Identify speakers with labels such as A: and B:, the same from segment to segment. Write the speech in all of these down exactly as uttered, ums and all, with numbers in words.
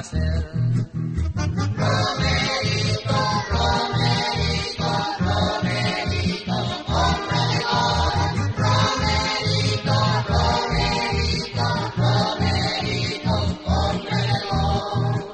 A: nacer. Romerito, Romerito, Romerito, hombre de gol. Romerito, Romerito, Romerito, hombre de gol.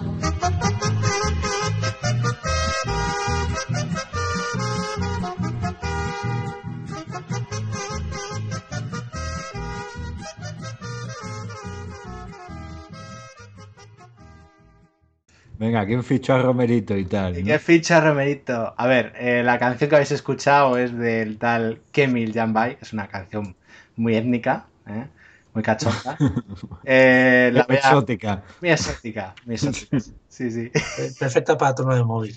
B: Venga, ¿quién fichó a Romerito y tal? ¿no?
C: ¿Qué ficha Romerito? A ver, eh, la canción que habéis escuchado es del tal Kemil Jambay, es una canción muy étnica, ¿eh? Muy cachonda. Eh, la voy a...
B: Exótica.
C: Muy exótica, muy exótica. Sí, sí.
D: Perfecta para tono de móvil.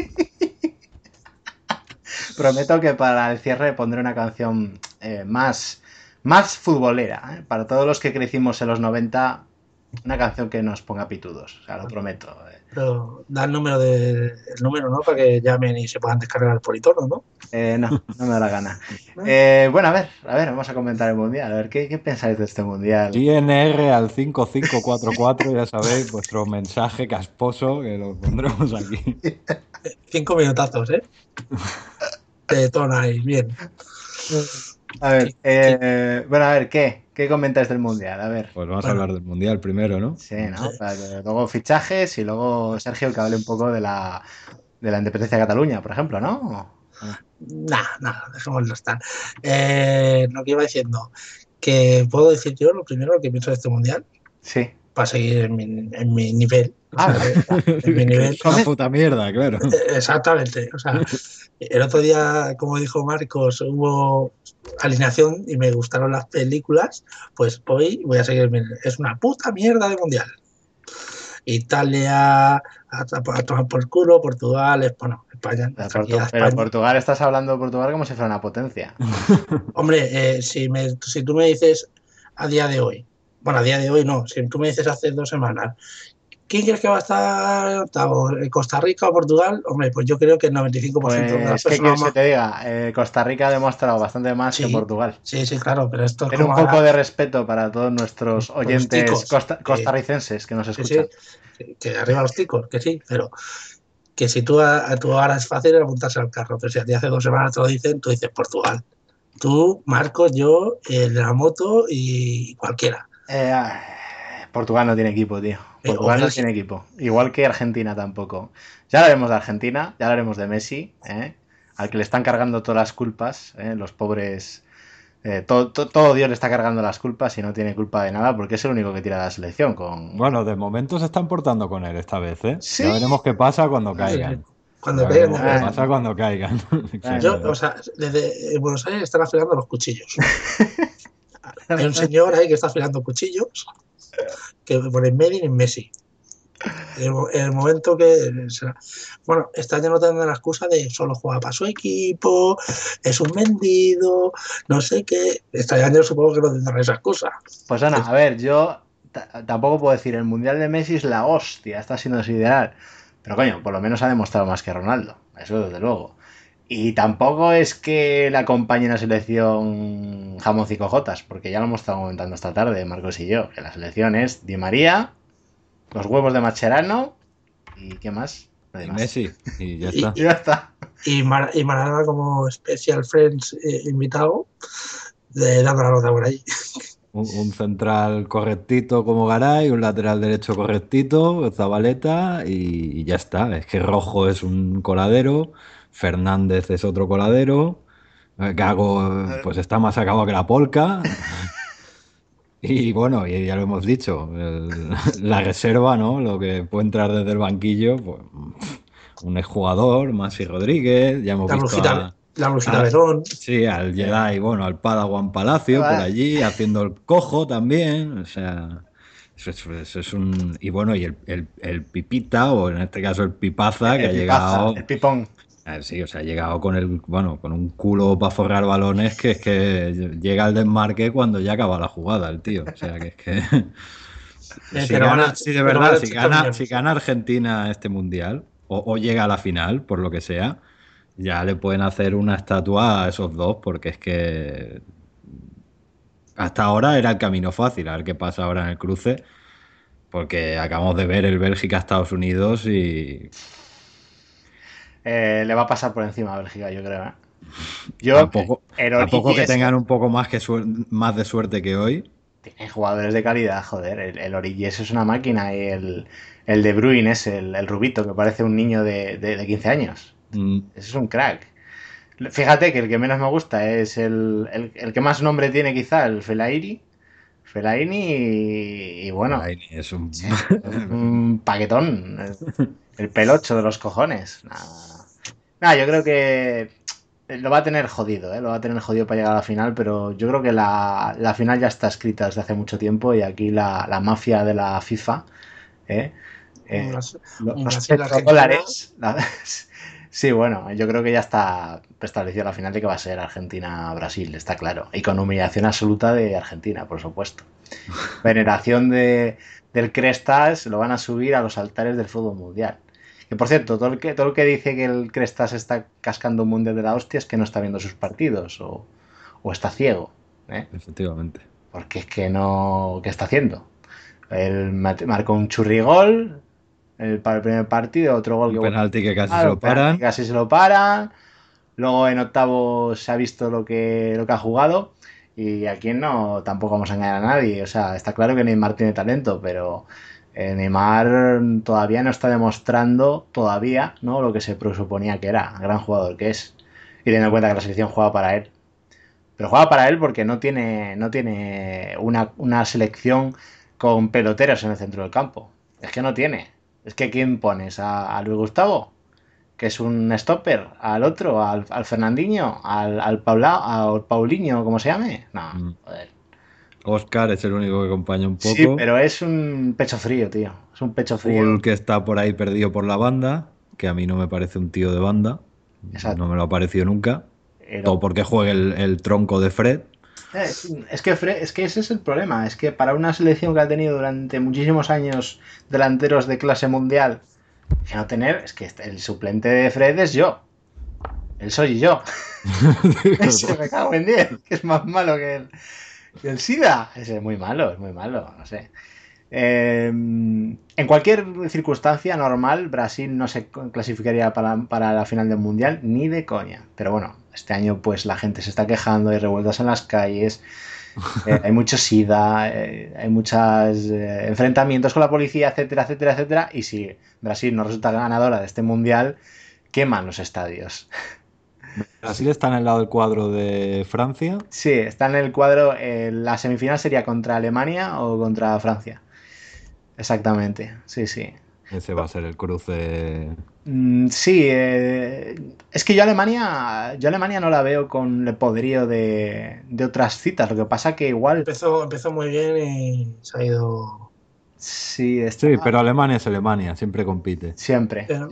C: Prometo que para el cierre pondré una canción eh, más, más futbolera, ¿eh? Para todos los que crecimos en los noventa, una canción que nos ponga pitudos, o sea, lo prometo. eh.
D: Pero da el número de, el número, ¿no? Para que llamen y se puedan descargar el politono, ¿no?
C: Eh, no, no me da la gana. Eh, bueno, a ver, a ver, vamos a comentar el mundial. A ver, ¿qué, qué pensáis de este mundial?
B: I N R al cinco cinco cuatro cuatro, ya sabéis, vuestro mensaje casposo, que lo pondremos aquí.
D: Cinco minutazos, ¿eh? De tono ahí, bien.
C: A ver, eh, bueno, a ver, ¿qué? ¿Qué comentáis del mundial? A ver.
B: Pues vamos
D: Bueno.
B: a hablar del mundial primero, ¿no?
C: Sí, ¿no? Para que luego fichajes y luego Sergio que hable un poco de la, de la independencia de Cataluña, por ejemplo, ¿no?
D: Nada, nada, dejémoslo estar. Eh, lo que iba diciendo, que puedo decir yo lo primero que pienso de este mundial,
C: Sí.
D: para seguir en mi, en mi nivel.
C: Ah,
D: o sea, en mi nivel.
B: Es una puta mierda, claro.
D: Exactamente. O sea, el otro día, como dijo Marcos, hubo alineación y me gustaron las películas, pues hoy voy a seguir. Es una puta mierda de mundial. Italia, a, a tomar por culo, Portugal, es, bueno, España.
C: Pero,
D: España,
C: Portu-
D: España.
C: pero Portugal, estás hablando de Portugal como si fuera una potencia.
D: Hombre, eh, si, me, si tú me dices a día de hoy, bueno, a día de hoy no, si tú me dices hace dos semanas, ¿quién crees que va a estar octavo? ¿Costa Rica o Portugal? Hombre, pues yo creo que el noventa y cinco por ciento de las
C: Pues, ¿qué
D: personas
C: quieres que te diga? Eh, Costa Rica ha demostrado bastante más
D: Sí,
C: que Portugal.
D: Sí, sí, claro, pero esto es
C: Ten
D: como
C: un poco
D: ahora-
C: de respeto para todos nuestros
D: Por los
C: oyentes
D: ticos,
C: costa-
D: que-
C: costarricenses que nos
D: que
C: escuchan.
D: sí, que, que arriba los ticos, que sí, pero que si tú, a, a tú ahora es fácil apuntarse al carro, pero si a ti hace dos semanas te lo dicen, tú dices Portugal. Tú, Marcos, yo, el de la moto y cualquiera.
C: Eh, ah, Portugal no tiene equipo, tío.
D: Eh,
C: Portugal
D: o
C: no
D: Bélgica.
C: tiene equipo. Igual que Argentina tampoco. Ya hablaremos de Argentina, ya hablaremos de Messi, ¿eh? Al que le están cargando todas las culpas, ¿eh? Los pobres... eh, todo, to- todo Dios le está cargando las culpas y no tiene culpa de nada porque es el único que tira de la selección. Con...
B: Bueno, de momento se están portando con él esta vez, ¿eh?
C: ¿Sí?
B: Ya veremos qué pasa cuando caigan.
D: Cuando
B: Ya
D: caigan,
B: veremos
D: ya
B: qué
D: veremos.
B: pasa cuando caigan.
D: Yo, o sea, desde Buenos Aires están afilando los cuchillos. Hay un señor ahí que está afilando cuchillos que pone Made in Messi. En el, en el momento que será. Bueno, este año no tendrán la excusa de solo juega para su equipo, es un vendido, no sé qué. Este año supongo que no tendrán esa excusa.
C: Pues Ana, a ver, yo t- tampoco puedo decir, el Mundial de Messi es la hostia, está siendo ideal. Pero coño, por lo menos ha demostrado más que Ronaldo, eso desde luego. Y tampoco es que le acompañe en la selección jamón y cojotas, porque ya lo hemos estado comentando esta tarde, Marcos y yo, que la selección es Di María, los huevos de Mascherano y ¿qué más? No hay
B: Y
C: más.
B: Messi, y ya
D: Y-
B: está.
C: Y ya está.
D: Y, Mar y Maradona como Special Friends eh, invitado, de, dando la nota por ahí.
B: Un, un central correctito como Garay, un lateral derecho correctito, Zabaleta, y, y ya está. Es que Rojo es un coladero, Fernández es otro coladero, eh, Gago eh, pues está más acabado que la polca. Y bueno, y ya lo hemos dicho, el- la reserva, ¿no? Lo que puede entrar desde el banquillo, pues un exjugador, Masi Rodríguez, ya hemos
D: La
B: visto
D: brujita,
B: a,
D: la brujita
B: a-
D: Verón.
B: sí, al Jedi, bueno, al Padawan Palacio por allí, haciendo el cojo también, o sea, eso es, eso es un... Y bueno, y el, el- el Pipita, o en este caso el Pipaza, que
C: el
B: ha
C: pipaza,
B: llegado...
C: el pipón.
B: A ver, sí, o sea, ha llegado con el, bueno, con un culo para forrar balones que es que llega al desmarque cuando ya acaba la jugada el tío. O sea, que es que
D: Eh,
B: si,
D: pero
B: gana,
D: vale-
B: si de
D: pero
B: verdad,
D: vale
B: si
D: ochenta
B: gana,
D: millones.
B: si gana Argentina este mundial o, o llega a la final, por lo que sea, ya le pueden hacer una estatua a esos dos, porque es que hasta ahora era el camino fácil, a ver qué pasa ahora en el cruce. Porque acabamos de ver el Bélgica-Estados Unidos y
C: Eh, le va a pasar por encima a Bélgica, yo creo. ¿eh? Yo,
B: a poco,
C: el
B: a poco
C: Origi
B: que
C: ese
B: tengan un poco más, que suer- más de suerte que hoy.
C: tiene jugadores de calidad, joder. El, el Origi ese es una máquina y el, el De Bruyne es el, el rubito que parece un niño de, de, de quince años.
B: Mm,
C: Ese es un crack. Fíjate que el que menos me gusta es el, el, el que más nombre tiene quizá, el Fellaini. Fellaini y, y bueno,
B: Fellaini es un...
C: un paquetón. El, el pelocho de los cojones. Nada, nada, yo creo que lo va a tener jodido, ¿eh? Lo va a tener jodido para llegar a la final, pero yo creo que la, la final ya está escrita desde hace mucho tiempo y aquí la, la mafia de la FIFA, ¿eh? Eh,
D: Un Brasil-
C: lo-
D: un
C: los
D: Brasil-Argentina.
C: petrodólares, la- sí, bueno, yo creo que ya está establecido la final de que va a ser Argentina-Brasil, está claro. Y con humillación absoluta de Argentina, por supuesto. Veneración de, del Crestas lo van a subir a los altares del fútbol mundial. Que por cierto, todo el que, todo el que dice que el Crestas está cascando un mundial de la hostia es que no está viendo sus partidos o, o está ciego. ¿eh?
B: Efectivamente.
C: Porque es que no. ¿Qué está haciendo? Él mat- marcó un churrigol el, para el primer partido, otro gol
B: Un
C: que
B: penalti que casi se
C: claro,
B: lo paran.
C: casi se lo paran. Luego en octavos se ha visto lo que, lo que ha jugado. Y aquí no, tampoco vamos a engañar a nadie. O sea, está claro que Neymar tiene talento, pero eh, Neymar todavía no está demostrando todavía, ¿no? Lo que se presuponía que era, gran jugador que es. Y teniendo en cuenta que la selección juega para él. Pero juega para él porque no tiene, no tiene una, una selección con peloteros en el centro del campo. Es que no tiene. Es que ¿quién pones? ¿A, a Luis Gustavo? Que es un stopper, al otro, al, al Fernandinho, al, al, Paula, al Paulinho, como se llame. No,
B: Mm.
C: joder.
B: Oscar es el único que acompaña un poco.
C: Sí, pero es un pecho frío, tío. Es un pecho frío.
B: Hulk que está por ahí perdido por la banda, que a mí no me parece un tío de banda.
C: Exacto.
B: No me lo ha parecido nunca.
C: Pero-
B: Todo porque juegue el, el tronco de Fred.
C: Eh, Es que, Fre- es que ese es el problema. Es que para una selección que ha tenido durante muchísimos años delanteros de clase mundial, que no tener, es que el suplente de Fred es yo. Él soy yo. Ese me cago en diez, que es más malo que el, que el SIDA. Ese es muy malo, es muy malo, no sé. Eh, en cualquier circunstancia normal, Brasil no se clasificaría para, para la final del Mundial ni de coña. Pero bueno, este año pues la gente se está quejando, hay revueltas en las calles, eh, hay mucho SIDA, eh, hay muchos eh, enfrentamientos con la policía, etcétera, etcétera, etcétera. Y si Brasil no resulta ganadora de este Mundial, queman los estadios.
B: Brasil está en el lado del cuadro de Francia.
C: Sí, está en el cuadro, eh, la semifinal sería contra Alemania o contra Francia. Exactamente, sí, sí.
B: Ese va a ser el cruce.
C: Mm, sí, eh, es que yo Alemania, yo Alemania no la veo con el poderío de, de otras citas. Lo que pasa que igual
D: Empezó, empezó muy bien y se ha ido.
C: sí, está
B: Sí, pero Alemania es Alemania, siempre compite.
C: siempre.
D: Pero-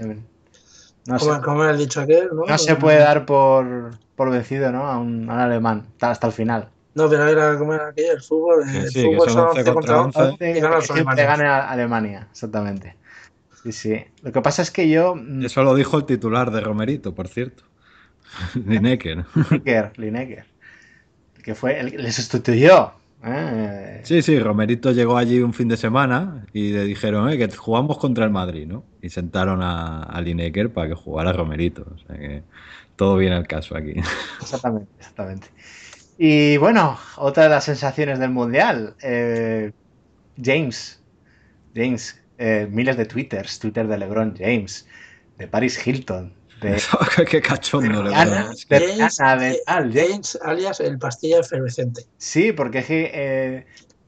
C: No se,
D: Como, como has dicho aquel, ¿no?
C: no se puede dar por, por vencido, ¿no? A un, a un alemán hasta, hasta el final.
D: No, pero era como era aquello, el fútbol.
B: Que
D: El
B: sí, que
D: fútbol
B: son
D: son
B: once
D: once contra
B: contra
D: once
B: once.
D: y ganan
C: Que
D: los
C: siempre
D: alemanes.
C: gane a Alemania, exactamente. Sí, sí. Lo que pasa es que yo. mm,
B: Eso lo dijo el titular de Romerito, por cierto. Lineker.
C: Lineker, Lineker, que fue el que le sustituyó. ¿eh?
B: Sí, sí, Romerito llegó allí un fin de semana y le dijeron eh, que jugamos contra el Madrid, ¿no? Y sentaron a, a Lineker para que jugara Romerito. O sea que todo viene al caso aquí.
C: Exactamente, exactamente. Y bueno, otra de las sensaciones del Mundial. eh, James. James. eh, miles de twitters. Twitter de LeBron James. De Paris Hilton. De
B: Qué cachondo le
C: Rihanna,
B: veo.
C: de
D: James,
C: Rihanna, de
D: eh,
C: tal, James.
D: James, alias el pastilla efervescente.
C: Sí, porque es que. Eh,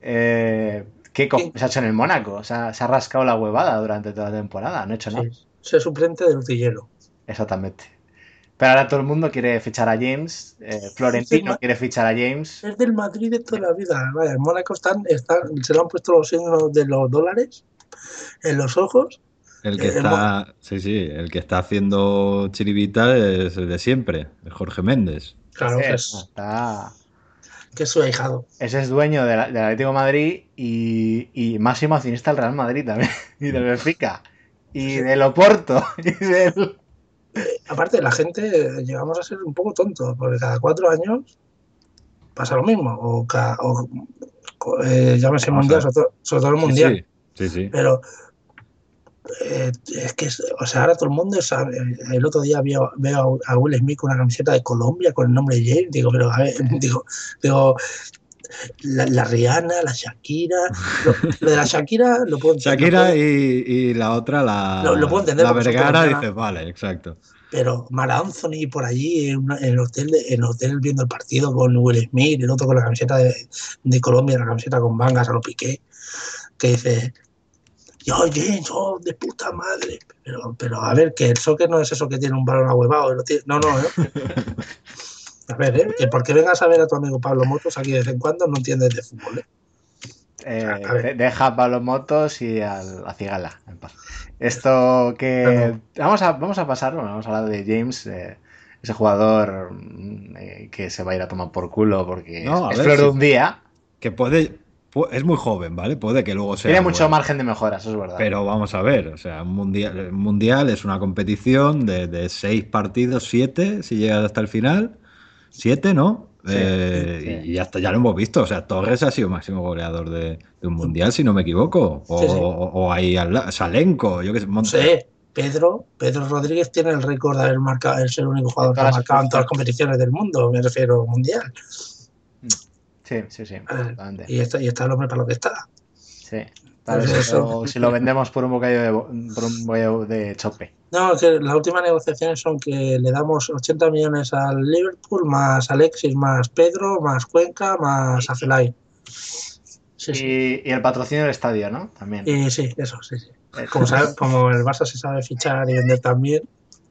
C: eh, ¿qué co- se ha hecho en el Mónaco? O sea, se ha rascado la huevada durante toda la temporada. No ha hecho nada.
D: Sí, ser suplente del utillero.
C: Exactamente. Pero ahora todo el mundo quiere fichar a James. eh, Florentino
D: Sí,
C: quiere fichar a James.
D: Es del Madrid de toda la vida. Vaya, en Mónaco están, están, se le han puesto los signos de los dólares en los ojos.
B: El que
D: Eh,
B: está, sí, sí, el que está haciendo chiribita es el de siempre, el Jorge Méndez.
D: Claro,
C: Ese
D: que
C: es,
D: es,
C: está-
D: que es su ahijado.
C: ese es dueño de la- del Atlético de Madrid y, y máximo accionista del Real Madrid también. Y del Benfica. Y del Oporto. Y del...
D: Aparte, la gente eh, llegamos a ser un poco tontos, porque cada cuatro años pasa lo mismo. O, ca- o co- eh, llámese
B: Vamos a
D: mundial,
B: ver.
D: sobre todo, sobre todo el
B: Sí,
D: mundial.
B: sí. Sí, sí.
D: Pero eh, es que, es- o sea, ahora todo el mundo sabe. El otro día veo, veo a Will Smith con una camiseta de Colombia con el nombre de James. Digo, pero a ver, digo, digo la, la Rihanna, la Shakira. Lo, lo de la Shakira lo puedo, ente- lo
B: Shakira
D: puedo,
B: y, y la otra,
D: lo, lo puedo
B: la,
D: entender
B: la
D: porque son
B: Vergara,
D: colombianas.
B: dices, vale, exacto.
D: Pero Mara Anthony por allí en, una- en el hotel de- en el hotel viendo el partido con Will Smith, el otro con la camiseta de, de Colombia, la camiseta con mangas a lo Piqué, que dice, yo, James, oh, de puta madre. Pero, pero a ver, que el soccer no es eso que tiene un balón ahuevado. No, tiene- no, no, ¿eh? A ver, ¿eh? Que porque vengas a ver a tu amigo Pablo Motos aquí de vez en cuando no entiendes de fútbol, ¿eh? O sea, a
C: Eh, de-
D: ver,
C: deja a Pablo Motos y al, a Cigala en paz. Esto que...
D: bueno,
C: Vamos a, vamos a pasar, bueno, vamos a hablar de James, eh, ese jugador mm, eh, que se va a ir a tomar por culo porque es,
B: No, a
C: es
B: ver,
C: flor de
B: si
C: un día.
B: que puede, pu- es muy joven, ¿vale? Puede que luego sea
C: Tiene mucho
B: bueno.
C: margen de mejora, eso es verdad.
B: Pero vamos a ver, o sea, un mundial, un mundial es una competición de, de seis partidos, siete, si llegas hasta el final. Siete, ¿no?
C: Sí,
B: Eh,
C: sí.
B: y ya está, ya lo hemos visto. O sea, Torres ha sido máximo goleador de, de un mundial, si no me equivoco. O,
D: sí, sí.
B: o, o ahí al lado, Salenko, yo que sé.
D: No
B: mon-
D: sé, Pedro, Pedro Rodríguez tiene el récord de haber marcado, el ser el único
C: En
D: jugador que ha
C: todas las
D: marcado en todas las
C: competiciones.
D: competiciones del mundo, me refiero mundial.
C: Mm. Sí, sí, sí,
D: Eh,
C: totalmente.
D: y, está, y está el hombre para lo que está.
C: Sí. Para ver
D: Entonces,
C: si
D: eso.
C: lo, si lo vendemos por un bocadillo de, bo- por un bocadillo de chope.
D: No, que las últimas negociaciones son que le damos ochenta millones al Liverpool, más Alexis, más Pedro, más Cuenca, más Afelay. Sí, sí.
C: Y, y el patrocinio del estadio, ¿no? También.
D: Y sí, eso, sí, sí.
C: Eh,
D: Como, sabe, como el Barça se sabe fichar y vender también.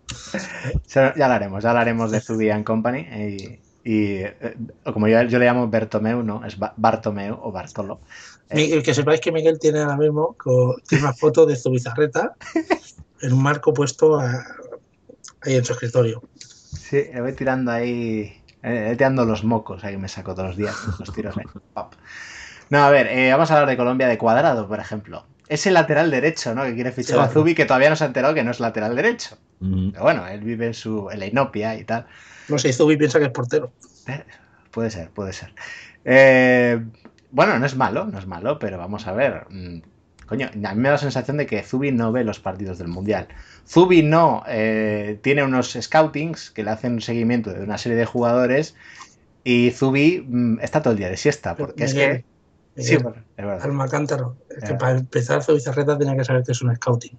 C: se- ya lo haremos, ya lo haremos de Zubi and Company. Y, y, eh, como yo, yo le llamo Bertomeu, ¿no? Es Ba- Bartomeu o Bartolo. Eh,
D: Mi- Que sepáis que Miguel tiene ahora mismo co- tiene una foto de Zubizarreta en un marco puesto a- ahí en su escritorio.
C: sí, le voy tirando ahí. Eh, le voy tirando los mocos ahí me saco todos los días. Los tiros ahí. Pap. No, a ver, eh, vamos a hablar de Colombia de Cuadrado, por ejemplo. Ese lateral derecho, ¿no? Que quiere fichar a
D: Sí.
C: Zubi, que todavía no se ha enterado que no es lateral derecho.
B: Mm.
C: Pero bueno, él vive en su en la inopia y tal.
D: No sé, Zubi piensa que es portero.
C: Eh, Puede ser, puede ser. Eh, bueno, no es malo, no es malo, pero vamos a ver. mm, Coño, a mí me da la sensación de que Zubi no ve los partidos del Mundial. Zubi no eh, tiene unos scoutings que le hacen un seguimiento de una serie de jugadores y Zubi mm, está todo el día de siesta, porque es
D: Miguel,
C: que... Sí,
D: Miguel,
C: bueno, es verdad.
D: Alma Cántaro. Es que
C: Eh,
D: para empezar, Zubizarreta tenía que saber que es un scouting.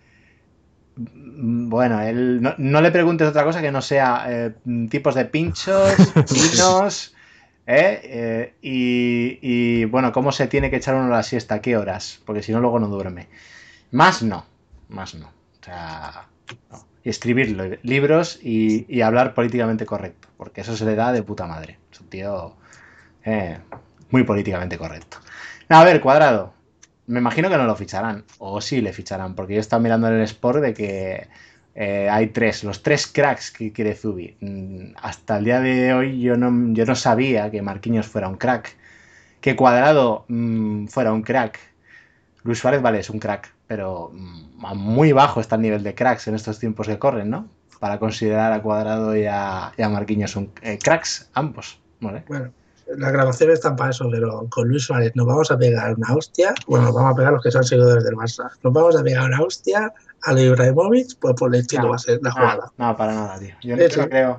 C: mm, Bueno, él, no, no le preguntes otra cosa que no sea eh, mm, tipos de pinchos, vinos, ¿eh? Eh, y, y, bueno, cómo se tiene que echar uno la siesta, qué horas, porque si no luego no duerme. Más no, más no. O sea, no. Y escribir li- libros y, y hablar políticamente correcto, porque eso se le da de puta madre. Es un tío eh, muy políticamente correcto. No, a ver, Cuadrado. Me imagino que no lo ficharán, o sí le ficharán, porque yo estaba mirando en el Sport de que eh, hay tres, los tres cracks que quiere Zubi. Mm, Hasta el día de hoy yo no, yo no sabía que Marquinhos fuera un crack, que Cuadrado mm, fuera un crack. Luis Suárez, vale, es un crack, pero mm, muy bajo está el nivel de cracks en estos tiempos que corren, ¿no? Para considerar a Cuadrado y a, y a Marquinhos un, eh, cracks, ambos, ¿vale?
D: Bueno, las grabaciones están para eso, pero con Luis Suárez nos vamos a pegar una hostia. Bueno, nos vamos a pegar los que son seguidores del Barça. Nos vamos a pegar una hostia a lo Ibrahimovic, pues por el estilo
C: No,
D: va a ser la
C: no,
D: jugada.
C: no, para nada, tío. Yo,
D: Sí,
C: yo
D: sí.
C: no creo.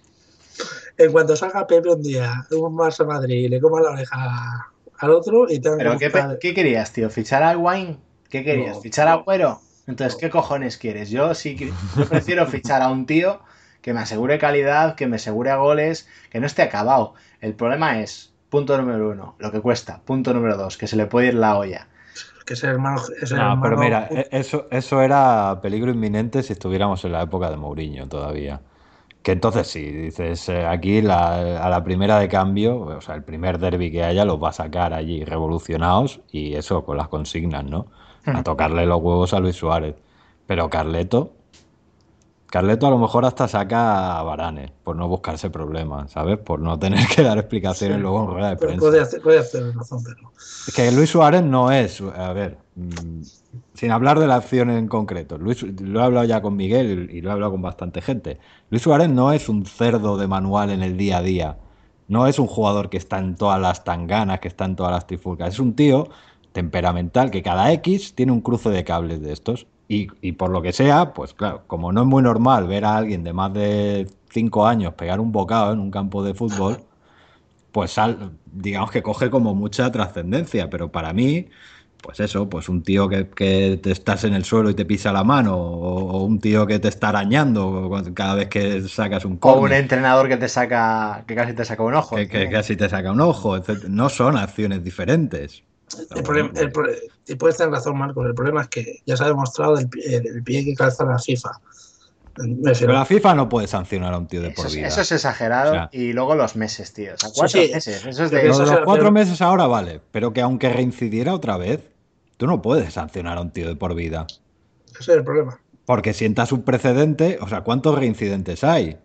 D: En cuanto salga Pepe un día, un Barça Madrid, y le coma la oreja al otro y tengan que
C: ¿Pero qué, pe-
D: buscar.
C: qué querías, tío? ¿Fichar a Wayne? ¿Qué querías?
D: No,
C: ¿Fichar a
D: no,
C: Agüero? Entonces,
D: no.
C: ¿qué cojones quieres? Yo sí que yo prefiero fichar a un tío que me asegure calidad, que me asegure goles, que no esté acabado. El problema es, punto número uno, lo que cuesta. Punto número dos, que se le puede ir la olla.
D: Que ese hermano. Ese
B: No, pero
D: hermano
B: mira, e- eso, eso era peligro inminente si estuviéramos en la época de Mourinho todavía. Que entonces sí, dices, eh, aquí la- a la primera de cambio, o sea, el primer derbi que haya los va a sacar allí revolucionados y eso con las consignas, ¿no? A tocarle los huevos a Luis Suárez. Pero Carleto, Carleto a lo mejor hasta saca a Varane por no buscarse problemas, ¿sabes? Por no tener que dar explicaciones
D: Sí,
B: luego en rueda de
D: pero
B: prensa.
D: puede hacer, puede hacer razón, pero.
B: Es que Luis Suárez no es, a ver, mm, sin hablar de la acción en concreto, Luis, lo he hablado ya con Miguel y lo he hablado con bastante gente. Luis Suárez no es un cerdo de manual en el día a día, no es un jugador que está en todas las tanganas, que está en todas las trifulcas, es un tío temperamental, que cada X tiene un cruce de cables de estos. Y, y por lo que sea, pues claro, como no es muy normal ver a alguien de más de cinco años pegar un bocado en un campo de fútbol, pues sal- digamos que coge como mucha trascendencia, pero para mí, pues eso, pues un tío que, que te estás en el suelo y te pisa la mano, o, o un tío que te está arañando cuando- cada vez que sacas un
C: O un
B: córner,
C: entrenador que te saca, que casi te saca un ojo.
B: que, que casi te saca un ojo, etcétera. No son acciones diferentes.
D: El
B: Pero
D: problema,
B: bueno,
D: el pro- y puedes tener razón, Marcos. El problema es que ya se ha demostrado el, pie- el, el pie que calza la FIFA. Me
B: pero
D: refiero-
B: la FIFA no puede sancionar a un tío de
C: Eso
B: por
C: es,
B: vida.
C: eso es exagerado.
B: O sea,
C: y luego los meses, tío. O sea,
D: Sí,
C: cuatro
D: sí.
C: meses. Eso es
D: Pero
C: de.
B: Lo de los
D: Eso sea,
B: cuatro
D: pero-
B: meses ahora vale, pero que aunque reincidiera otra vez, tú no puedes sancionar a un tío de por vida.
D: Ese es el problema.
B: Porque sientas un precedente, o sea, ¿cuántos reincidentes hay?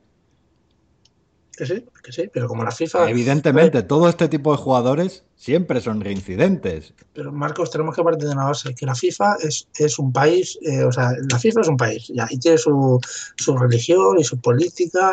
D: Que sí, que sí, pero como la FIFA.
B: Evidentemente, todo este tipo de jugadores siempre son reincidentes.
D: Pero Marcos, tenemos que partir de una base, que la FIFA es, es un país, eh, o sea, la FIFA es un país, ya, y tiene su, su religión y su política,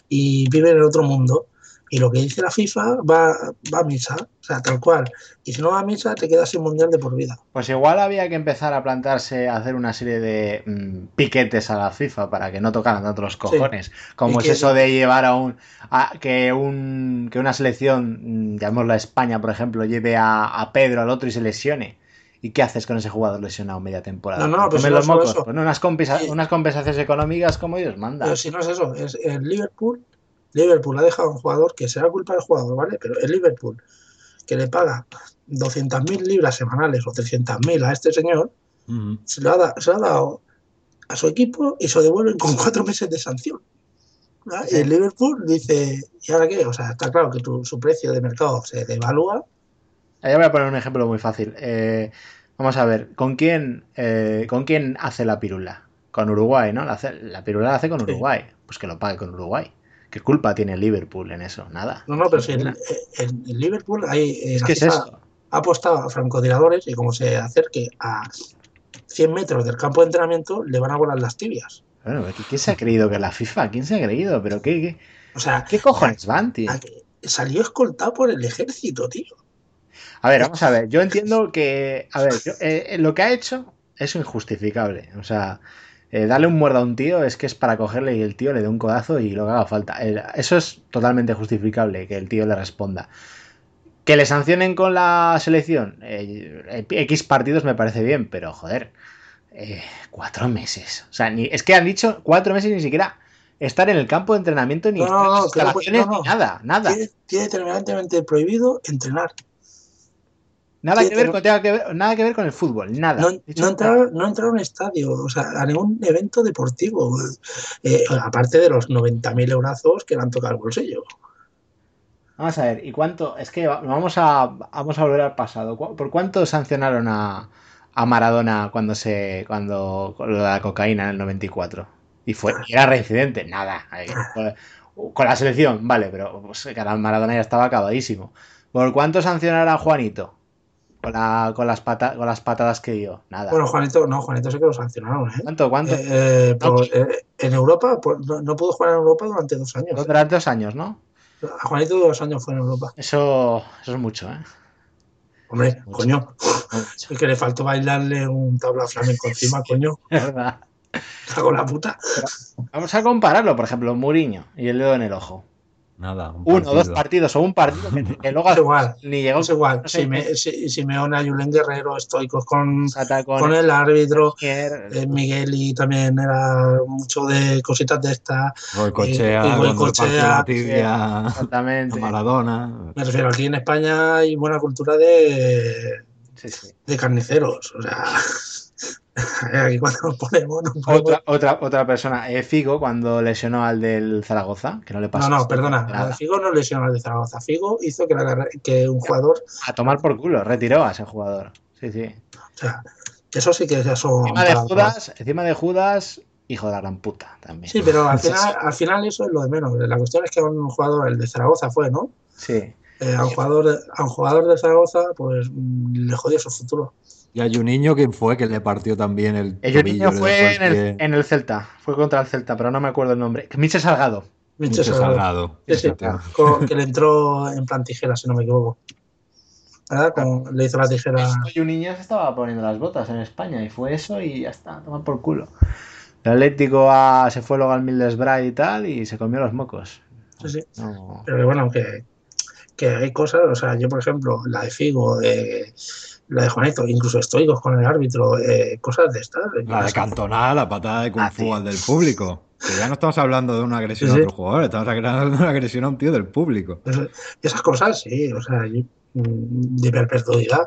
D: y vive en el otro mundo. Y lo que dice la FIFA va, va a misa, o sea, tal cual. Y si no va a misa, te quedas sin mundial de por vida.
C: Pues igual había que empezar a plantarse a hacer una serie de mm, piquetes a la FIFA para que no tocaran tanto los cojones. Como
D: Y
C: es
D: que-
C: eso de llevar a un. A, que, un que una selección, mm, llamémosla España, por ejemplo, lleve a, a Pedro al otro y se lesione. ¿Y qué haces con ese jugador lesionado media temporada?
D: No, no, pues
C: ¿Comen
D: no
C: los
D: solo
C: mocos?
D: eso.
C: Pues no, unas, compensa-
D: Sí.
C: unas compensaciones económicas como Dios manda.
D: Pero si no es eso, es el Liverpool. Liverpool ha dejado a un jugador que será culpa del jugador, ¿vale? Pero el Liverpool, que le paga doscientas mil libras semanales o trescientas mil a este señor,
B: Ujú.
D: se lo, ha da- se lo ha dado a su equipo y se lo devuelven con cuatro meses de sanción. ¿Vale?
C: Sí.
D: Y el Liverpool dice, ¿y ahora qué? O sea, está claro que tu, su precio de mercado se devalúa.
C: Ahí voy a poner un ejemplo muy fácil. Eh, vamos a ver, ¿con quién, eh, ¿con quién hace la pirula? Con Uruguay, ¿no? La, hace- la pirula la hace con
D: Sí.
C: Uruguay. Pues que lo pague con Uruguay. ¿Qué culpa tiene el Liverpool en eso? Nada.
D: No, no, pero si en,
C: Ninguna.
D: en- en Liverpool hay, eh,
C: Es
D: la
C: que es
D: FIFA
C: esto.
D: ha apostado a francotiradores y como se acerque a cien metros del campo de entrenamiento, le van a volar las tibias.
C: Bueno, ¿quién se ha creído que la FIFA? ¿Quién se ha creído? ¿Pero qué, qué,
D: O sea,
C: qué cojones van, tío?
D: a- salió escoltado por el ejército, tío.
C: A ver, vamos a ver. Yo entiendo que. A ver, yo- eh, lo que ha hecho es injustificable. O sea, eh, darle un muerdo a un tío es que es para cogerle y el tío le dé un codazo y lo que haga falta. Eh, eso es totalmente justificable, que el tío le responda. Que le sancionen con la selección, eh, X partidos me parece bien, pero joder, eh, cuatro meses. O sea, ni, es que han dicho cuatro meses ni siquiera estar en el campo de entrenamiento, ni
D: No,
C: estar
D: no,
C: en las
D: no, que no puede-
C: instalaciones,
D: no, no.
C: ni nada, nada.
D: Tiene, tiene terminantemente prohibido entrenar.
C: Nada
D: tiene
C: que ver
D: ter-
C: con, tenga que ver, nada que ver con el fútbol, nada.
D: No,
C: Dicho
D: no,
C: nada.
D: entrar, no entrar a un estadio, o sea, a ningún evento deportivo. Eh, aparte de los noventa mil eurazos que le han tocado el bolsillo.
C: Vamos a ver, ¿y cuánto? Es que va- vamos a, vamos a volver al pasado. ¿Cu- ¿Por cuánto sancionaron a, a Maradona cuando se cuando con lo de la cocaína en el noventa y cuatro? Y fue, y era reincidente, nada. Ay, Con, con la selección, vale, pero pues, que ahora Maradona ya estaba acabadísimo. ¿Por cuánto sancionaron a Juanito? Con, la, con, las pata, con las patadas que dio, nada.
D: Bueno, Juanito, no, Juanito sí que lo sancionaron, ¿eh?
C: ¿Cuánto? ¿Cuánto?
D: Eh, eh,
C: No,
D: por- eh, en Europa, por- no, no pudo jugar en Europa durante dos años. ¿eh?
C: durante dos años, ¿no?
D: A Juanito dos años fue en Europa.
C: Eso, eso es mucho, ¿eh?
D: Hombre,
C: Mucho.
D: coño,
C: Mucho.
D: es que le faltó bailarle un tabla flamenco encima, coño.
C: Es verdad.
D: Cago en la puta.
C: Vamos a compararlo, por ejemplo, Mourinho y el dedo en el ojo.
B: Nada, un
C: Uno,
B: partido.
C: dos partidos o un partido que, que luego
D: Es igual,
C: ni llegó.
D: es igual.
C: no sé,
D: Si me, si, Simeone, Julen Guerrero, estoicos con,
C: Sata con,
D: con el árbitro.
C: Mier,
D: Eh, Miguel y también era mucho de cositas de estas.
B: Goicoechea,
D: y- y
B: cuando le
D: Goicoechea,
B: partió la tibia a
C: exactamente.
B: Maradona.
D: Me refiero, aquí en España hay buena cultura de,
C: Sí, sí.
D: de carniceros. O sea, aquí cuando nos ponemos, nos ponemos-
C: Otra, otra, otra persona, eh, Figo, cuando lesionó al del Zaragoza, que no le pasó.
D: No, no, perdona.
C: nada.
D: A Figo no lesionó al de Zaragoza. Figo hizo que, la carre- que un jugador.
C: A tomar por culo, retiró a ese jugador. Sí, sí.
D: O sea, eso sí que son.
C: Encima de Judas, encima de Judas, hijo de la gran puta también.
D: Sí, pero al final, al final eso es lo de menos. La cuestión es que a un jugador, el de Zaragoza fue, ¿no?
C: Sí.
D: Eh, a, un jugador de, a un jugador de Zaragoza, pues mm, le jodió su futuro.
B: Y a Juninho, ¿quién fue que le partió también el
C: El
B: tobillo?
C: niño
B: le
C: fue
B: dejó
C: en el,
B: pie?
C: en el Celta, fue contra el Celta, pero no me acuerdo el nombre. Michel Salgado.
D: Michel
B: Michel
D: Salgado.
B: Salgado.
D: Sí, sí,
B: Tío.
D: con- que le entró en plan tijera, si no me equivoco. ¿verdad? Con, le hizo la tijera.
C: Y un niño se estaba poniendo las botas en España y fue eso y ya está, toma por culo. El Atlético a, se fue luego al Middlesbrough y tal y se comió los mocos.
D: Sí, sí.
C: No.
D: Pero que bueno, que, que hay cosas, o sea, yo por ejemplo, la de Figo, eh, la de Juanito, incluso estoicos con el árbitro, eh, cosas de estas.
B: La de Cantona, la patada de Kung
C: Ah,
B: Fu
C: tío.
B: al del público. Que ya no estamos hablando de una agresión
D: Sí,
B: a
D: sí.
B: otro jugador, estamos hablando de una agresión a un tío del público.
D: Eso- esas cosas, sí, o sea, y, mm, de perpetuidad.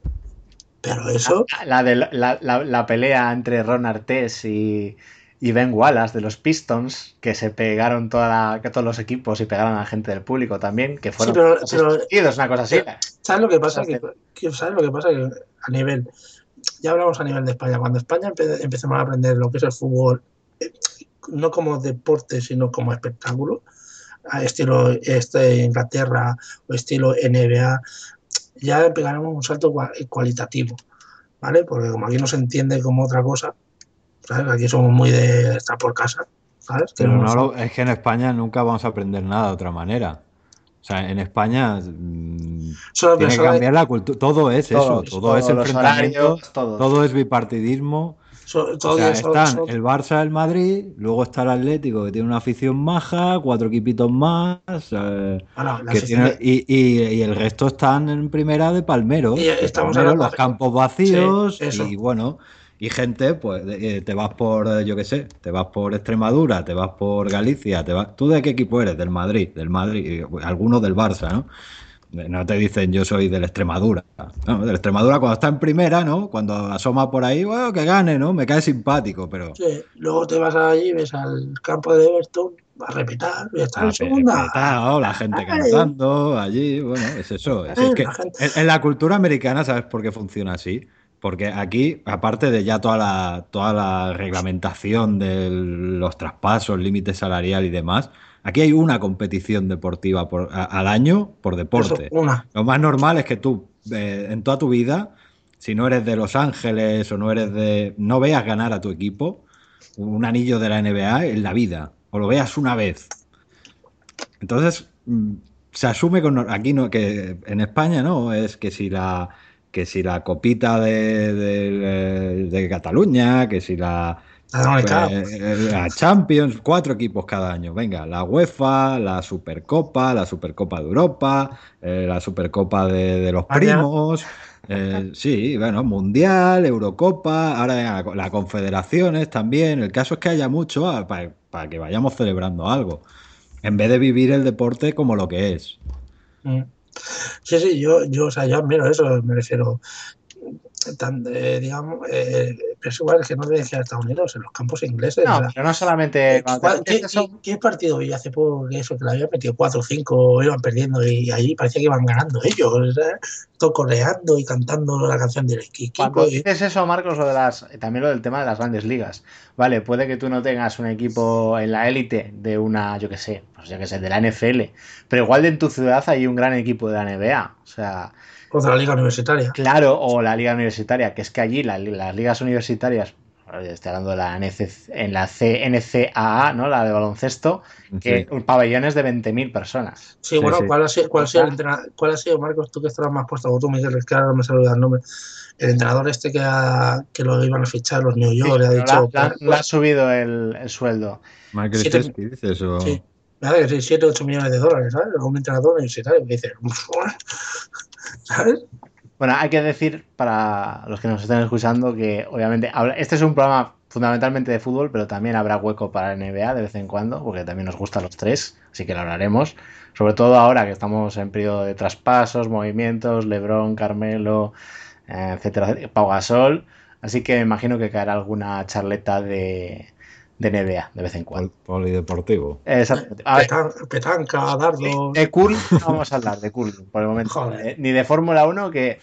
D: Pero eso,
C: La, de, la, la, la pelea entre Ron Artés y, y Ben Wallace de los Pistons, que se pegaron toda la, que todos los equipos y pegaron a la gente del público también, que fueron
D: sí, pero,
C: dos
D: pero
C: partidos, una cosa así.
D: ¿sabes lo que pasa? Que, que- ¿sabes lo que pasa? Que a nivel, ya hablamos a nivel de España, cuando España empe- empecemos a aprender lo que es el fútbol, eh, no como deporte, sino como espectáculo, a estilo este Inglaterra o estilo N B A, ya pegaremos un salto cua- cualitativo, ¿vale? Porque como aquí no se entiende como otra cosa, ¿sabes? Aquí somos muy de estar por casa, ¿sabes?
B: Pero
D: Queremos-
B: no lo- es que en España nunca vamos a aprender nada de otra manera. O sea, en España mm,
D: solo
B: tiene que
D: solo-
B: cambiar la cultura. Todo es eso,
C: Todo,
B: todo
C: todo,
B: es
C: los
B: enfrentamiento,
C: horarios, todo.
B: todo es bipartidismo.
D: solo-
B: O
D: todo
B: sea,
D: eso-
B: están
D: solo-
B: el Barça, el Madrid, luego está el Atlético, que tiene una afición maja, cuatro equipitos más, eh,
D: bueno, la
B: que tiene,
D: afición-
B: y, y- y el resto están en primera de palmeros,
D: Y
B: de
D: estamos
B: palmeros,
D: hablando
B: los
D: de-
B: campos vacíos,
D: Sí, eso.
B: y bueno, y gente, pues eh, te vas por, eh, yo qué sé, te vas por Extremadura, te vas por Galicia, te vas, ¿tú de qué equipo eres? Del Madrid, del Madrid, y, algunos del Barça, ¿no? No te dicen yo soy del Extremadura. No, del Extremadura cuando está en primera, ¿no? Cuando asoma por ahí, bueno, que gane, ¿no? Me cae simpático, pero
D: Sí, luego te vas allí, ves al campo de Everton, a repetar, y está en
B: ah, pe-
D: segunda.
B: petao, la gente
D: Ay,
B: cantando allí, bueno, es eso. Es, es
D: ay,
B: que
D: la gente-
B: en, en la cultura americana, ¿sabes por qué funciona así? Porque aquí, aparte de ya toda la, toda la reglamentación de los traspasos, límite salarial y demás, aquí hay una competición deportiva por- a- al año por
D: Eso,
B: deporte.
D: una.
B: Lo más normal es que tú, eh, en toda tu vida, si no eres de Los Ángeles o no eres de... no veas ganar a tu equipo un anillo de la N B A en la vida, o lo veas una vez. Entonces, mm, se asume con aquí no, que en España no, es que si la que si la copita de, de, de Cataluña, que si la,
D: La Donald Cup.
B: eh, la Champions, cuatro equipos cada año. Venga, la UEFA, la Supercopa, la Supercopa de Europa, eh, la Supercopa de, de los
D: España.
B: primos. Eh, sí, bueno, Mundial, Eurocopa, ahora la, la Confederaciones también. El caso es que haya mucho ah, para, para que vayamos celebrando algo. En vez de vivir el deporte como lo que es.
D: Mm. Sí, sí, yo, yo, o sea, yo admiro eso, me refiero. Tan, eh, digamos, eh, pero es igual que no le decía a Estados Unidos, en los campos ingleses.
C: No,
D: o sea,
C: pero no solamente.
D: eh,
C: cuando
D: ¿cuál-
C: te
D: ¿qué,
C: metes eso-
D: qué- qué partido vi hace poco que eso, que le había metido cuatro o cinco, iban perdiendo y allí parecía que iban ganando ellos, o sea, todo coreando y cantando la canción del equipo?
C: Cuando
D: y-
C: dices eso, Marcos, lo de las, también lo del tema de las grandes ligas. Vale, puede que tú no tengas un equipo en la élite de una, yo qué sé, pues yo qué sé, de la N F L, pero igual en tu ciudad hay un gran equipo de la N B A. O sea,
D: contra la liga universitaria.
C: claro, o la liga universitaria, que es que allí la- las ligas universitarias, estoy hablando de la N C, en la C N C A A, ¿no? La de baloncesto, que
B: Sí.
C: pabellones de veinte mil personas.
D: Sí,
B: Sí,
D: bueno,
B: sí.
D: ¿cuál ha sido, cuál ha sido el entrenador, cuál ha sido, Marcos, tú que estarás más puesto, o tú, Miguel, es que ahora no me saluda el nombre, el entrenador este que, ha, que lo iban a fichar los New
C: Sí,
D: York, le ha
C: pero
D: dicho,
C: la- la- le ha subido el, el sueldo.
B: Michael
D: Siete-
B: Chesky, dices, o...
D: sí, me hace que sí, siete, ocho millones de dólares, ¿sabes? A un entrenador universitario que dice, ¿sabes?
C: Bueno, hay que decir para los que nos estén escuchando que obviamente habla- este es un programa fundamentalmente de fútbol, pero también habrá hueco para la N B A de vez en cuando, porque también nos gustan los tres, así que lo hablaremos. Sobre todo ahora que estamos en periodo de traspasos, movimientos, LeBron, Carmelo, eh, etcétera, etcétera, Pau Gasol. Así que me imagino que caerá alguna charleta de, de N B A de vez en cuando.
B: Pol- Polideportivo.
C: Exactamente. A ver,
D: Petan- petanca, dardos.
C: de curling no vamos a hablar, de curling por el momento.
D: Joder.
C: Eh, Ni de Fórmula uno que,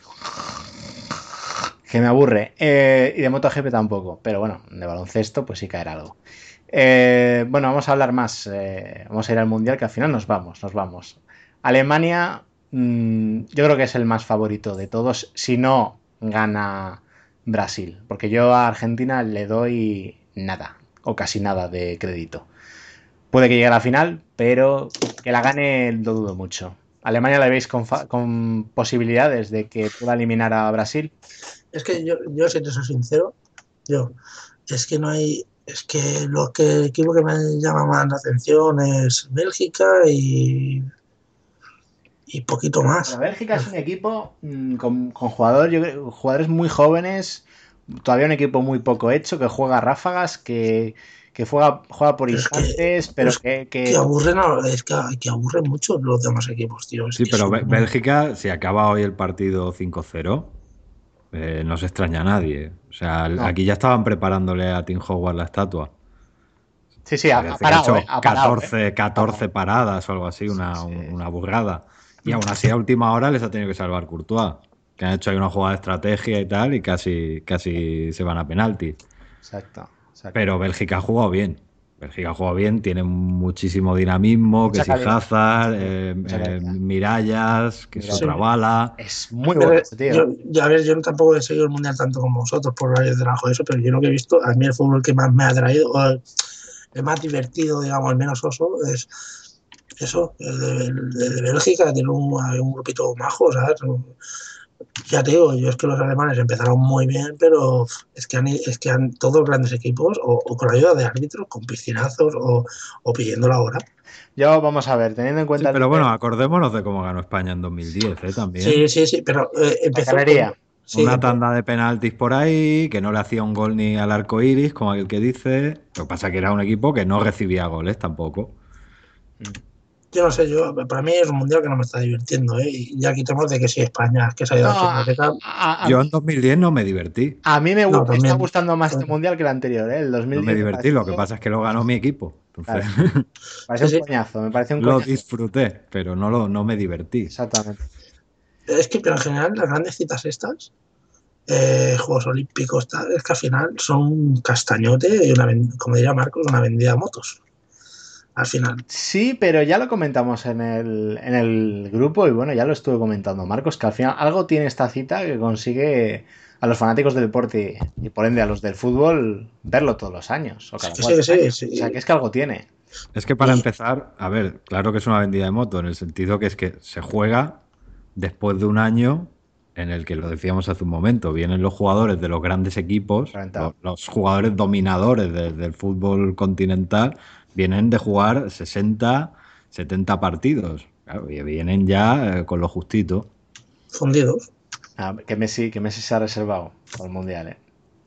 C: que me aburre. Eh, y de MotoGP tampoco. Pero bueno, de baloncesto pues sí caerá algo. Eh, bueno, vamos a hablar más. eh, vamos a ir al Mundial, que al final nos vamos, nos vamos. Alemania, mmm, yo creo que es el más favorito de todos, si no gana Brasil. Porque yo a Argentina le doy nada, o casi nada de crédito. Puede que llegue a la final, pero que la gane lo dudo mucho. ¿Alemania la veis con, fa- con posibilidades de que pueda eliminar a Brasil?
D: Es que yo, yo si te soy sincero, yo, es que no hay, es que lo que el equipo que me llama más la atención es Bélgica y, y poquito
C: Pero,
D: más.
C: pero Bélgica es un equipo mm, con, con jugador- yo creo- jugadores muy jóvenes, todavía un equipo muy poco hecho, que juega a ráfagas, que, que juega, juega por
D: Pero es que,
C: instantes, pero
D: pues,
C: que,
D: que
C: que-
D: aburren, a- es que, que aburren mucho los demás equipos, tío. Es
B: Sí,
D: que
B: pero
D: son
B: Bé-
D: muy-
B: Bélgica, si acaba hoy el partido cinco cero, eh, no se extraña a nadie. O sea,
C: no.
B: aquí ya estaban preparándole a Tim Howard la estatua.
C: Sí, sí, ha, ha
B: Parece que ha
C: parado, ¿eh?
B: hecho
C: Ha parado, ¿eh?
B: catorce,
C: Ha
B: catorce
C: parado.
B: paradas o algo así,
C: Sí,
B: una,
C: sí,
B: un-
C: sí.
B: una burrada. Y aún así a última hora les ha tenido que salvar Courtois, que han hecho ahí una jugada de estrategia y tal, y casi, casi se van a penalti.
C: Exacto, exacto.
B: Pero Bélgica ha jugado bien. Bélgica ha jugado bien, tiene muchísimo dinamismo,
C: Mucha
B: que si
C: calidad.
B: Hazard,
C: Sí,
B: eh,
C: mucha
B: eh,
C: calidad.
B: Mirallas, que es
C: Mira,
D: Sí.
B: otra bala.
C: es muy
D: Pero,
C: bueno,
D: eh,
C: tío.
D: yo, yo, a ver, yo tampoco he seguido el mundial tanto como vosotros por varios trabajo de eso, pero yo lo que he visto, a mí el fútbol que más me ha atraído, o el, el más divertido, digamos, el menos oso, es eso, el de, el de Bélgica, tiene un, un grupito majo, ¿sabes? Ya te digo, yo es que los alemanes empezaron muy bien, pero es que han, es que han todos grandes equipos, o, o con la ayuda de árbitros, con piscinazos, o, o pidiendo la hora.
C: Yo, vamos a ver, teniendo en
B: Sí,
C: cuenta el
B: pero bueno,
C: nivel-
B: acordémonos de cómo ganó España en dos mil diez, ¿eh? También.
D: Sí, sí, sí, pero eh,
C: la
D: empezó
C: canalería.
D: con... Sí,
B: Una
D: empe-
B: tanda de penaltis por ahí, que no le hacía un gol ni al arco iris, como aquel que dice. Lo que pasa es que era un equipo que no recibía goles tampoco.
D: yo no sé, yo para mí es un mundial que no me está divirtiendo, ¿eh? Y ya quitamos de que si España, que se ha ido
C: No,
D: a
C: a,
D: Sudáfrica,
C: a- a
B: Yo
C: mí,
B: en dos mil diez no me divertí.
C: a mí me,
D: no,
C: gu- me está
D: también.
C: gustando más este
D: Bueno,
C: mundial que el anterior, ¿eh? El
B: No me
C: dos mil diez me
B: divertí, lo que
C: pareció,
B: pasa es que lo ganó mi equipo. Entonces
C: claro, me pareció
D: sí,
C: un
D: sí.
C: coñazo, me pareció un
B: lo
C: coñazo.
B: disfruté, pero no, lo, no me divertí.
C: Exactamente.
D: Es que pero en general las grandes citas estas, eh, Juegos Olímpicos, tal, es que al final son un castañote y una, ven- como diría Marcos, una vendida de motos. Al final.
C: Sí, pero ya lo comentamos en el, en el grupo y bueno, ya lo estuve comentando, Marcos, que al final algo tiene esta cita que consigue a los fanáticos del deporte y por ende a los del fútbol verlo todos los años o cada
D: Sí, sí,
C: cuatro
D: sí,
C: años.
D: sí.
C: O sea, que es que algo tiene.
B: Es que para
D: Y-
B: empezar, a ver, claro que es una vendida de moto, en el sentido que es que se juega después de un año en el que, lo decíamos hace un momento, vienen los jugadores de los grandes equipos,
C: Reventado.
B: los, los jugadores dominadores de- del fútbol continental, vienen de jugar sesenta, setenta partidos. Claro, y vienen ya eh, con lo justito.
D: Fundidos.
C: Ah, que Messi, que Messi se ha reservado para el mundial, ¿eh?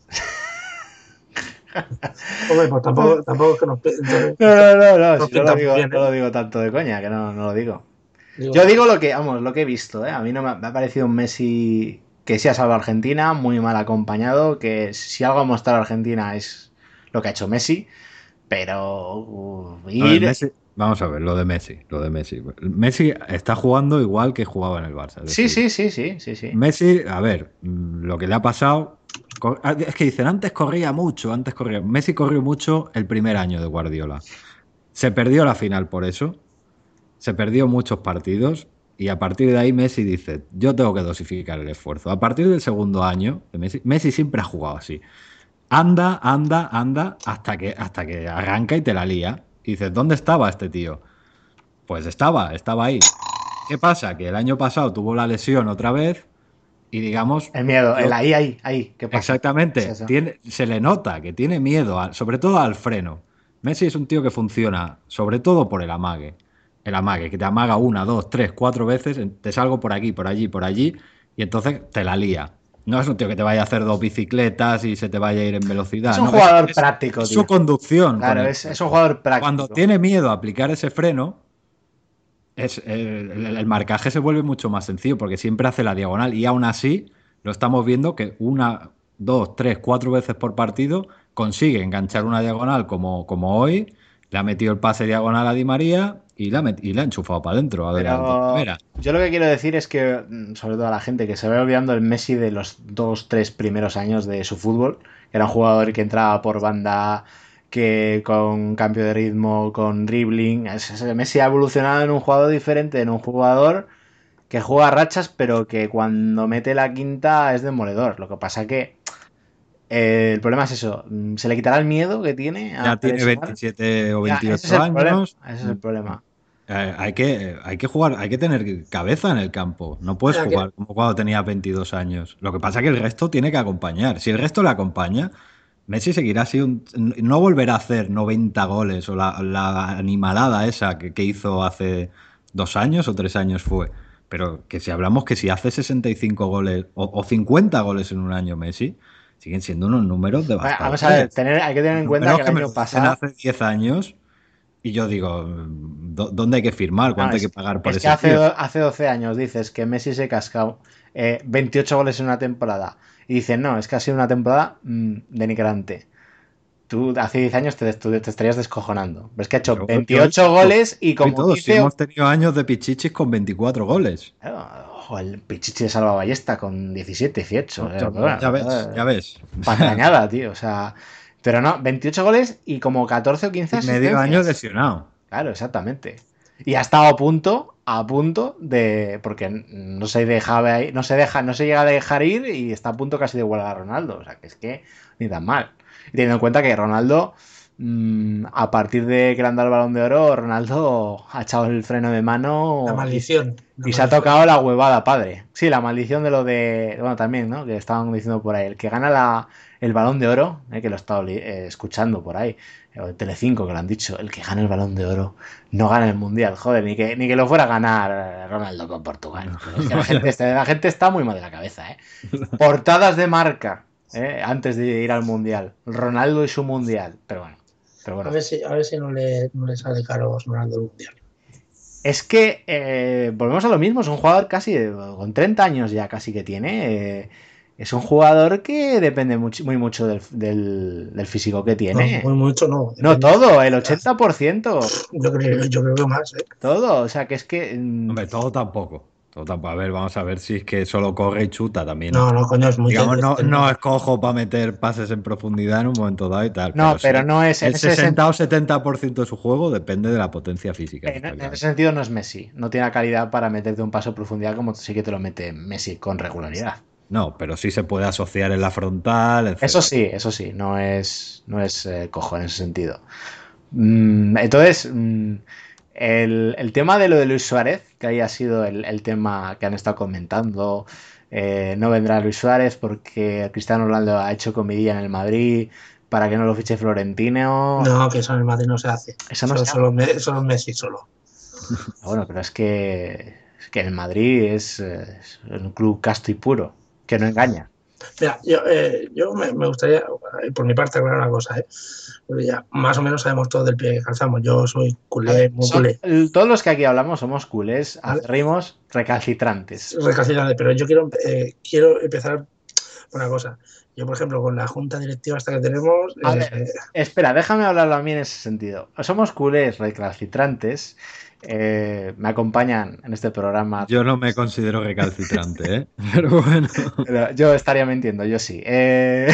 D: Hombre, pues tampoco, tampoco es que nos, pi- entonces,
C: No, no, no, no,
D: nos
C: si no lo
D: pintamos
C: digo,
D: bien,
C: no lo
D: ¿eh?
C: digo tanto de coña, que no, no lo digo.
D: Digo,
C: Yo digo lo que, vamos, lo que he visto, ¿eh? A mí no me ha, me ha parecido un Messi que sí ha salvado a Argentina, muy mal acompañado, que si algo ha mostrado a Argentina es lo que ha hecho Messi, pero uh,
B: A ver,
C: ir...
B: Messi, vamos a ver, lo de Messi, lo de Messi. Messi está jugando igual que jugaba en el Barça. Es
C: Sí,
B: decir,
C: sí, sí, sí, sí, sí.
B: Messi, a ver, mm, lo que le ha pasado. cor- ah, Es que dicen, antes corría mucho, antes corría. Messi corrió mucho el primer año de Guardiola. Se perdió la final por eso. Se perdió muchos partidos. Y a partir de ahí Messi dice, yo tengo que dosificar el esfuerzo. A partir del segundo año de Messi, Messi siempre ha jugado así. Anda, anda, anda, hasta que, hasta que arranca y te la lía. Y dices, ¿dónde estaba este tío? Pues estaba, estaba ahí. ¿Qué pasa? Que el año pasado tuvo la lesión otra vez y digamos...
C: El miedo,
B: yo-
C: el ahí, ahí, ahí, ¿qué pasa?
B: Exactamente,
C: Es eso.
B: tiene, se le nota que tiene miedo, a- sobre todo al freno. Messi es un tío que funciona sobre todo por el amague. El amague, que te amaga una, dos, tres, cuatro veces, en- te salgo por aquí, por allí, por allí, y entonces te la lía. No es un tío que te vaya a hacer dos bicicletas y se te vaya a ir en velocidad.
C: Es un
B: no,
C: jugador
B: es-
C: práctico,
B: es
C: tío.
B: su conducción.
C: Claro,
B: con el
C: es, es
B: cuerpo.
C: un jugador práctico.
B: Cuando tiene miedo a aplicar ese freno, es, eh, el, el marcaje se vuelve mucho más sencillo porque siempre hace la diagonal y aún así lo estamos viendo que una, dos, tres, cuatro veces por partido consigue enganchar una diagonal como, como hoy, le ha metido el pase diagonal a Di María y la, y la ha enchufado para adentro.
C: Pero yo lo que quiero decir es que, sobre todo a la gente, que se va olvidando el Messi de los dos, tres primeros años de su fútbol, que era un jugador que entraba por banda, que con cambio de ritmo, con dribbling. Messi ha evolucionado en un jugador diferente, en un jugador que juega a rachas, pero que cuando mete la quinta es demoledor. Lo que pasa que eh, el problema es eso, se le quitará el miedo que tiene a
B: Ya tiene
C: presionar.
B: veintisiete o
C: Ya, ese es
B: veintiocho
C: el problema,
B: años.
C: ese es el problema.
B: Eh, hay que, hay que jugar, hay que tener cabeza en el campo. No puedes
D: Mira que-
B: jugar como cuando tenías veintidós años. Lo que pasa es que el resto tiene que acompañar. Si el resto le acompaña, Messi seguirá así, un- no volverá a hacer noventa goles o la, la animalada esa que, que hizo hace dos años o tres años fue. Pero que si hablamos que si hace sesenta y cinco goles o, o cincuenta goles en un año Messi, siguen siendo unos números
C: Bueno, vamos a ver,
B: devastadoras.
C: tener, hay que tener en cuenta
B: Números
C: que el
B: que me
C: año
B: lo dicen
C: pasado.
B: hace diez años y yo digo, ¿dó- ¿dónde hay que firmar?
C: No,
B: ¿Cuánto hay que
C: es,
B: pagar por
C: es que
B: ese
C: hace,
B: tío?
C: do- hace doce años dices que Messi se cascado eh, veintiocho goles en una temporada. Y dicen, no, es que ha sido una temporada mm, denigrante. Tú hace diez años te, tú te estarías descojonando. Ves que ha hecho
B: Yo, yo he
C: veintiocho
B: visto,
C: goles y
B: y
C: como
B: todos, si
C: quince.
B: hemos tenido años de pichichis con veinticuatro goles.
C: Claro, ojo, el Pichichi de Salva Ballesta con diecisiete, dieciocho.
B: No,
C: O sea,
B: yo-
C: pues bueno,
B: ya ves,
C: eh,
B: ya ves.
C: patrañada, tío. O sea, pero no, veintiocho goles y como catorce o quince
B: Y medio año
C: asistencias.
B: lesionado.
C: Claro, exactamente. Y ha estado a punto, a punto de. Porque no se dejaba, no se deja, no se llega a dejar ir y está a punto casi de igualar a Ronaldo. O sea, que es que ni tan mal. Y teniendo en cuenta que Ronaldo, mmm, a partir de que le han dado el Balón de Oro, Ronaldo ha echado el freno de
D: La
C: mano y,
D: maldición. La
C: y se ha
D: maldición.
C: tocado la huevada, padre. Sí, la maldición de lo de. Bueno, también, ¿no? Que estaban diciendo por ahí. El que gana la, el Balón de Oro, eh, que lo he estado li- eh, escuchando por ahí. O en Telecinco, que lo han dicho. El que gana el Balón de Oro no gana el Mundial. Joder, ni que, ni que lo fuera a ganar Ronaldo con Portugal. Pero es que la gente, está, la gente está muy mal de la cabeza, ¿eh? Portadas de marca, ¿eh? Antes de ir al Mundial. Ronaldo y su Mundial. Pero bueno. Pero bueno.
D: A ver si, a ver si no, le, no le sale caro Ronaldo el mundial.
C: Es que eh, volvemos a lo mismo, es un jugador casi de- con treinta años ya casi que tiene. eh, es un jugador que depende much- muy mucho del, del- del físico que
D: No,
C: tiene.
D: muy mucho no.
C: No
D: Depende.
C: todo, el ochenta por ciento.
D: Yo creo, yo creo que más, ¿eh?
C: Todo, o sea que es que. mm,
B: Hombre, todo tampoco. Todo tampoco. A ver, vamos a ver si es que solo corre y chuta también.
D: No, no, coño, es muy
B: Digamos, no,
D: técnico.
B: no es cojo para meter pases en profundidad en un momento dado y tal.
C: No, pero
B: sí,
C: no es- en
B: el
C: ese
B: sesenta o setenta por ciento de su juego depende de la potencia física. eso
C: En,
B: está
C: en
B: claro.
C: ese sentido no es Messi. No tiene la calidad para meterte un paso de profundidad como sí que te lo mete Messi con regularidad.
B: No, pero sí se puede asociar en la frontal, etcétera.
C: Eso sí, eso sí, no es, no es eh, cojo en ese sentido. Mm, entonces, mm, el, el tema de lo de Luis Suárez, que ahí ha sido el, el tema que han estado comentando, eh, no vendrá Luis Suárez porque Cristiano Ronaldo ha hecho comidilla en el Madrid para que no lo fiche Florentino.
D: No, que eso en el Madrid no se hace.
C: Eso no
D: Solo,
C: se
D: solo, Me- solo Messi solo.
C: Bueno, pero es que, es que el Madrid es, eh, es un club casto y puro, que no engaña.
D: Mira, yo, eh, yo me, me gustaría, eh, por mi parte, aclarar una cosa, ¿eh? Porque ya más o menos sabemos todo del pie que calzamos. Yo soy
C: A
D: culé,
C: ver,
D: muy
C: son-
D: culé.
C: el- todos los que aquí hablamos somos culés,
D: Vale.
C: acérrimos, recalcitrantes.
D: Recalcitrante, pero yo quiero, eh, quiero empezar por una cosa. Yo, por ejemplo, con la junta directiva hasta que tenemos,
C: A
D: eh,
C: ver, espera, déjame hablarlo a mí en ese sentido. Somos culés, recalcitrantes. eh, me acompañan en este programa.
B: Yo no me considero recalcitrante, ¿eh? Pero bueno.
C: Pero yo estaría mintiendo, yo sí. Eh,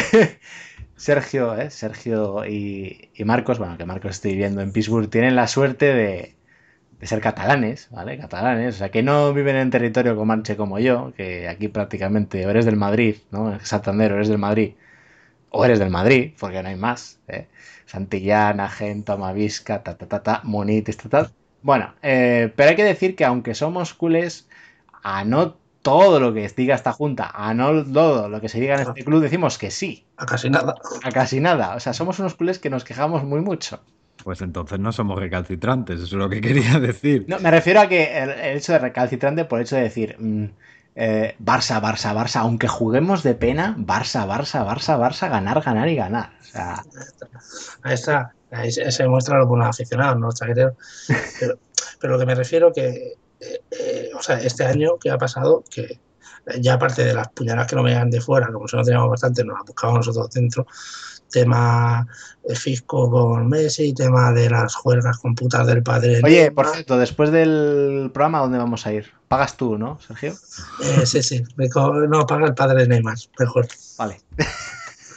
C: Sergio, eh, Sergio y, y Marcos, bueno, que Marcos estoy viviendo en Pittsburgh, tienen la suerte de, de ser catalanes, ¿vale? Catalanes, o sea, que no viven en territorio comanche como yo, que aquí prácticamente o eres del Madrid, ¿no? Santander, o eres del Madrid, o eres del Madrid, porque no hay más, ¿eh? Santillana, Gento, Amavisca, ta, ta, ta, ta, Munitis, ta, ta. Bueno, eh, pero hay que decir que aunque somos culés, a no todo lo que diga esta junta, a no todo lo que se diga en este club, decimos que sí,
D: a casi nada.
C: a casi nada. O sea, somos unos culés que nos quejamos muy mucho.
B: Pues entonces no somos recalcitrantes, eso es lo que quería decir.
C: No, me refiero a que el, el hecho de recalcitrante por el hecho de decir mm, eh, Barça, Barça, Barça, aunque juguemos de pena, Barça, Barça, Barça, Barça, ganar, ganar y ganar. O sea,
D: Ahí está, ahí se, se muestra lo buenos aficionados, ¿no? Los chaqueteros. Pero, pero lo que me refiero que, eh, eh, o sea, este año que ha pasado, que ya aparte de las puñaladas que no venían de fuera, como si no teníamos bastante, nos las buscábamos nosotros dentro, tema de fisco con Messi, tema de las juergas con putas del padre.
C: oye, por cierto, después del programa, ¿a dónde vamos a ir? Pagas tú, ¿no, Sergio?
D: Eh, sí, sí, me co- no, paga el padre de Neymar, mejor.
C: Vale.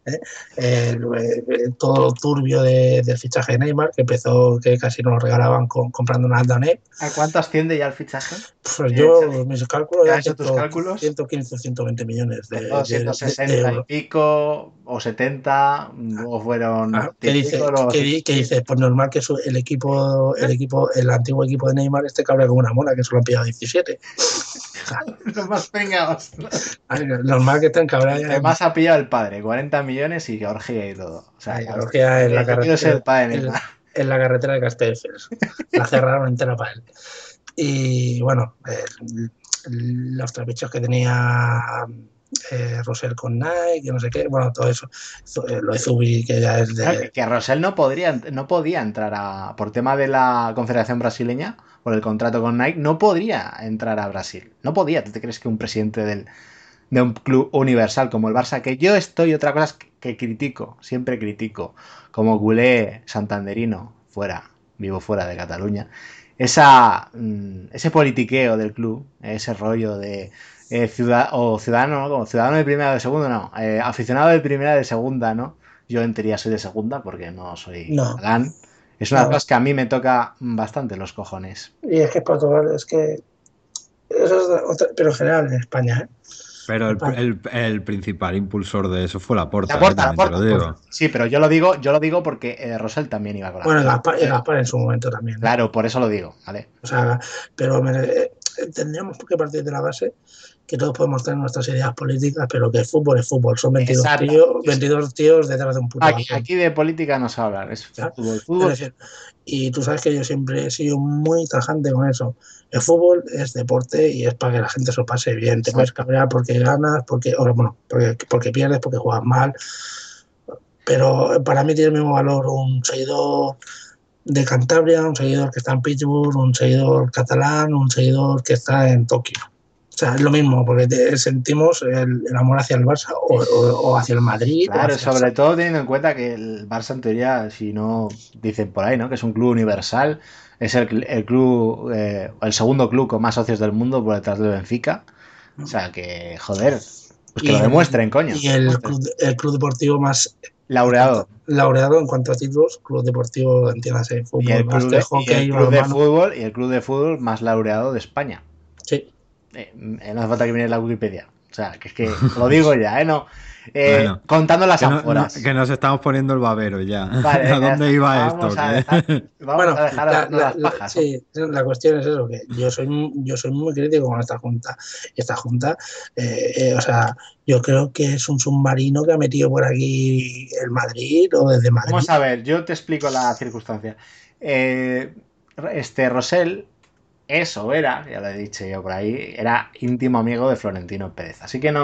D: ¿eh? El, eh, todo lo turbio de, del fichaje de Neymar, que empezó que casi nos lo regalaban con, comprando una Aldanet.
C: ¿A cuánto asciende ya el fichaje?
D: Pues yo, mis cálculos
C: ¿Ya
D: eran
C: has hecho tus
D: ciento,
C: cálculos?
D: ciento quince o ciento veinte millones de, de,
C: ciento
D: de, de
C: sesenta y
D: euros.
C: pico o setenta, luego fueron
D: Ah, ¿qué dice?
C: pico, luego
D: ¿Qué,
C: ciento-
D: qué dice? Pues normal que su- el equipo, el equipo, el antiguo equipo de Neymar esté cabreado como una mona, que solo han pillado diecisiete.
C: Los más peñados.
D: Ay, normal que estén cabreados.
C: Además ha pillado el padre, cuarenta millones y orgía y todo. O sea,
D: Ay,
C: ya-
D: orgía en la
C: yo quiero ser
D: carretera,
C: el padre de
D: en,
C: Neymar.
D: en la carretera de Castelldefels. La cerraron entera para él. Y bueno, eh, los trapichos que tenía eh, Rosell con Nike, que no sé qué, bueno, todo eso. Eh, Lo de Zubi, que ya es
C: Claro,
D: de.
C: que, que Rosell no podría, no podía entrar a, por tema de la Confederación Brasileña, por el contrato con Nike, no podría entrar a Brasil. No podía. ¿Tú te crees que un presidente del, de un club universal como el Barça, que yo estoy, otra cosa es que, que critico, siempre critico, como culé santanderino, fuera, vivo fuera de Cataluña, esa, mm, ese politiqueo del club, ese rollo de eh, ciudad, o ciudadano, ¿no? Como ciudadano de primera o de segunda, no, eh, aficionado de primera o de segunda, ¿no? Yo en teoría soy de segunda porque no soy
D: No.
C: catalán. Es una de las
D: No.
C: cosas que a mí me toca bastante los cojones.
D: Y es que Portugal, es que. Eso es otra, pero en general en España, ¿eh?
B: Pero el,
D: España.
B: el, el principal impulsor de eso fue Laporta,
C: La porta,
B: eh,
C: la
B: también te
C: porta.
B: lo digo.
C: Sí, pero yo lo digo, yo lo digo porque eh, Rosell también iba con la
D: Bueno, y
C: porta.
D: Gaspar, y Gaspar en su momento también. ¿eh?
C: Claro, por eso lo digo, ¿vale?
D: O sea, pero me, eh, tendríamos que partir de la base que todos podemos tener nuestras ideas políticas, pero que el fútbol es fútbol. Son veintidós
C: Exacto.
D: tíos, veintidós tíos detrás de un puto
C: Aquí,
D: balón.
C: aquí de política no se va a hablar, es
D: ¿Ya?
C: fútbol,
D: Es
C: fútbol.
D: decir, y tú sabes que yo siempre he sido muy tajante con eso. El fútbol es deporte y es para que la gente se lo pase bien. Te puedes cabrear porque ganas, porque, o, bueno, porque, porque pierdes, porque juegas mal. Pero para mí tiene el mismo valor un seguidor de Cantabria, un seguidor que está en Pittsburgh, un seguidor catalán, un seguidor que está en Tokio. O sea, es lo mismo, porque te, sentimos el, el amor hacia el Barça o, o, o hacia el Madrid.
C: Claro,
D: hacia
C: sobre
D: el...
C: todo teniendo en cuenta que el Barça en teoría, si no dicen por ahí, ¿no? Que es un club universal, es el, el club, eh, el segundo club con más socios del mundo por detrás del Benfica. O sea que, joder, pues que
D: y
C: lo demuestren, coño.
D: Y el club, el club deportivo más
C: laureado.
D: Laureado en cuanto a títulos, club deportivo, entiéndase, fútbol,
C: y el club, de,
D: hockey,
C: y el club de fútbol y el club de fútbol más laureado de España.
D: Sí.
C: Eh, no hace falta que viene la Wikipedia. O sea, que es que lo digo ya, ¿eh? No. Eh,
B: bueno,
C: contando las
B: que
C: ánforas.
B: No, no, que nos estamos poniendo el babero ya.
C: Vale,
B: ¿A dónde iba
C: vamos
B: esto?
C: A dejar, vamos
D: bueno,
C: a dejar
D: la, la,
C: las pajas.
D: la, sí, la cuestión es eso, que yo soy, yo soy muy crítico con esta junta. Esta junta, eh, eh, o sea, yo creo que es un submarino que ha metido por aquí el Madrid o desde Madrid.
C: Vamos a ver, yo te explico la circunstancia. Eh, este Rosell es o era, ya lo he dicho yo por ahí, era íntimo amigo de Florentino Pérez. Así que no,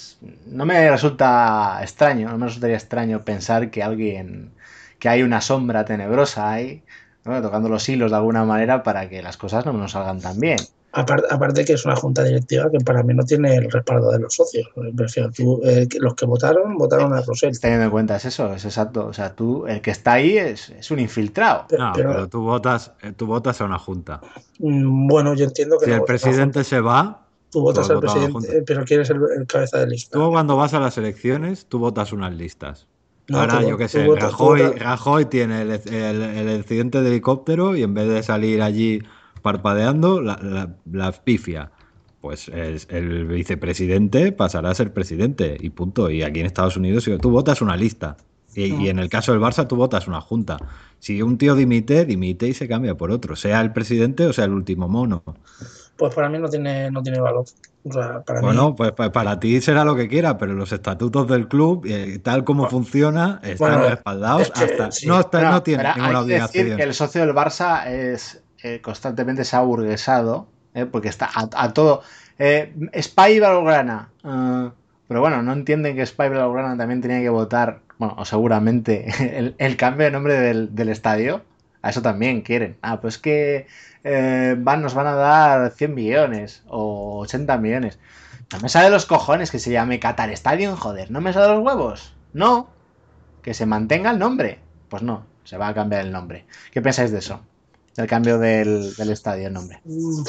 C: no me resulta extraño, no me resultaría extraño pensar que alguien, que hay una sombra tenebrosa ahí, ¿no? Tocando los hilos de alguna manera para que las cosas no nos salgan tan bien.
D: Aparte, aparte que es una junta directiva que para mí no tiene el respaldo de los socios. Prefiero, tú, eh, los que votaron, votaron a Rosell.
C: Teniendo en cuenta es eso, es exacto. O sea, tú, el que está ahí es, es un infiltrado.
B: Pero, no, pero, pero tú votas, tú votas a una junta.
D: Bueno, yo entiendo que
B: si
D: no
B: el presidente se va,
D: tú votas tú al presidente, pero ¿quién es el, el cabeza de lista?
B: Tú cuando vas a las elecciones, tú votas unas listas. No, Ahora, tú, yo qué sé,
D: votas,
B: Rajoy,
D: votas...
B: Rajoy tiene el, el, el accidente de helicóptero y en vez de salir allí parpadeando, la, la, la pifia. Pues el, el vicepresidente pasará a ser presidente y punto. Y aquí en Estados Unidos tú votas una lista. Y, no. y en el caso del Barça tú votas una junta. Si un tío dimite, dimite y se cambia por otro. Sea el presidente o sea el último mono.
D: Pues para mí no tiene, no tiene valor. O sea, para
B: bueno,
D: mí...
B: pues, pues para ti será lo que quiera, pero los estatutos del club, eh, tal como bueno, funciona, están bueno, respaldados es que,
C: sí.
B: hasta... No, está,
C: pero,
B: no tiene
C: pero
B: ninguna
C: hay
B: obligación.
C: Que decir que el socio del Barça es eh, constantemente se ha burguesado, eh, porque está a, a todo... Eh, Spy Blaugrana. Uh, pero bueno, no entienden que Spy Blaugrana también tenía que votar, bueno, o seguramente, el, el cambio de nombre del, del estadio. A eso también quieren. Ah, pues que eh, van, nos van a dar cien millones o ochenta millones. No me sale los cojones que se llame Qatar Stadium, joder. ¿No me sale los huevos? No. Que se mantenga el nombre. Pues no, se va a cambiar el nombre. ¿Qué pensáis de eso? Del cambio del, del estadio, el nombre.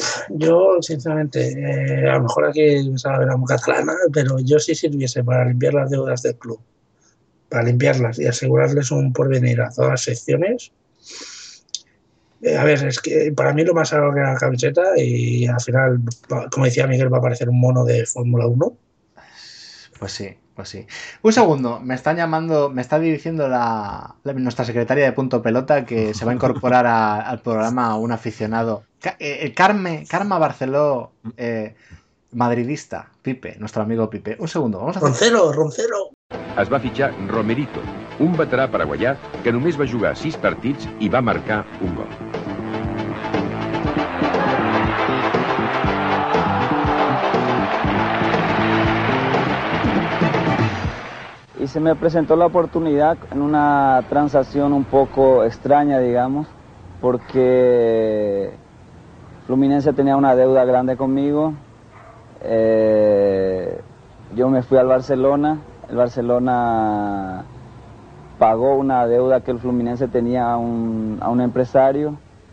D: Yo, sinceramente, eh, a lo mejor aquí me sale la catalana, pero yo sí sirviese para limpiar las deudas del club para limpiarlas y asegurarles un porvenir a todas las secciones. Eh, a ver, es que para mí lo más algo que era la camiseta y al final, como decía Miguel, va a aparecer un mono de Fórmula uno.
C: Pues sí, pues sí. Un segundo, me están llamando, me está diciendo la, la- nuestra secretaria de Punto Pelota que se va a incorporar a- al programa un aficionado. Ca- eh, el Carme, Karma Barceló eh, madridista, Pipe, nuestro amigo Pipe. Un segundo, vamos a hacer.
D: Roncero, Roncero.
E: Es va fitxar Romerito, un veterà paraguaià que només va jugar sis partits i va marcar un gol.
F: Y se me presentó la oportunidad en una transacción un poco extraña, digamos, porque Fluminense tenía una deuda grande conmigo. Eh, yo me fui al Barcelona, el Barcelona pagó una deuda que el Fluminense tenía a un, a un empresario.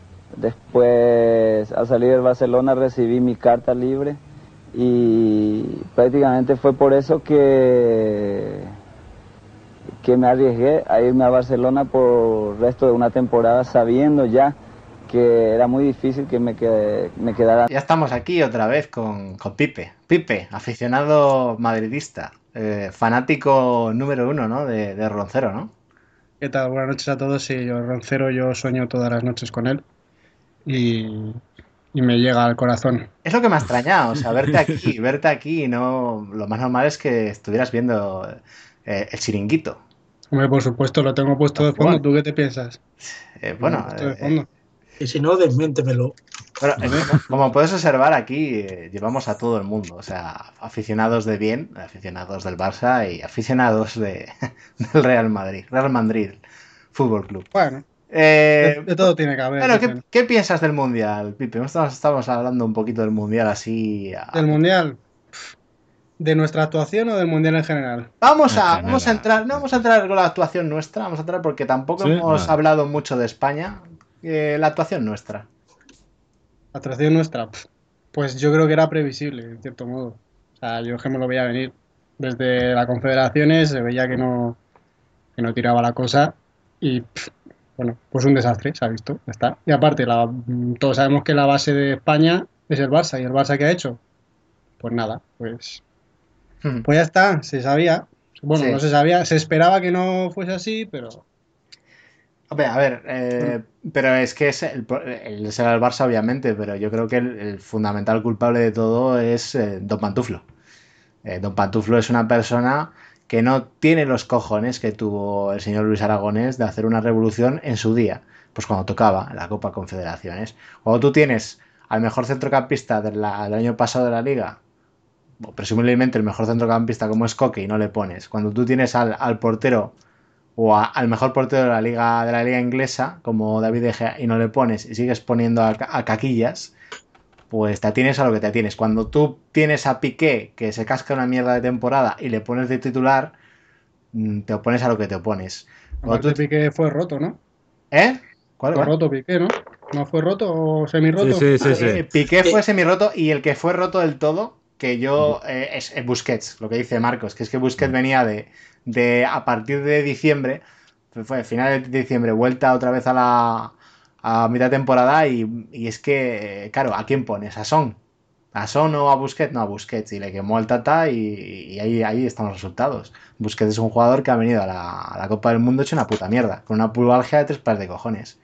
F: Después, al salir del Barcelona, recibí mi carta libre y prácticamente fue por eso que, que me arriesgué a irme a Barcelona por el resto de una temporada, sabiendo ya que era muy difícil que me, qued- me quedara.
C: Ya estamos aquí otra vez con, con Pipe. Pipe, aficionado madridista, eh, fanático número uno, ¿no? De, de Roncero, ¿no?
G: ¿Qué tal? Buenas noches a todos. Sí, yo, Roncero, yo sueño todas las noches con él y, y me llega al corazón.
C: Es lo que me ha extrañado, o sea, verte aquí, verte aquí, no. Lo más normal es que estuvieras viendo eh, el chiringuito.
G: Hombre, por supuesto, lo tengo puesto de fondo. ¿Tú qué te piensas?
C: Eh,
G: Lo
C: bueno,
G: tengo puesto de
C: eh,
G: fondo.
D: Y si no, desmiéntemelo.
C: bueno, eh, como, como puedes observar aquí, eh, llevamos a todo el mundo, o sea, aficionados de bien, aficionados del Barça y aficionados de, del Real Madrid, Real Madrid Fútbol Club.
G: Bueno,
C: Eh,
G: de, de todo tiene que haber.
C: bueno, ¿qué,
G: dicen.
C: qué piensas del Mundial, Pipe? Estamos, estamos hablando un poquito del Mundial así. a-
G: ¿Del Mundial? ¿De nuestra actuación o del Mundial en general?
C: Vamos
B: En
C: a, vamos a
B: general.
C: entrar, no vamos a entrar con la actuación nuestra, vamos a entrar porque tampoco
B: Sí,
C: hemos
B: vale.
C: hablado mucho de España. Eh, la actuación nuestra.
G: La actuación nuestra, pf, pues yo creo que era previsible, en cierto modo. O sea, yo que me lo veía venir. Desde las confederaciones se veía que no, que no tiraba la cosa y, pf, bueno, pues un desastre, se ha visto, ya está. Y aparte, la- todos sabemos que la base de España es el Barça. ¿Y el Barça qué ha hecho? Pues nada, pues, pues ya está, se sabía. Bueno,
C: Sí.
G: no se sabía, se esperaba que no fuese así, pero
C: Hombre, a ver, eh, pero es que es el, pro- el será el Barça, obviamente, pero yo creo que el, el fundamental culpable de todo es eh, Don Pantuflo. Eh, Don Pantuflo es una persona que no tiene los cojones que tuvo el señor Luis Aragonés de hacer una revolución en su día, pues cuando tocaba la Copa Confederaciones. Cuando tú tienes al mejor centrocampista de la- del año pasado de la liga, o presumiblemente el mejor centrocampista como es Coque y no le pones, cuando tú tienes al, al portero o a- al mejor portero de la liga de la liga inglesa como David De Gea y no le pones y sigues poniendo a, a caquillas, pues te atienes a lo que te atienes. Cuando tú tienes a Piqué que se casca una mierda de temporada y le pones de titular, mm, te opones a lo que te opones. Cuando
G: aparte
C: tú-
G: Piqué fue roto, ¿no?
C: ¿Eh? ¿Cuál,
G: Fue
C: cuál?
G: roto Piqué, ¿no? ¿No fue roto o semi-roto?
B: Sí, sí, sí,
C: Eh,
B: sí.
C: Piqué fue semi-roto y el que fue roto del todo, que yo, eh, es, es Busquets, lo que dice Marcos, que es que Busquets venía de, de a partir de diciembre, fue final de diciembre, vuelta otra vez a la a mitad de temporada y, y es que, eh, claro, ¿a quién pones? ¿A Son? ¿A Son o a Busquets? No, a Busquets, y le quemó el tata y, y ahí, ahí están los resultados. Busquets es un jugador que ha venido a la, a la Copa del Mundo hecho una puta mierda, con una pubalgia de tres pares de cojones.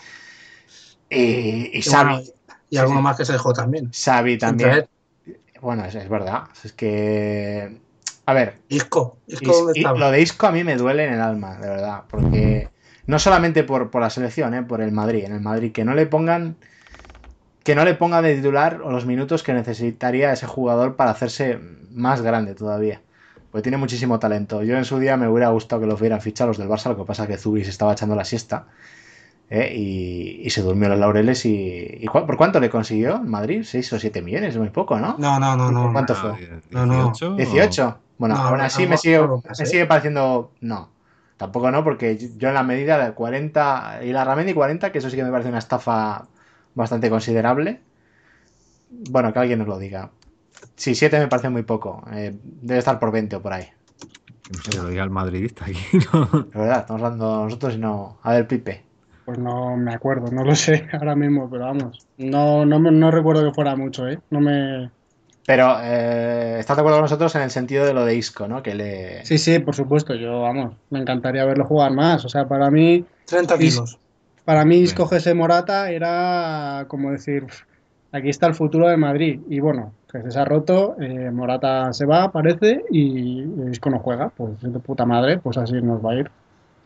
C: Y, y
D: Y,
C: Xavi,
D: bueno, y
C: Sí,
D: alguno
C: sí.
D: más que se dejó también.
C: Xavi
D: Sin
C: también.
D: traer.
C: Bueno, es, es verdad. Es que. A ver,
D: Isco. Isco,
C: Is-
D: ¿dónde
C: y
D: estaba?
C: lo de Isco a mí me duele en el alma, de verdad. Porque. No solamente por, por la selección, ¿eh? Por el Madrid. En el Madrid, que no le pongan. Que no le pongan de titular o los minutos que necesitaría ese jugador para hacerse más grande todavía. Porque tiene muchísimo talento. Yo en su día me hubiera gustado que lo hubieran fichado los del Barça. Lo que pasa es que Zubi se estaba echando la siesta. ¿eh? Y, y se durmió en los laureles. Y, y ¿cu- ¿Por cuánto le consiguió en Madrid? seis o siete millones, es muy poco, ¿no?
D: No, no, no, no.
C: ¿Cuánto
B: Ah,
C: fue?
D: No, no.
B: dieciocho.
C: ¿dieciocho? Bueno,
D: No,
C: aún
D: no,
C: así
D: no,
C: me sigue,
D: no más,
C: me
D: ¿eh?
C: sigue pareciendo. No, tampoco no, porque yo en la medida de cuarenta y la Ramendi cuarenta, que eso sí que me parece una estafa bastante considerable. Bueno, que alguien nos lo diga. Sí, siete me parece muy poco. eh, debe estar por veinte o por ahí.
B: Que lo diga el madridista aquí, ¿no?
C: Es verdad, estamos hablando nosotros y no. A ver, Pipe.
G: Pues no me acuerdo, no lo sé ahora mismo, pero vamos. No, no, me- no recuerdo que fuera mucho, ¿eh? No me...
C: Pero, eh, ¿estás de acuerdo con nosotros en el sentido de lo de Isco, ¿no? Que le.
G: Sí, sí, por supuesto, yo, vamos, me encantaría verlo jugar más. O sea, para mí,
D: treinta
G: Is-
D: kilos.
G: para mí Isco
B: Venga.
G: José Morata era como decir, "Uf, aquí está el futuro de Madrid". Y bueno, José se ha roto, eh, Morata se va, parece, y Isco no juega. Pues de puta madre, pues así nos va a ir.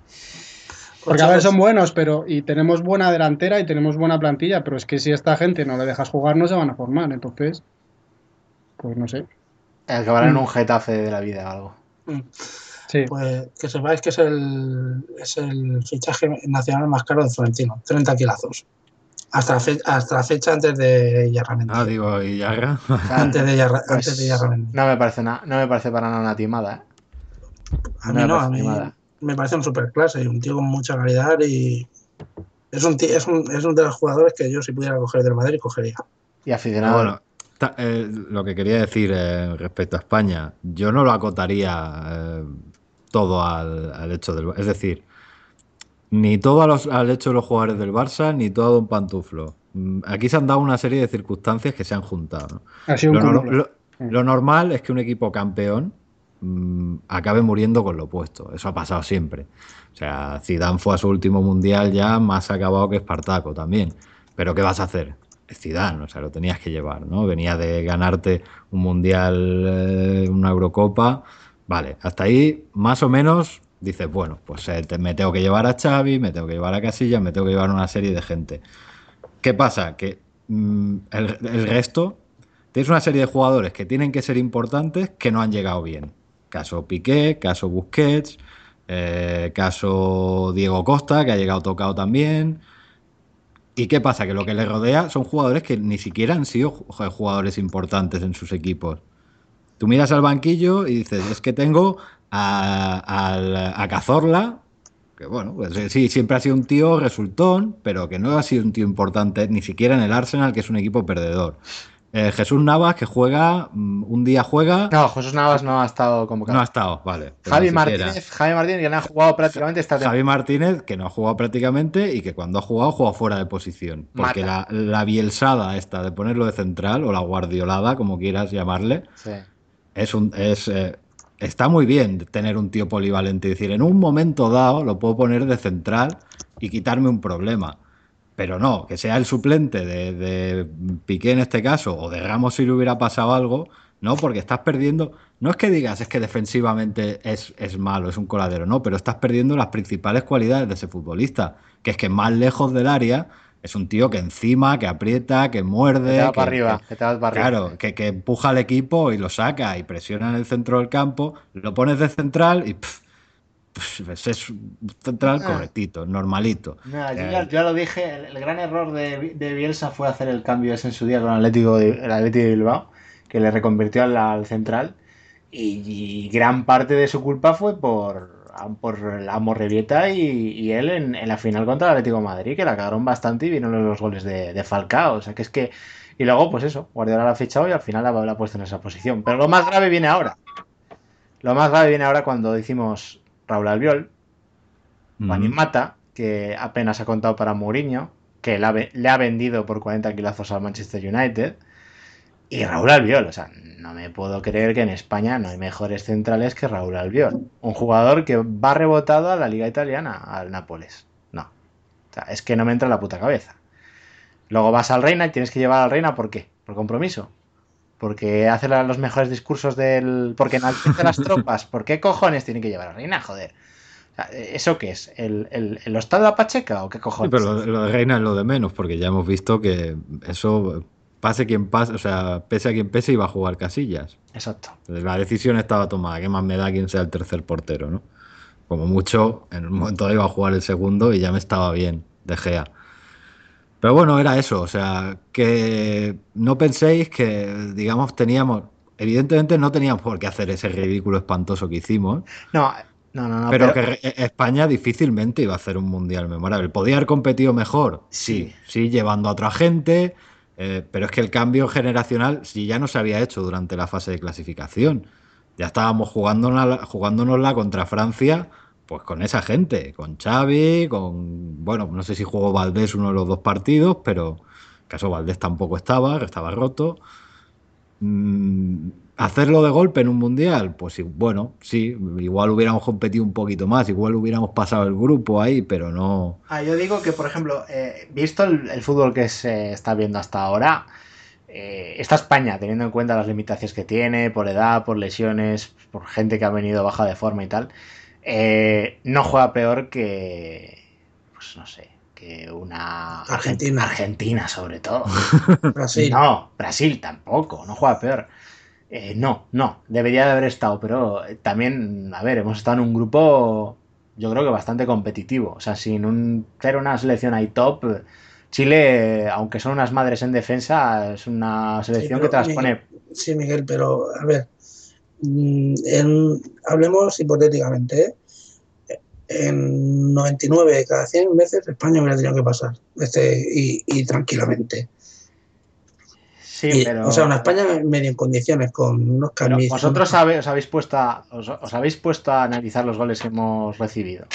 G: Porque a ver, son buenos, pero y tenemos buena delantera y tenemos buena plantilla, pero es que si a esta gente no le dejas jugar no se van a formar, entonces, pues no sé.
C: Acabará en
G: Mm.
C: un Getafe de la vida o algo.
D: Mm.
G: Sí,
D: Pues que sepáis que es el, es el fichaje nacional más caro de Florentino, treinta kilazos. Hasta la, fe- hasta la fecha antes de Yarramendi.
B: Ah, digo, y Yarra.
D: Antes de Yarra-
C: Pues,
D: antes de Yarramendi.
C: no me parece na- no me parece para nada una timada, ¿eh?
D: A
C: No
D: mí
C: me
D: no,
C: parece
D: a mí
C: timada.
D: me parece un superclase y un tío con mucha calidad y es un, tío- es un es un de los jugadores que yo si pudiera coger del Madrid cogería.
C: Y
B: Pero
C: aficionado.
B: bueno, ta- eh, lo que quería decir eh, respecto a España, yo no lo acotaría eh, todo al, al hecho del... Es decir, ni todo a los- al hecho de los jugadores del Barça, ni todo a Don Pantuflo. Mm, Aquí se han dado una serie de circunstancias que se han juntado, ¿no?
G: ha sido un
B: Lo, nor-
G: cúmulo.
B: lo- lo normal es que un equipo campeón mm, acabe muriendo con lo opuesto. Eso ha pasado siempre. O sea, Zidane fue a su último mundial ya más acabado que Espartaco también. Pero ¿qué vas a hacer? Es Zidane, o sea, lo tenías que llevar, ¿no? Venía de ganarte un mundial, eh, una Eurocopa. Vale, hasta ahí más o menos dices, bueno, pues eh, te- me tengo que llevar a Xavi, me tengo que llevar a Casillas, me tengo que llevar a una serie de gente. ¿Qué pasa? Que mm, el, el resto, tienes una serie de jugadores que tienen que ser importantes que no han llegado bien. Caso Piqué, caso Busquets, eh, caso Diego Costa, que ha llegado tocado también. ¿Y qué pasa? Que lo que le rodea son jugadores que ni siquiera han sido ju- jugadores importantes en sus equipos. Tú miras al banquillo y dices, es que tengo a, al- a Cazorla, que bueno, pues eh, sí, siempre ha sido un tío resultón, pero que no ha sido un tío importante ni siquiera en el Arsenal, que es un equipo perdedor. Eh, Jesús Navas, que juega, mm, un día juega,
C: No, Jesús Navas no ha estado
B: no
C: convocado.
B: ha estado, vale. pues
C: Javi
B: ni siquiera.
C: Martínez, Javi Martínez, que no ha jugado prácticamente esta temporada.
B: Javi Martínez, que no ha jugado prácticamente y que cuando ha jugado, ha jugado fuera de posición. Porque la,
C: Mata.
B: la bielsada esta de ponerlo de central, o la guardiolada, como quieras llamarle,
C: Sí.
B: es un es eh, está muy bien tener un tío polivalente y decir, en un momento dado lo puedo poner de central y quitarme un problema. Pero no, que sea el suplente de, de Piqué en este caso, o de Ramos si le hubiera pasado algo, no, porque estás perdiendo. No es que digas es que defensivamente es, es malo, es un coladero, no, pero estás perdiendo las principales cualidades de ese futbolista, que es que más lejos del área es un tío que encima, que aprieta, que
C: Que te
B: muerde,
C: va
B: que,
C: para arriba,
B: que-
C: que te vas para arriba.
B: claro, que, que empuja al equipo y lo saca y presiona en el centro del campo, lo pones de central y pff, pff, pues es un central
C: Ah.
B: correctito, normalito.
C: No, yo,
B: Eh,
C: ya, yo lo dije, el, el gran error de, de Bielsa fue hacer el cambio ese en su día con el Atlético de, el Atlético de Bilbao, que le reconvirtió al, al central, y, y gran parte de su culpa fue por, por la Morrevieta y, y él en, en la final contra el Atlético de Madrid, que la cagaron bastante y vieron los goles de, de Falcao, o sea que es que... Y luego, pues eso, Guardiola la ha fichado y al final la, la ha puesto en esa posición. Pero lo más grave viene ahora. Lo más grave viene ahora cuando decimos Raúl Albiol, Juan
B: mm.
C: Mata, que apenas ha contado para Mourinho, que le ha, ve- le ha vendido por cuarenta kilazos al Manchester United, y Raúl Albiol. O sea, no me puedo creer que en España no hay mejores centrales que Raúl Albiol. Un jugador que va rebotado a la Liga Italiana, al Nápoles. No. O sea, es que no me entra en la puta cabeza. Luego vas al Reina y tienes que llevar al Reina, ¿por qué? Por compromiso. Porque hace la- los mejores discursos del... Porque enaltece las tropas. ¿Por qué cojones tiene que llevar al Reina? Joder. O sea, ¿eso qué es? ¿El, el, el hostal de la Pacheca o qué
B: Sí,
C: cojones?
B: pero lo, lo de Reina es lo de menos, porque ya hemos visto que eso, pase quien pase, o sea, pese a quien pese, iba a jugar Casillas.
C: Exacto.
B: La decisión estaba tomada, que más me da quien sea el tercer portero, ¿no? Como mucho, en un momento dado iba a jugar el segundo y ya me estaba bien, De Gea. Pero bueno, era eso, o sea, que no penséis que, digamos, teníamos, evidentemente no teníamos por qué hacer ese ridículo espantoso que hicimos,
C: No, no, no, no.
B: pero,
C: pero-
B: que re- España difícilmente iba a hacer un mundial memorable. ¿Podía haber competido mejor? Sí, sí, llevando a otra gente, eh, pero es que el cambio generacional sí ya no se había hecho durante la fase de clasificación. Ya estábamos jugándonos, jugándonosla contra Francia, pues con esa gente, con Xavi, con, bueno, no sé si jugó Valdés uno de los dos partidos, pero caso Valdés tampoco estaba, que estaba roto. Mm, hacerlo de golpe en un mundial, pues sí, bueno, sí, igual hubiéramos competido un poquito más, igual hubiéramos pasado el grupo ahí, pero no.
C: Ah, yo digo que, por ejemplo, eh, visto el, el fútbol que se está viendo hasta ahora, eh, esta España, teniendo en cuenta las limitaciones que tiene, por edad, por lesiones, por gente que ha venido baja de forma y tal, eh, no juega peor que, pues no sé, que una
D: Argentina.
C: Argentina sobre todo.
D: Brasil.
C: No, Brasil tampoco, no juega peor. Eh, no, no, debería de haber estado, pero eh, también, a ver, hemos estado en un grupo, yo creo que bastante competitivo. O sea, sin un, ser una selección ahí top, eh, Chile, eh, aunque son unas madres en defensa, es una
D: Sí,
C: selección
D: pero,
C: que te las
D: Miguel,
C: pone.
D: sí, Miguel, pero a ver, mm, en- hablemos hipotéticamente, ¿eh? En noventa y nueve de cada cien veces España hubiera tenido que pasar, este, y, y tranquilamente.
C: Sí,
D: Y, o sea, una
C: pero,
D: España medio en condiciones, con unos
C: pero
D: cambios.
C: vosotros sabe- os habéis puesto a, os, os habéis puesto a analizar los goles que hemos recibido.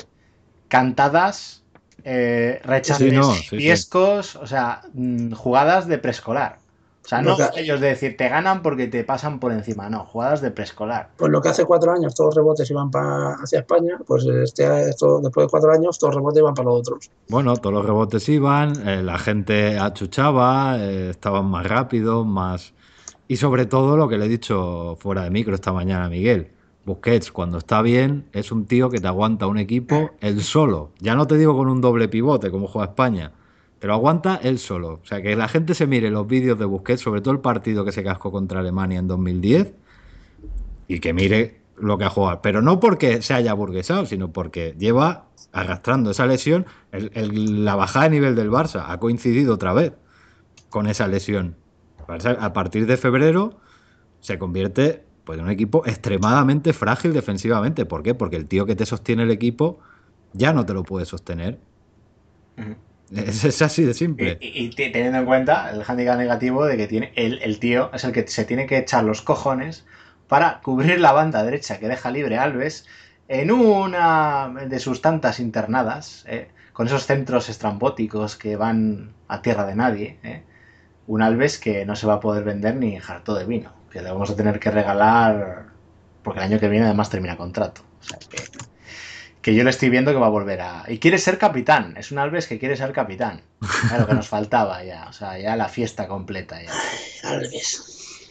C: Cantadas, eh,
B: Sí,
C: rechaces
B: no, sí, sí.
C: fiescos, o sea, mm, jugadas de preescolar. O sea,
D: Lo
C: no
D: que,
C: ellos de decir te ganan porque te pasan por encima, no, jugadas de preescolar.
D: pues lo que hace cuatro años todos los rebotes iban pa- hacia España, pues este, esto, después de cuatro años todos los rebotes iban para los otros.
B: Bueno, todos los rebotes iban, eh, la gente achuchaba, eh, estaban más rápidos, más. Y sobre todo lo que le he dicho fuera de micro esta mañana a Miguel. Busquets, cuando está bien, es un tío que te aguanta un equipo él solo. Ya no te digo con un doble pivote como juega España, pero aguanta él solo. O sea, que la gente se mire los vídeos de Busquets, sobre todo el partido que se cascó contra Alemania en dos mil diez, y que mire lo que ha jugado. Pero no porque se haya burguesado, sino porque lleva arrastrando esa lesión. El- el- la bajada de nivel del Barça ha coincidido otra vez con esa lesión. Barça, a partir de febrero se convierte pues, en un equipo extremadamente frágil defensivamente. ¿Por qué? Porque el tío que te sostiene el equipo ya no te lo puede sostener.
C: Ujú.
B: Es, es así de
C: Y,
B: simple.
C: y- y teniendo en cuenta el hándicap negativo de que tiene el, el tío es el que se tiene que echar los cojones para cubrir la banda derecha que deja libre Alves en una de sus tantas internadas, ¿eh? Con esos centros estrambóticos que van a tierra de nadie, ¿eh? Un Alves que no se va a poder vender ni jarto de vino, que le vamos a tener que regalar porque el año que viene además termina contrato. O sea que, que yo le estoy viendo que va a volver a... Y quiere ser capitán, es un Alves que quiere ser capitán. Claro, que nos faltaba ya, o sea, ya la fiesta completa ya.
D: Alves.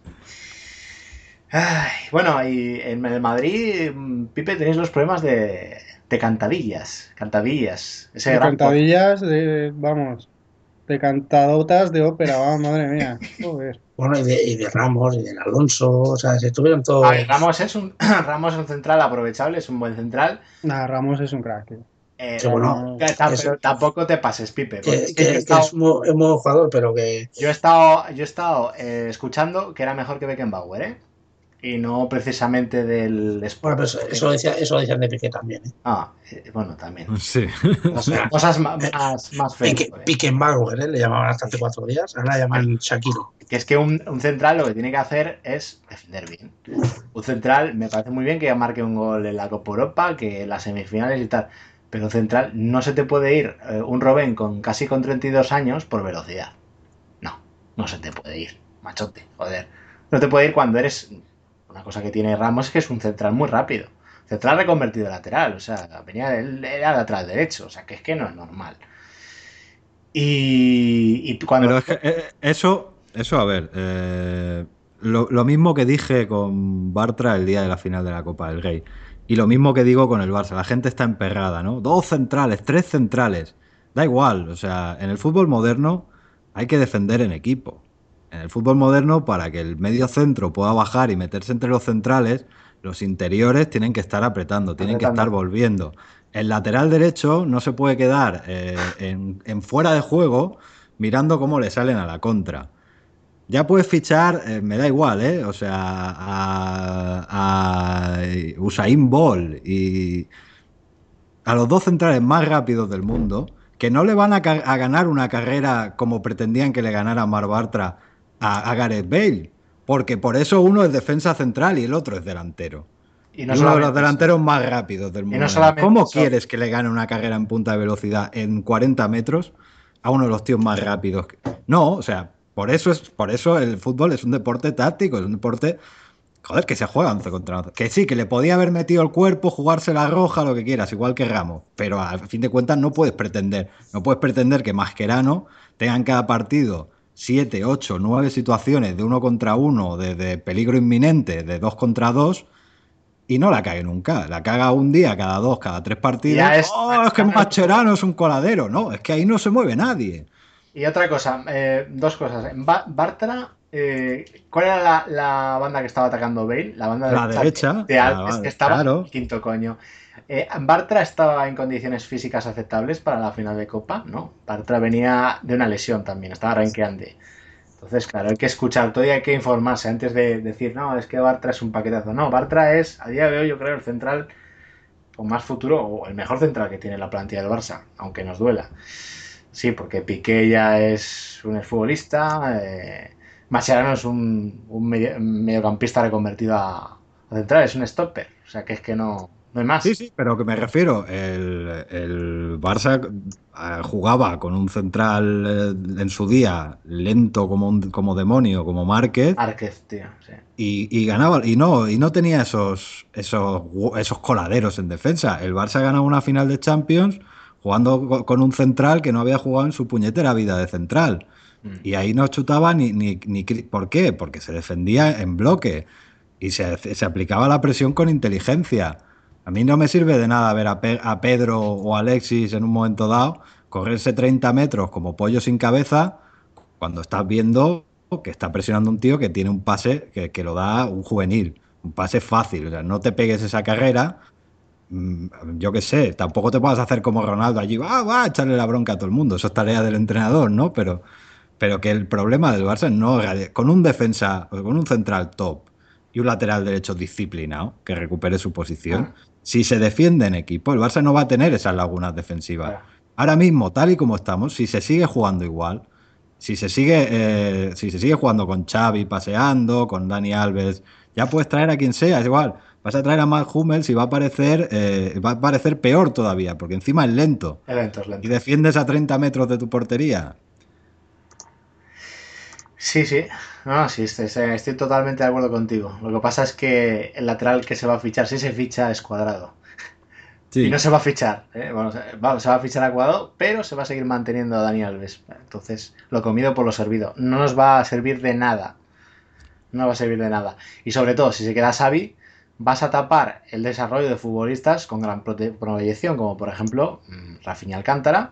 C: Ay, bueno, y en el Madrid, mm, Pipe, tenéis los problemas de, de Cantadillas, Cantadillas, ese
G: De
C: gran... co-
G: cantadillas, de, vamos, de cantadotas de ópera, vamos, madre mía. Joder.
D: Bueno, y de, y de Ramos, y de Alonso, o sea, se estuvieron
C: A ver,
D: todos.
C: Ramos es un Ramos es un central aprovechable, es un buen central.
G: Nah, Ramos es un crack, tío.
C: Eh,
D: Que bueno,
G: Ramos,
C: que ta-
D: es,
C: pero tampoco te pases, Pipe, porque es
D: que,
C: que yo he
D: que, que es,
C: estado,
D: muy, es muy buen jugador, pero que.
C: yo he estado, yo he estado eh, escuchando que era mejor que Beckenbauer, ¿eh? Y no precisamente del
D: Bueno,
C: Sport.
D: pero eso, eso, decía, eso lo decían de Piqué también, ¿eh?
C: Ah, eh, bueno, también.
B: Sí.
C: O sea, cosas ma- más, más feas.
D: Pique,
C: ¿eh?
D: Pickenbauer, ¿eh? Le llamaban hasta hace cuatro días, ahora le llaman Shakiro.
C: Que es que un, un central lo que tiene que hacer es defender bien. Un central me parece muy bien que marque un gol en la Copa Europa, que en las semifinales y tal. Pero un central no se te puede ir eh, un Robben con casi con treinta y dos años por velocidad. No, no se te puede ir, machote, joder. No te puede ir cuando eres... Una cosa que tiene Ramos es que es un central muy rápido. Central reconvertido a lateral, o sea, venía él era lateral derecho, o sea, que es que no es normal. Y, y cuando...
B: Pero es que eh, eso, eso, a ver, eh, lo, lo mismo que dije con Bartra el día de la final de la Copa del Rey. Y lo mismo que digo con el Barça. La gente está emperrada, ¿no? Dos centrales, tres centrales. Da igual, o sea, en el fútbol moderno hay que defender en equipo. En el fútbol moderno, para que el medio centro pueda bajar y meterse entre los centrales, los interiores tienen que estar apretando, tienen que
C: Apretando.
B: estar volviendo. El lateral derecho no se puede quedar eh, en, en fuera de juego mirando cómo le salen a la contra. Ya puedes fichar, eh, me da igual, ¿eh? O sea, a, a Usain Bolt y a los dos centrales más rápidos del mundo, que no le van a, a ganar una carrera como pretendían que le ganara Mar Bartra a, a Gareth Bale. Porque por eso uno es defensa central y el otro es delantero.
C: Y
B: Y
C: no
B: uno de
C: solamente
B: los
C: eso.
B: delanteros más rápidos del
C: Y
B: mundo.
C: no solamente
B: ¿Cómo
C: eso.
B: quieres que le gane una carrera en punta de velocidad en cuarenta metros a uno de los tíos más rápidos? que- No, o sea, por eso es, por eso el fútbol es un deporte táctico, es un deporte, joder, que se juega once contra once. Que sí, que le podía haber metido el cuerpo, jugarse la roja, lo que quieras, igual que Ramos. Pero a fin de cuentas no puedes pretender, no puedes pretender que Mascherano tenga en cada partido siete, ocho, nueve situaciones de uno contra uno, de, de peligro inminente, de dos contra dos, y no la cague nunca. La caga un día, cada dos, cada tres partidos.
C: Ya es-
B: ¡Oh, es que Mascherano es un coladero! No, es que ahí no se mueve nadie.
C: Y otra cosa, eh, dos cosas. En Ba- Bartra, eh, ¿cuál era la, la banda que estaba atacando Bale? La banda
B: La derecha,
C: de Al-
B: la-
C: es que estaba
B: claro.
C: el quinto coño. Eh, ¿Bartra estaba en condiciones físicas aceptables para la final de Copa? No. Bartra venía de una lesión también, estaba renqueando. Entonces, claro, hay que escuchar todo y hay que informarse antes de decir, no, es que Bartra es un paquetazo. No, Bartra es, a día de hoy, yo creo, el central con más futuro o el mejor central que tiene la plantilla del Barça, aunque nos duela. Sí, porque Piqué ya es un exfutbolista, eh, Mascherano es un, un medio- mediocampista reconvertido a, a central, es un stopper. O sea, que es que no, no hay más.
B: Sí, sí, pero que me refiero, el, el Barça eh, jugaba con un central eh, en su día lento como, un, como demonio, como Márquez,
C: Márquez, tío, sí.
B: y, y ganaba, y no, y no tenía esos, esos, hu- esos coladeros en defensa. El Barça ganaba una final de Champions jugando co- con un central que no había jugado en su puñetera vida de central.
C: Mm.
B: Y ahí no chutaba ni, ni, ni cri- ¿por qué? Porque se defendía en bloque y se, se aplicaba la presión con inteligencia. A mí no me sirve de nada ver a, Pe- a Pedro o Alexis en un momento dado correrse treinta metros como pollo sin cabeza cuando estás viendo que está presionando un tío que tiene un pase que, que lo da un juvenil, un pase fácil. O sea, no te pegues esa carrera. Mm, Yo qué sé, tampoco te puedas hacer como Ronaldo allí, va, va, a echarle la bronca a todo el mundo. Eso es tarea del entrenador, ¿no? Pero, pero que el problema del Barça no radi- con un defensa, con un central top y un lateral derecho disciplinado que recupere su posición.
C: Ah.
B: Si se defiende en equipo, el Barça no va a tener esas lagunas defensivas.
C: Claro.
B: Ahora mismo, tal y como estamos, si se sigue jugando igual, si se sigue, eh, si se sigue jugando con Xavi paseando, con Dani Alves, ya puedes traer a quien sea, es igual. Vas a traer a Matt Hummels y va a parecer, eh, va a parecer peor todavía, porque encima es lento.
C: Es lento, es
B: Y
C: lento.
B: defiendes a treinta metros de tu portería.
C: Sí, sí. No, sí, estoy, estoy totalmente de acuerdo contigo. Lo que pasa es que el lateral que se va a fichar, si se ficha, es Cuadrado.
B: Sí.
C: Y no se va a fichar. ¿eh? Bueno, se va, se va a fichar a Cuadrado, pero se va a seguir manteniendo a Dani Alves. Entonces, lo comido por lo servido. No nos va a servir de nada. No va a servir de nada. Y sobre todo, si se queda Xavi, vas a tapar el desarrollo de futbolistas con gran prote- proyección, como por ejemplo mm, Rafinha Alcántara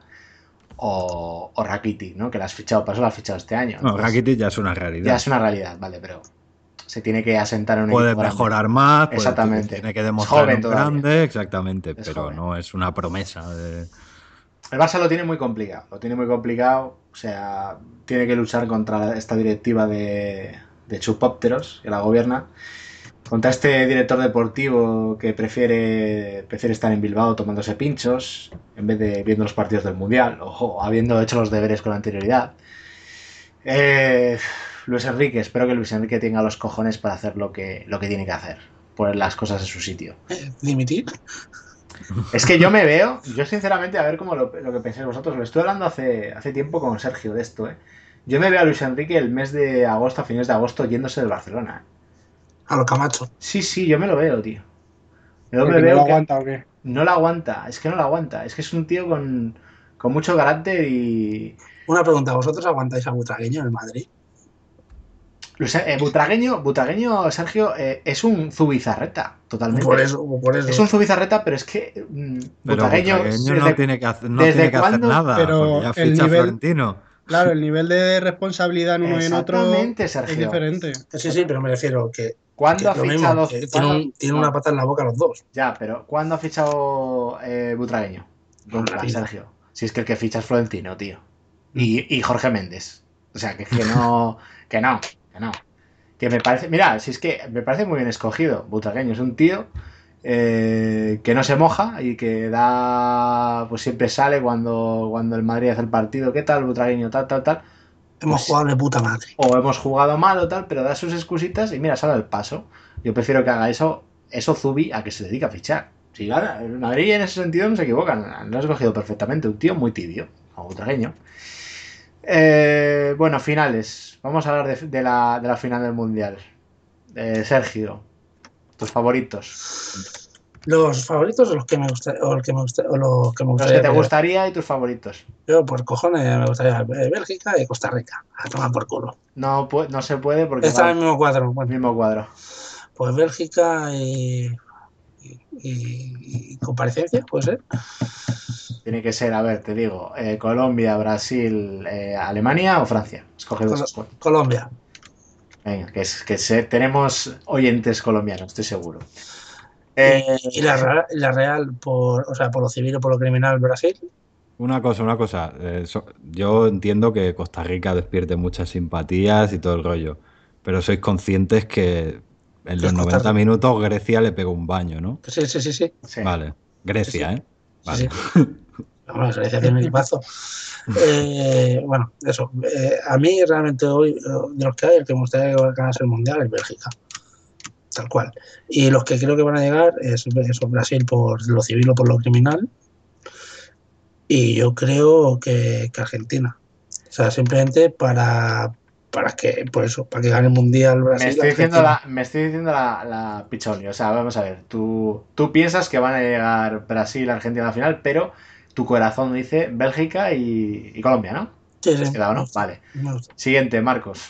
C: o, o Rakitic, ¿no? Que la has fichado, por eso la has fichado este año.
B: No,
C: Entonces,
B: Rakitic ya es una realidad.
C: ya es una realidad, vale, pero se tiene que asentar en un
B: Puede
C: equipo grande.
B: mejorar más, puede-
C: Exactamente.
B: tiene que
C: Es
B: demostrar
C: joven
B: un
C: todavía.
B: grande, exactamente,
C: Es
B: pero
C: joven.
B: no es una promesa. De...
C: El Barça lo tiene muy complicado, lo tiene muy complicado, o sea, tiene que luchar contra esta directiva de, de chupópteros que la gobierna, contra este director deportivo que prefiere, prefiere estar en Bilbao tomándose pinchos en vez de viendo los partidos del Mundial, ojo, habiendo hecho los deberes con anterioridad. Eh, Luis Enrique, espero que Luis Enrique tenga los cojones para hacer lo que, lo que tiene que hacer, poner las cosas en su sitio.
D: Eh, Dimitir.
C: Es que yo me veo, yo sinceramente, a ver cómo lo, lo que pensáis vosotros, lo estoy hablando hace, hace tiempo con Sergio de esto, ¿eh? Yo me veo a Luis Enrique el mes de agosto, a fines de agosto, yéndose del Barcelona. ¿eh?
D: A lo Camacho.
C: Sí, sí, yo me lo veo, tío. Yo
G: Porque
C: me
G: no
C: veo
G: lo
C: que
G: aguanta o qué.
C: no la aguanta, es que no la aguanta, es que es un tío con, con mucho carácter y...
D: Una pregunta, ¿vosotros aguantáis a Butragueño en el Madrid?
C: Luis, eh, Butragueño, Butragueño, Sergio, eh, es un Zubizarreta, totalmente.
D: Por eso, por eso.
C: Es un Zubizarreta, pero es que mm,
B: Pero
C: Butragueño...
B: Butragueño
C: desde-
B: no tiene que hacer, no
C: ¿desde
B: tiene que hacer
C: cuándo?
B: nada,
G: Pero
B: porque ya
G: el
B: ficha
G: nivel-
B: Florentino.
G: Claro, el nivel de responsabilidad en uno y en otro
C: Exactamente,
G: es
C: Sergio.
G: diferente.
D: Sí, sí, pero me refiero que, que
C: ¿Cuándo ha
D: lo mismo,
C: fichado?
D: que tienen,
C: ¿cuándo-
D: un- tienen
C: no,
D: una pata en la boca los dos.
C: Ya, pero ¿cuándo ha fichado eh, Butragueño? Nunca,
D: Sí.
C: Sergio. Si es que el que ficha es Florentino, tío. Y, y Jorge Méndez. O sea, que, que no, que no, que no. Que me parece, mira, si es que me parece muy bien escogido. Butragueño es un tío eh, que no se moja y que da, pues siempre sale cuando, cuando el Madrid hace el partido. ¿Qué tal, Butragueño? Tal, tal, tal.
D: Hemos
C: Pues-
D: jugado de puta madre.
C: o hemos jugado mal o tal, pero da sus excusitas y mira, sale el paso. Yo prefiero que haga eso, eso Zubi, a que se dedique a fichar. Si gana, el Madrid en ese sentido no se equivocan, lo has cogido perfectamente. Un tío muy tibio, o tragueño. Eh, bueno, finales. Vamos a hablar de, de la, de la final del Mundial. Eh, Sergio, tus favoritos.
D: Los favoritos o los que me gustaría, o el que me gusta- o lo que me
C: Los
D: gustaría
C: que te
D: ver.
C: gustaría y tus favoritos.
D: Yo, por cojones, me gustaría eh, Bélgica y Costa Rica. A tomar por culo.
C: No, pu- no se puede porque
D: Está
C: va
D: en el mismo cuadro. Bueno,
C: mismo cuadro.
D: pues Bélgica y, y, y- y comparecencia, puede ser.
C: Tiene que ser, a ver, te digo, eh, Colombia, Brasil, eh, Alemania o Francia. Escoge de
D: Col-
C: esos cuatro.
D: Colombia.
C: Venga, que, es, que se- tenemos oyentes colombianos, estoy seguro. Eh,
D: Y, y la, Real- la Real, por, o sea, por lo civil o por lo criminal, Brasil.
B: Una cosa, una cosa. eh, so- yo entiendo que Costa Rica despierte muchas simpatías y todo el rollo, pero sois conscientes que en
D: Que
B: los
D: es Costa
B: noventa
D: Rica.
B: minutos Grecia le pegó un baño, ¿no?
D: Sí, sí, sí, sí.
C: sí.
B: Vale, Grecia, ¿eh?
D: Sí,
B: Vale.
D: sí. Vamos, Grecia tiene un equipazo. Eh, bueno, eso. Eh, a mí realmente hoy, eh, de los que hay, el que me gustaría que ganase el Mundial es Bélgica. Tal cual. Y los que creo que van a llegar es eso, Brasil por lo civil o por lo criminal. Y yo creo que, que Argentina. O sea, simplemente para, para que, por eso, para que gane el Mundial Brasil.
C: Me estoy diciendo
D: Argentina.
C: la, me estoy diciendo la, la picholi. O sea, vamos a ver. Tú, tú piensas que van a llegar Brasil, Argentina a la final, pero tu corazón dice Bélgica y, y Colombia, ¿no?
D: Sí,
C: ¿Te has
D: sí,
C: quedado,
D: me
C: no?
D: gusta,
C: Vale.
D: me gusta.
C: Siguiente, Marcos.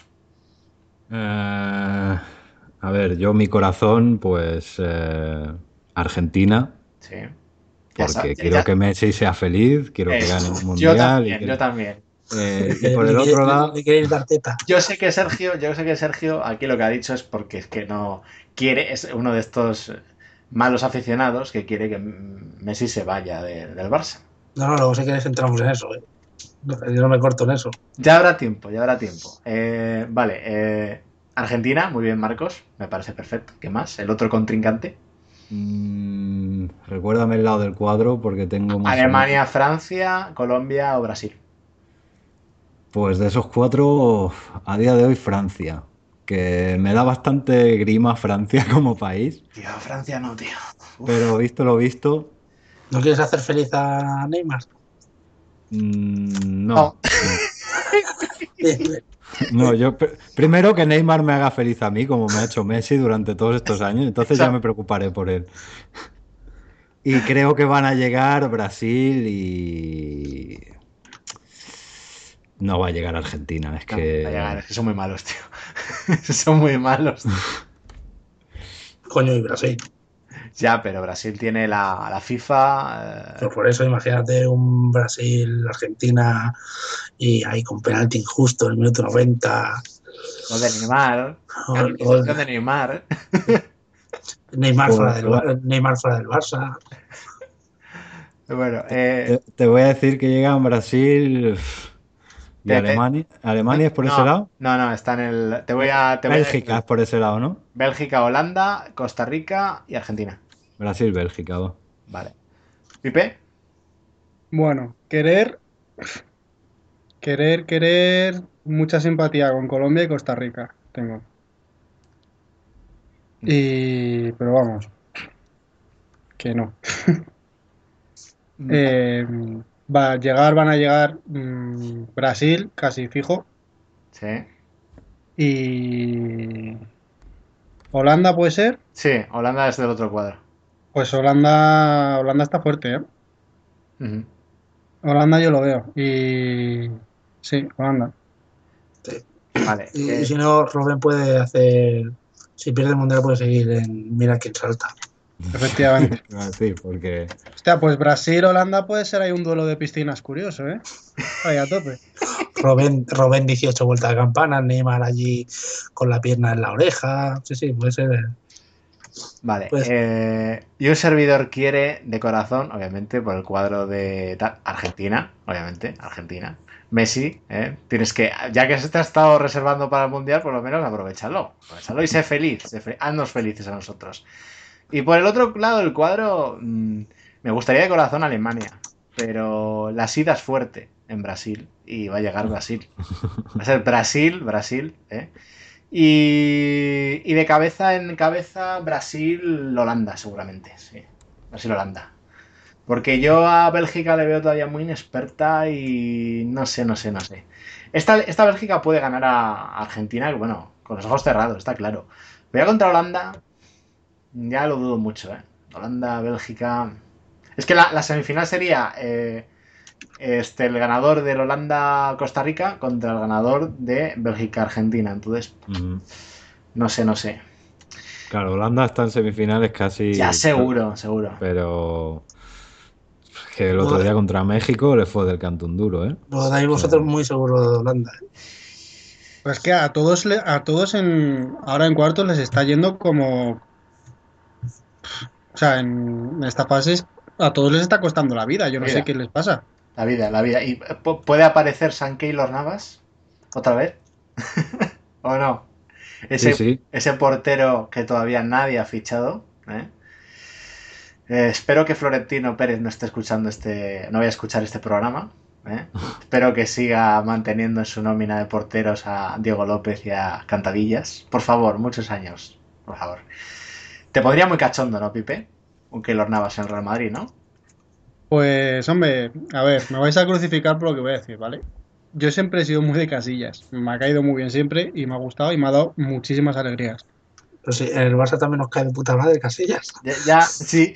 B: Eh, a ver, yo mi corazón, pues eh, Argentina,
C: Sí. Ya sa-
B: porque
C: ya-
B: quiero
C: ya-
B: que Messi sea feliz, quiero que
C: Eso.
B: gane el
C: Yo
B: Mundial.
C: también,
B: y que-
C: yo también.
B: eh, y
D: Le-
B: por
D: le
B: el
D: quiere-
B: otro
D: le-
B: lado,
D: le quiere ir dar teta.
C: Yo sé que Sergio, yo sé que Sergio aquí lo que ha dicho es porque es que no quiere, es uno de estos malos aficionados que quiere que Messi se vaya de- del Barça.
D: No, no, luego si quieres entramos en eso. ¿eh? No, yo no me corto en eso.
C: Ya habrá tiempo, ya habrá tiempo. Eh, vale, eh, Argentina, muy bien, Marcos, me parece perfecto. ¿Qué más? El otro contrincante.
B: mm, recuérdame el lado del cuadro porque tengo más o
C: Alemania,
B: menos-
C: Francia, Colombia o Brasil.
B: Pues de esos cuatro, a día de hoy Francia, que me da bastante grima Francia como país,
C: Tío, Francia no, tío. Uf.
B: pero visto lo visto,
D: ¿No quieres hacer feliz a Neymar?
B: mm, no.
C: No.
D: Bien, bien.
B: No, yo pr- primero que Neymar me haga feliz a mí, como me ha hecho Messi durante todos estos años, entonces ya me preocuparé por él. Y creo que van a llegar Brasil y no va a llegar Argentina, es
C: No,
B: que
C: va a llegar, es que son muy malos, tío. Son muy malos.
D: Coño, y Brasil.
C: Ya, pero Brasil tiene la, la FIFA. eh,
D: Pues por eso imagínate un Brasil-Argentina y ahí con penalti injusto en el minuto noventa.
C: Lo de Neymar.
D: O-
C: Calificación de Neymar.
D: Neymar,
B: Pues,
D: fuera del,
B: pues.
D: Bar- Neymar fuera del Barça.
C: Bueno, eh,
B: te, te voy a decir que llegan Brasil y
C: Te- te-
B: Alemania. ¿Alemania es por
C: no,
B: ese lado?
C: No, no, está en el. Te voy a. Te voy a
B: Bélgica es
C: decir.
B: por ese lado, ¿no?
C: Bélgica, Holanda, Costa Rica y Argentina.
B: Brasil, Bélgica, va.
C: Vale. Pipe,
G: Bueno, querer, querer, querer, mucha simpatía con Colombia y Costa Rica tengo. Y, pero vamos, que no. Eh, va a llegar, van a llegar mm, Brasil, casi fijo,
C: sí.
G: y Holanda puede ser.
C: Sí, Holanda es del otro cuadro.
G: Pues Holanda, Holanda está fuerte, ¿eh?
C: Ujú.
G: Holanda yo lo veo. Y sí, Holanda.
C: Vale.
D: Y,
C: eh,
D: y si no, Robben puede hacer. Si pierde el mundial, puede seguir en Mira quién salta.
G: Efectivamente.
B: Iba a decir, porque
G: Hostia, pues Brasil-Holanda puede ser ahí un duelo de piscinas curioso, ¿eh? Ahí a tope.
D: Robben, Robben dieciocho vueltas de campana, Neymar allí con la pierna en la oreja. Sí, sí, puede ser.
C: Vale.
D: Pues-
C: eh, y un servidor quiere, de corazón, obviamente, por el cuadro de tal, Argentina, obviamente, Argentina. Messi, ¿eh? Tienes que, ya que se te ha estado reservando para el Mundial, por lo menos aprovechalo. Aprovechalo y sé feliz. Sé fe- haznos felices a nosotros. Y por el otro lado del cuadro, mmm, me gustaría de corazón Alemania. Pero la SIDA es fuerte. en Brasil y va a llegar Brasil. Va a ser Brasil, Brasil, ¿eh? Y, y de cabeza en cabeza Brasil, Holanda, seguramente, sí. Brasil, Holanda. Porque yo a Bélgica le veo todavía muy inexperta y no sé, no sé, no sé. Esta, esta Bélgica puede ganar a Argentina, bueno, con los ojos cerrados, está claro. Pero ya contra Holanda, ya lo dudo mucho, ¿eh? Holanda, Bélgica... Es que la, la semifinal sería eh, este, el ganador del Holanda-Costa Rica contra el ganador de Bélgica-Argentina. Entonces,
B: Ujú.
C: no sé, no sé.
B: Claro, Holanda está en semifinales casi.
C: Ya seguro, seguro.
B: Pero es que el otro día contra México le fue del cantón duro, ¿eh?
D: Lo dais vosotros muy seguro de Holanda. ¿eh?
G: Pues que a todos, le- a todos en, ahora en cuartos les está yendo como... O sea, en esta fase a todos les está costando la vida. Yo no
C: Vida.
G: sé qué les pasa.
C: La vida, la vida. ¿Y pu- puede aparecer San Keylor Navas otra vez? ¿O no? Ese,
B: Sí, sí.
C: ese portero que todavía nadie ha fichado, ¿eh? Eh, espero que Florentino Pérez no esté escuchando este, no vaya a escuchar este programa. ¿eh? Espero que siga manteniendo en su nómina de porteros a Diego López y a Cantadillas. Por favor, muchos años. Por favor. Te pondría muy cachondo, ¿no, Pipe? Un Keylor Navas en el Real Madrid, ¿no?
G: Pues, hombre, a ver, me vais a crucificar por lo que voy a decir, ¿vale? Yo siempre he sido muy de Casillas. Me ha caído muy bien siempre y me ha gustado y me ha dado muchísimas alegrías.
D: Pero sí, en el Barça también nos cae de puta madre Casillas.
C: Ya, ya sí.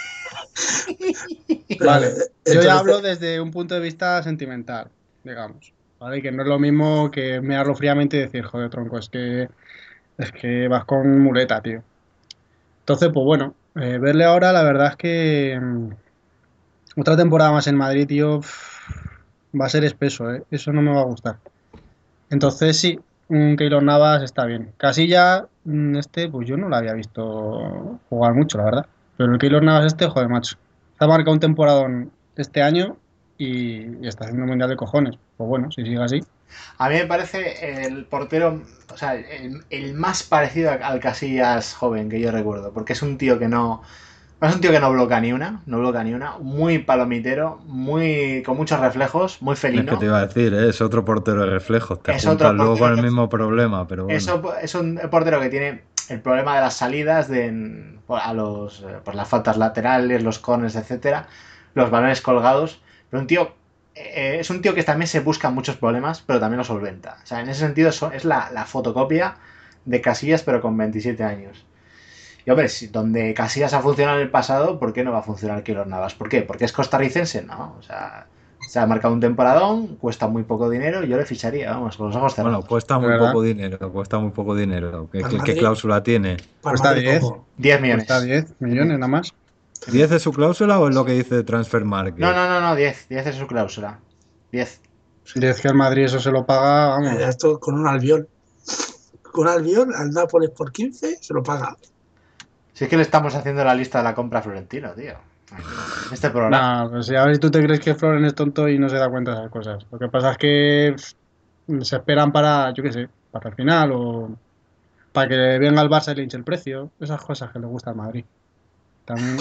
G: Vale,
D: Eh,
G: yo
D: entonces-
G: ya hablo desde un punto de vista sentimental, digamos. ¿Vale? Que no es lo mismo que mirarlo fríamente y decir, joder, tronco, es que, es que vas con muleta, tío. Entonces, pues bueno, eh, verle ahora, la verdad es que mm, otra temporada más en Madrid, tío, pff, va a ser espeso, ¿eh? Eso no me va a gustar. Entonces, sí, un Keylor Navas está bien. Casilla, mm, este, pues yo no lo había visto jugar mucho, la verdad. Pero el Keylor Navas este, joder, macho. Está marcado un temporadón este año y, y está haciendo un mundial de cojones. Pues bueno, si sigue así.
C: A mí me parece el portero, o sea, el, el más parecido al Casillas joven que yo recuerdo, porque es un tío que no, no es un tío que no bloquea ni una, no bloquea ni una, muy palomitero, muy con muchos reflejos, muy
B: Es
C: felino.
B: que te iba a decir, ¿eh? Es otro portero de reflejos. Te
C: Es
B: juntas
C: otro
B: luego
C: portero
B: con el
C: que-
B: mismo problema, pero bueno.
C: Eso es un portero que tiene el problema de las salidas de a los eh, pues las faltas laterales, los corners, etcétera, los balones colgados, pero un tío eh, es un tío que también se busca muchos problemas, pero también los solventa. O sea, en ese sentido eso es la, la fotocopia de Casillas, pero con veintisiete años. Y hombre, si donde Casillas ha funcionado en el pasado, ¿por qué no va a funcionar Keylor Navas? ¿Por qué? ¿Porque es costarricense? No, o sea, se ha marcado un temporadón, cuesta muy poco dinero, yo le ficharía, vamos, con los ojos cerrados.
B: Bueno, cuesta
G: De
B: muy
G: verdad.
B: poco dinero, cuesta muy poco dinero. ¿Qué,
D: Al
B: qué- qué
D: Madrid.
B: cláusula tiene?
D: Para
G: Cuesta
D: Madrid,
G: diez.
D: ojo.
C: diez millones.
G: Cuesta diez millones nada más.
B: ¿diez es su cláusula o es lo que dice Transfer Market?
C: No, no, no, no, diez, diez es su cláusula. diez.
G: diez que el Madrid eso se lo paga, vamos.
D: Eh, Esto con un albiol. Con un albiol, al Nápoles por quince, se lo paga.
C: Si es que le estamos haciendo la lista de la compra a Florentino, tío. Este programa.
G: Nah, pues a ver si tú te crees que Floren es tonto y no se da cuenta de esas cosas. Lo que pasa es que pff, se esperan para, yo qué sé, para el final o para que venga el Barça y le hinche el precio. Esas cosas que le gusta al Madrid. También.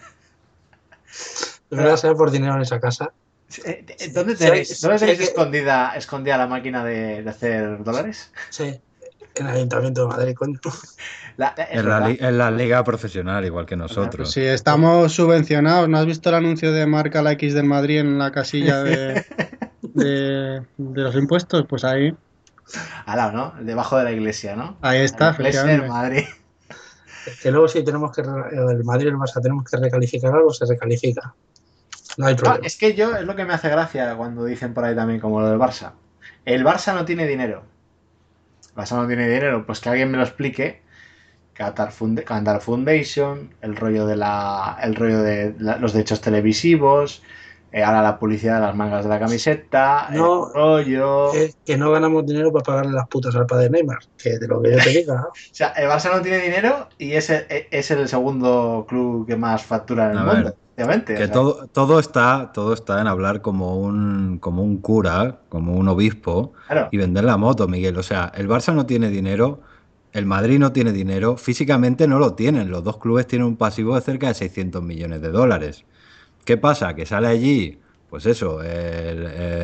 D: Me voy a saber por dinero en esa casa.
C: Eh, eh, ¿Dónde
D: Sí,
C: tenéis,
D: sí,
C: ¿dónde
D: sí,
C: tenéis
D: que-
C: escondida, escondida la máquina de, de hacer dólares?
D: Sí, en el Ayuntamiento de Madrid, coño.
C: La- es
B: En la,
C: verdad.
B: li- en la liga profesional, igual que nosotros.
G: Si estamos subvencionados, ¿no has visto el anuncio de marca la X del Madrid en la casilla de, de, de los impuestos? Pues ahí,
C: Al lado, ¿no? Debajo de la iglesia, ¿no?
G: ahí está,
C: La iglesia en
G: efectivamente.
C: Madrid.
D: Es que luego si tenemos que, re- el Madrid y el Barça tenemos que recalificar algo, se recalifica. No hay
C: Ah,
D: problema.
C: es que yo, es lo que me hace gracia cuando dicen por ahí también, como lo del Barça. El Barça no tiene dinero. El Barça no tiene dinero, pues que alguien me lo explique. Qatar, Fund- Qatar Foundation, el rollo de la, el rollo de la- los derechos televisivos, eh, ahora la publicidad de las mangas de la camiseta,
D: No,
C: el rollo.
D: Es que no ganamos dinero para pagarle las putas al padre Neymar, que de lo que yo te diga.
C: O sea, el Barça no tiene dinero y es el, es el segundo club que más factura en el
B: A ver,
C: mundo, obviamente. o
B: Que
C: sea.
B: todo, todo está, todo está en hablar como un, como un cura, como un obispo,
C: Claro.
B: y vender la moto, Miguel. O sea, el Barça no tiene dinero, el Madrid no tiene dinero, físicamente no lo tienen. Los dos clubes tienen un pasivo de cerca de seiscientos millones de dólares. ¿Qué pasa? Que sale allí, pues eso, el,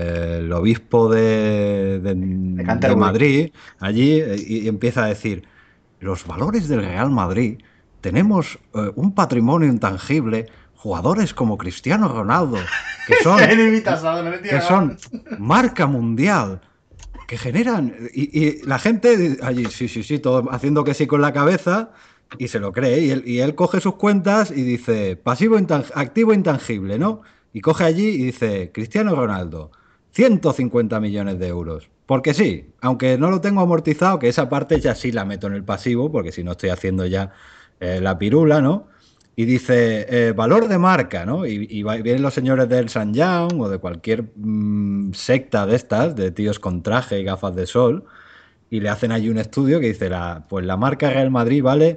B: el obispo de, de, de
C: Canterbury.
B: Madrid, allí, y, y empieza a decir, los valores del Real Madrid, tenemos eh, un patrimonio intangible, jugadores como Cristiano Ronaldo, que son,
C: No me imitas, no me
B: que
C: tiras,
B: son marca mundial, que generan... Y, y la gente allí, sí, sí, sí, todo haciendo que sí con la cabeza, y se lo cree. Y él, y él coge sus cuentas y dice, pasivo intang- activo intangible, ¿no? Y coge allí y dice, Cristiano Ronaldo, ciento cincuenta millones de euros. Porque sí, aunque no lo tengo amortizado, que esa parte ya sí la meto en el pasivo, porque si no estoy haciendo ya eh, la pirula, ¿no? Y dice, eh, valor de marca, ¿no? Y, y va- vienen los señores del San Young o de cualquier mm, secta de estas, de tíos con traje y gafas de sol, y le hacen allí un estudio que dice, la, pues la marca Real Madrid vale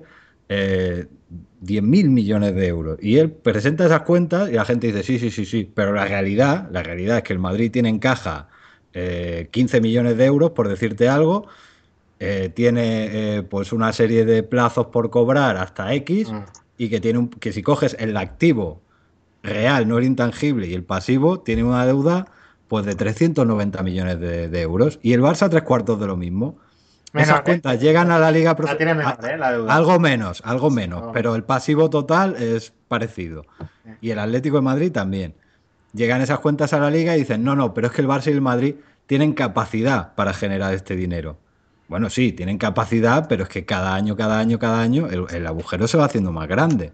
B: eh, diez mil millones de euros. Y él presenta esas cuentas y la gente dice, sí, sí, sí, sí, pero la realidad, la realidad es que el Madrid tiene en caja eh, quince millones de euros, por decirte algo, eh, tiene eh, pues una serie de plazos por cobrar hasta X,
C: Mm.
B: y que tiene un, que si coges el activo real, no el intangible, y el pasivo, tiene una deuda pues de trescientos noventa millones de, de euros. Y el Barça tres cuartos de lo mismo.
C: Menor,
B: Esas
C: ¿eh?
B: cuentas llegan a la Liga
C: La
B: Profe-
C: tiene menor,
B: a-
C: ¿eh? La deuda.
B: Algo menos, algo menos,
C: algo
B: pero el pasivo total es parecido. Y el Atlético de Madrid también. Llegan esas cuentas a la Liga y dicen, no, no, pero es que el Barça y el Madrid tienen capacidad para generar este dinero. Bueno, sí, tienen capacidad, pero es que cada año, cada año, cada año el, el agujero se va haciendo más grande.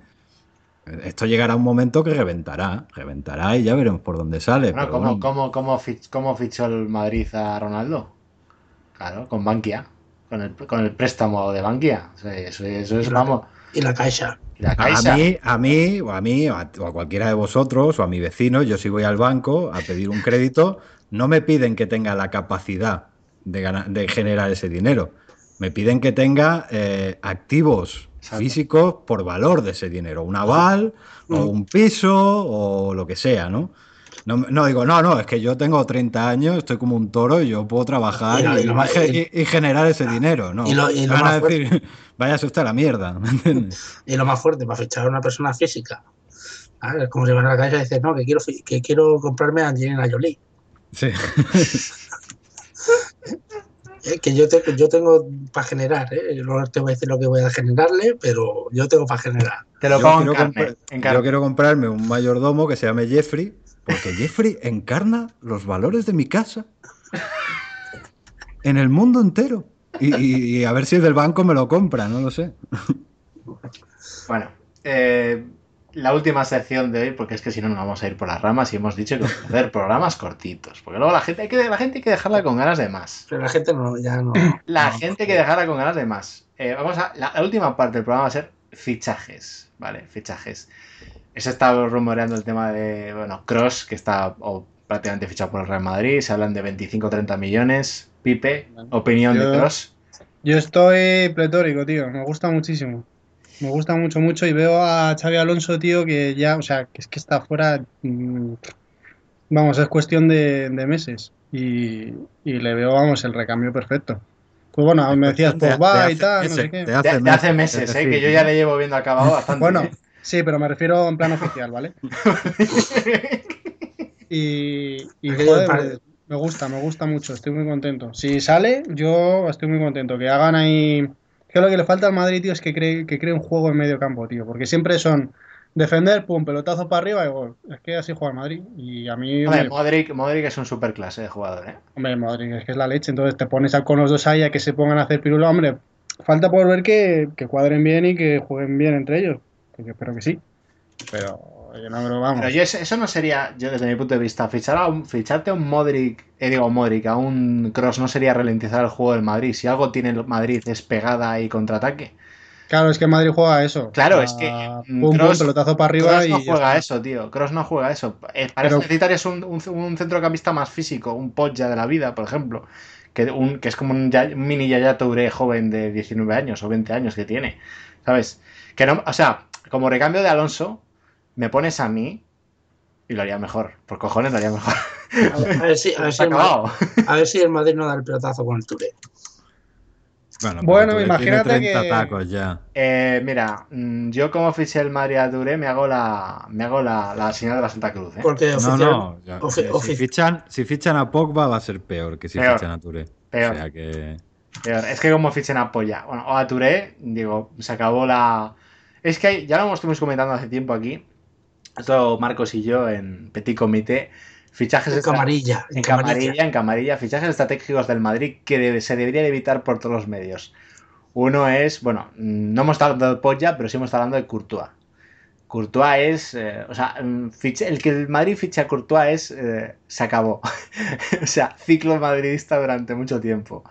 B: Esto llegará a un momento que reventará, reventará y ya veremos por dónde sale.
C: Bueno,
B: pero
C: ¿cómo,
B: bueno,
C: cómo, cómo, fich- cómo fichó el Madrid a Ronaldo? Claro, con Bankia. Con el, con el préstamo de Bankia. O sea, Eso, eso es,
D: Y la,
C: vamos.
D: y la Caixa.
C: Y la
B: a
C: Caixa.
B: mí, a mí, o a mí, o a, o a cualquiera de vosotros, o a mi vecino, yo si voy al banco a pedir un crédito, no me piden que tenga la capacidad de, ganar, de generar ese dinero. Me piden que tenga eh, activos
C: Exacto.
B: físicos por valor de ese dinero. Un aval, o un piso, o lo que sea, ¿no? No, no digo, no, no, es que yo tengo treinta años, estoy como un toro y yo puedo trabajar
D: Y lo-
B: y,
D: y lo
B: y
D: más-
B: ge- y- y generar ese dinero, ¿no?
D: y lo- y
B: Me
D: lo
B: van
D: más
B: a decir, vaya usted a la mierda, ¿me entiendes?
D: Y lo más fuerte, para fichar a una persona física. ¿Sabes? Es como si vas a la Caixa y dices, no, que quiero, fi- que quiero comprarme a Angelina Jolie.
B: Sí.
D: Eh, que yo, te- yo tengo para generar, ¿eh? Yo no te voy a decir lo que voy a generarle, pero yo tengo para generar.
C: Te lo
B: Yo
C: pago en
B: quiero,
C: carne.
B: comprar-
C: En
B: yo
C: carne.
B: quiero comprarme un mayordomo que se llame Jeffrey, porque Jeffrey encarna los valores de mi casa en el mundo entero. Y, y- y a ver si el del banco me lo compra, no lo sé.
C: Bueno, eh, la última sección de hoy, porque es que si no nos vamos a ir por las ramas y hemos dicho que vamos a hacer programas cortitos. Porque luego la gente hay que, la gente hay que dejarla con ganas de más.
D: Pero la gente no, ya no.
C: La
D: no-
C: gente hay que dejarla con ganas de más. Eh, vamos a, la, la última parte del programa va a ser fichajes, ¿vale? Fichajes. Se está rumoreando el tema de, bueno, Kroos, que está o, prácticamente fichado por el Real Madrid. Se hablan de veinticinco o treinta millones. Pipe, opinión
G: Yo-
C: de Kroos.
G: Yo estoy pletórico, tío. Me gusta muchísimo. Me gusta mucho, mucho. Y veo a Xavi Alonso, tío, que ya, o sea, que es que está fuera. mm, Vamos, es cuestión de, de meses. Y, y le veo, vamos, el recambio perfecto. Pues bueno, me decías
B: Te- te
G: Pogba y
B: hace
G: tal, no
B: meses,
G: sé qué.
B: te
C: De, de hace meses,
B: es
C: eh,
B: decir,
C: que yo ya le llevo viendo acabado bastante.
G: Bueno,
C: ¿eh?
G: sí, pero me refiero en plan oficial, ¿vale? Y, y
D: Aquello de
G: joder,
D: par-
G: me, me gusta, me gusta mucho, estoy muy contento. Si sale, yo estoy muy contento. Que hagan ahí. Que lo que le falta al Madrid, tío, es que cree, que cree un juego en medio campo, tío. Porque siempre son defender, pum, pelotazo para arriba y gol. Es que así juega el Madrid. Y a mí,
C: Hombre,
G: hombre,
C: Modric, Modric es un superclase de jugador, ¿eh?
G: hombre, Madrid, es que es la leche. Entonces te pones a, con los dos ahí a que se pongan a hacer pirula. Hombre, falta por ver que, que cuadren bien y que jueguen bien entre ellos. Que yo espero que sí. Pero, oye, no, pero vamos.
C: Pero yo, eso eso no sería, yo desde mi punto de vista, fichar a un, ficharte a un Modric, eh, digo Modric, a un Kroos no sería ralentizar el juego del Madrid. Si algo tiene el Madrid es pegada y contraataque.
G: Claro, es que Madrid juega a eso.
C: Claro,
G: a
C: es que, mm,
G: pum, pum,
C: Kroos-
G: pelotazo para arriba
C: Kroos
G: y
C: no
G: ya
C: juega
G: está.
C: eso, tío. Kroos no juega eso. Eh, para
G: Pero-
C: eso necesitarías un, un, un centrocampista más físico, un Pogba de la vida, por ejemplo. Que, un, que es como un, ya- un mini Yaya Touré joven de diecinueve años o veinte años que tiene. ¿Sabes? Que no, o sea, como recambio de Alonso, me pones a mí y lo haría mejor. Por cojones lo haría mejor.
D: A ver, a ver si, a ver si
C: Está
D: el Madrid,
C: acabado.
D: a ver si el Madrid no da el pelotazo con el Touré.
B: Bueno,
G: Bueno,
B: pero Touré
G: imagínate
B: tiene treinta
G: que-
B: tacos ya.
C: Eh, mira, mm, yo como fiché el Madrid a Touré me hago la, me hago la, la señal de la Santa Cruz, ¿eh?
D: Porque
B: No,
D: oficial,
B: no. ya,
D: ofi-
B: eh, si,
D: ofi-
B: fichan, si fichan a Pogba va a ser peor que si
C: Peor,
B: fichan a Touré.
C: peor.
B: O sea que.
C: Peor. Es que como fichen a Polla, bueno, o a Touré, digo, se acabó la... Es que hay- ya lo estuvimos comentando hace tiempo aquí, esto Marcos y yo en Petit Comité, fichajes
D: en
C: estra-
D: camarilla, en
C: en
D: camarilla.
C: camarilla, en camarilla, fichajes estratégicos del Madrid que debe- se debería de evitar por todos los medios. Uno es, bueno, mm, no hemos estado hablando de Polla, pero sí hemos estado hablando de Courtois. Courtois es, eh, o sea, mm, fiche- el que el Madrid fiche a Courtois es, eh, se acabó. O sea, ciclo madridista durante mucho tiempo.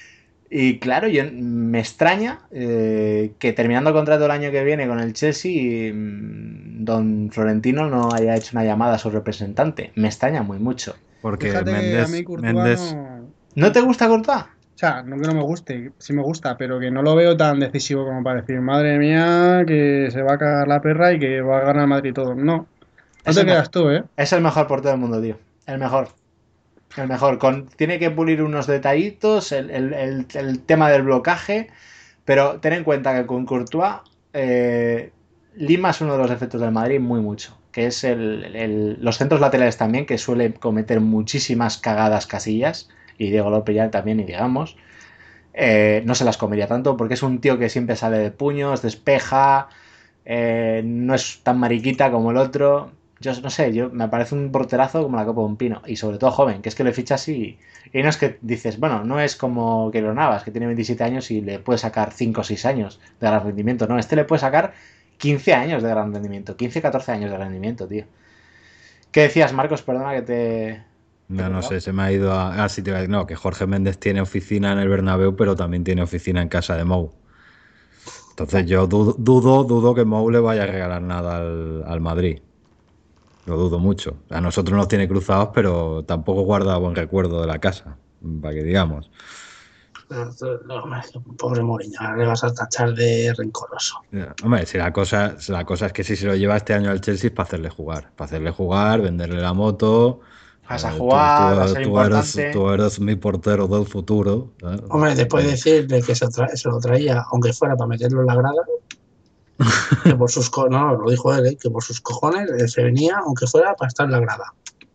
C: Y claro, yo me extraña eh, que terminando el contrato el año que viene con el Chelsea, mm, don Florentino no haya hecho una llamada a su representante. Me extraña muy mucho.
B: Porque
G: Fíjate que a
B: Méndez,
G: mí Courtois
B: Méndez
G: no...
C: ¿No te gusta Courtois?
G: O sea, no que no me guste, sí me gusta, pero que no lo veo tan decisivo como para decir, madre mía, que se va a cagar la perra y que va a ganar el Madrid todo. No, no
C: Es
G: te
C: el
G: creas
C: mejor.
G: tú, ¿eh?
C: Es el mejor portero del mundo, tío. El mejor. El mejor. Con, tiene que pulir unos detallitos, el, el- el- el tema del blocaje, pero ten en cuenta que con Courtois eh, limas uno de los defectos del Madrid muy mucho, que es el, el- los centros laterales también, que suele cometer muchísimas cagadas Casillas, y Diego López ya también, y digamos, eh, no se las comería tanto, porque es un tío que siempre sale de puños, despeja, eh, no es tan mariquita como el otro. Yo no sé, yo me parece un porterazo como la copa de un pino, y sobre todo joven, que es que le fichas y, y no es que dices, bueno, no es como Keylor Navas, que tiene veintisiete años y le puede sacar cinco o seis años de gran rendimiento, no, este le puede sacar quince años de gran rendimiento, quince catorce años de rendimiento, tío. ¿Qué decías, Marcos? Perdona que te...
B: No, no sé, se me ha ido a... Ah, sí, te iba a decir, no, que Jorge Méndez tiene oficina en el Bernabéu, pero también tiene oficina en casa de Mou. Entonces yo dudo, dudo, dudo que Mou le vaya a regalar nada al, al Madrid. Lo dudo mucho. A nosotros nos tiene cruzados, pero tampoco guarda buen recuerdo de la casa, para que digamos.
D: No, hombre, pobre Mourinho, ahora le vas a tachar de rencoroso.
B: Hombre, si la cosa, la cosa es que si se lo lleva este año al Chelsea es para hacerle jugar. Para hacerle jugar, venderle la moto.
C: Vas a
B: Eh,
C: jugar,
B: tú,
C: va a
B: tú-
C: ser
B: tú eres,
C: importante.
B: tú eres mi portero del futuro. ¿eh?
D: Hombre, después de decirle que se, tra- se lo traía, aunque fuera para meterlo en la grada, que por sus co- no, lo dijo él, ¿eh? Que por sus cojones eh, se venía, aunque fuera para estar en la grada.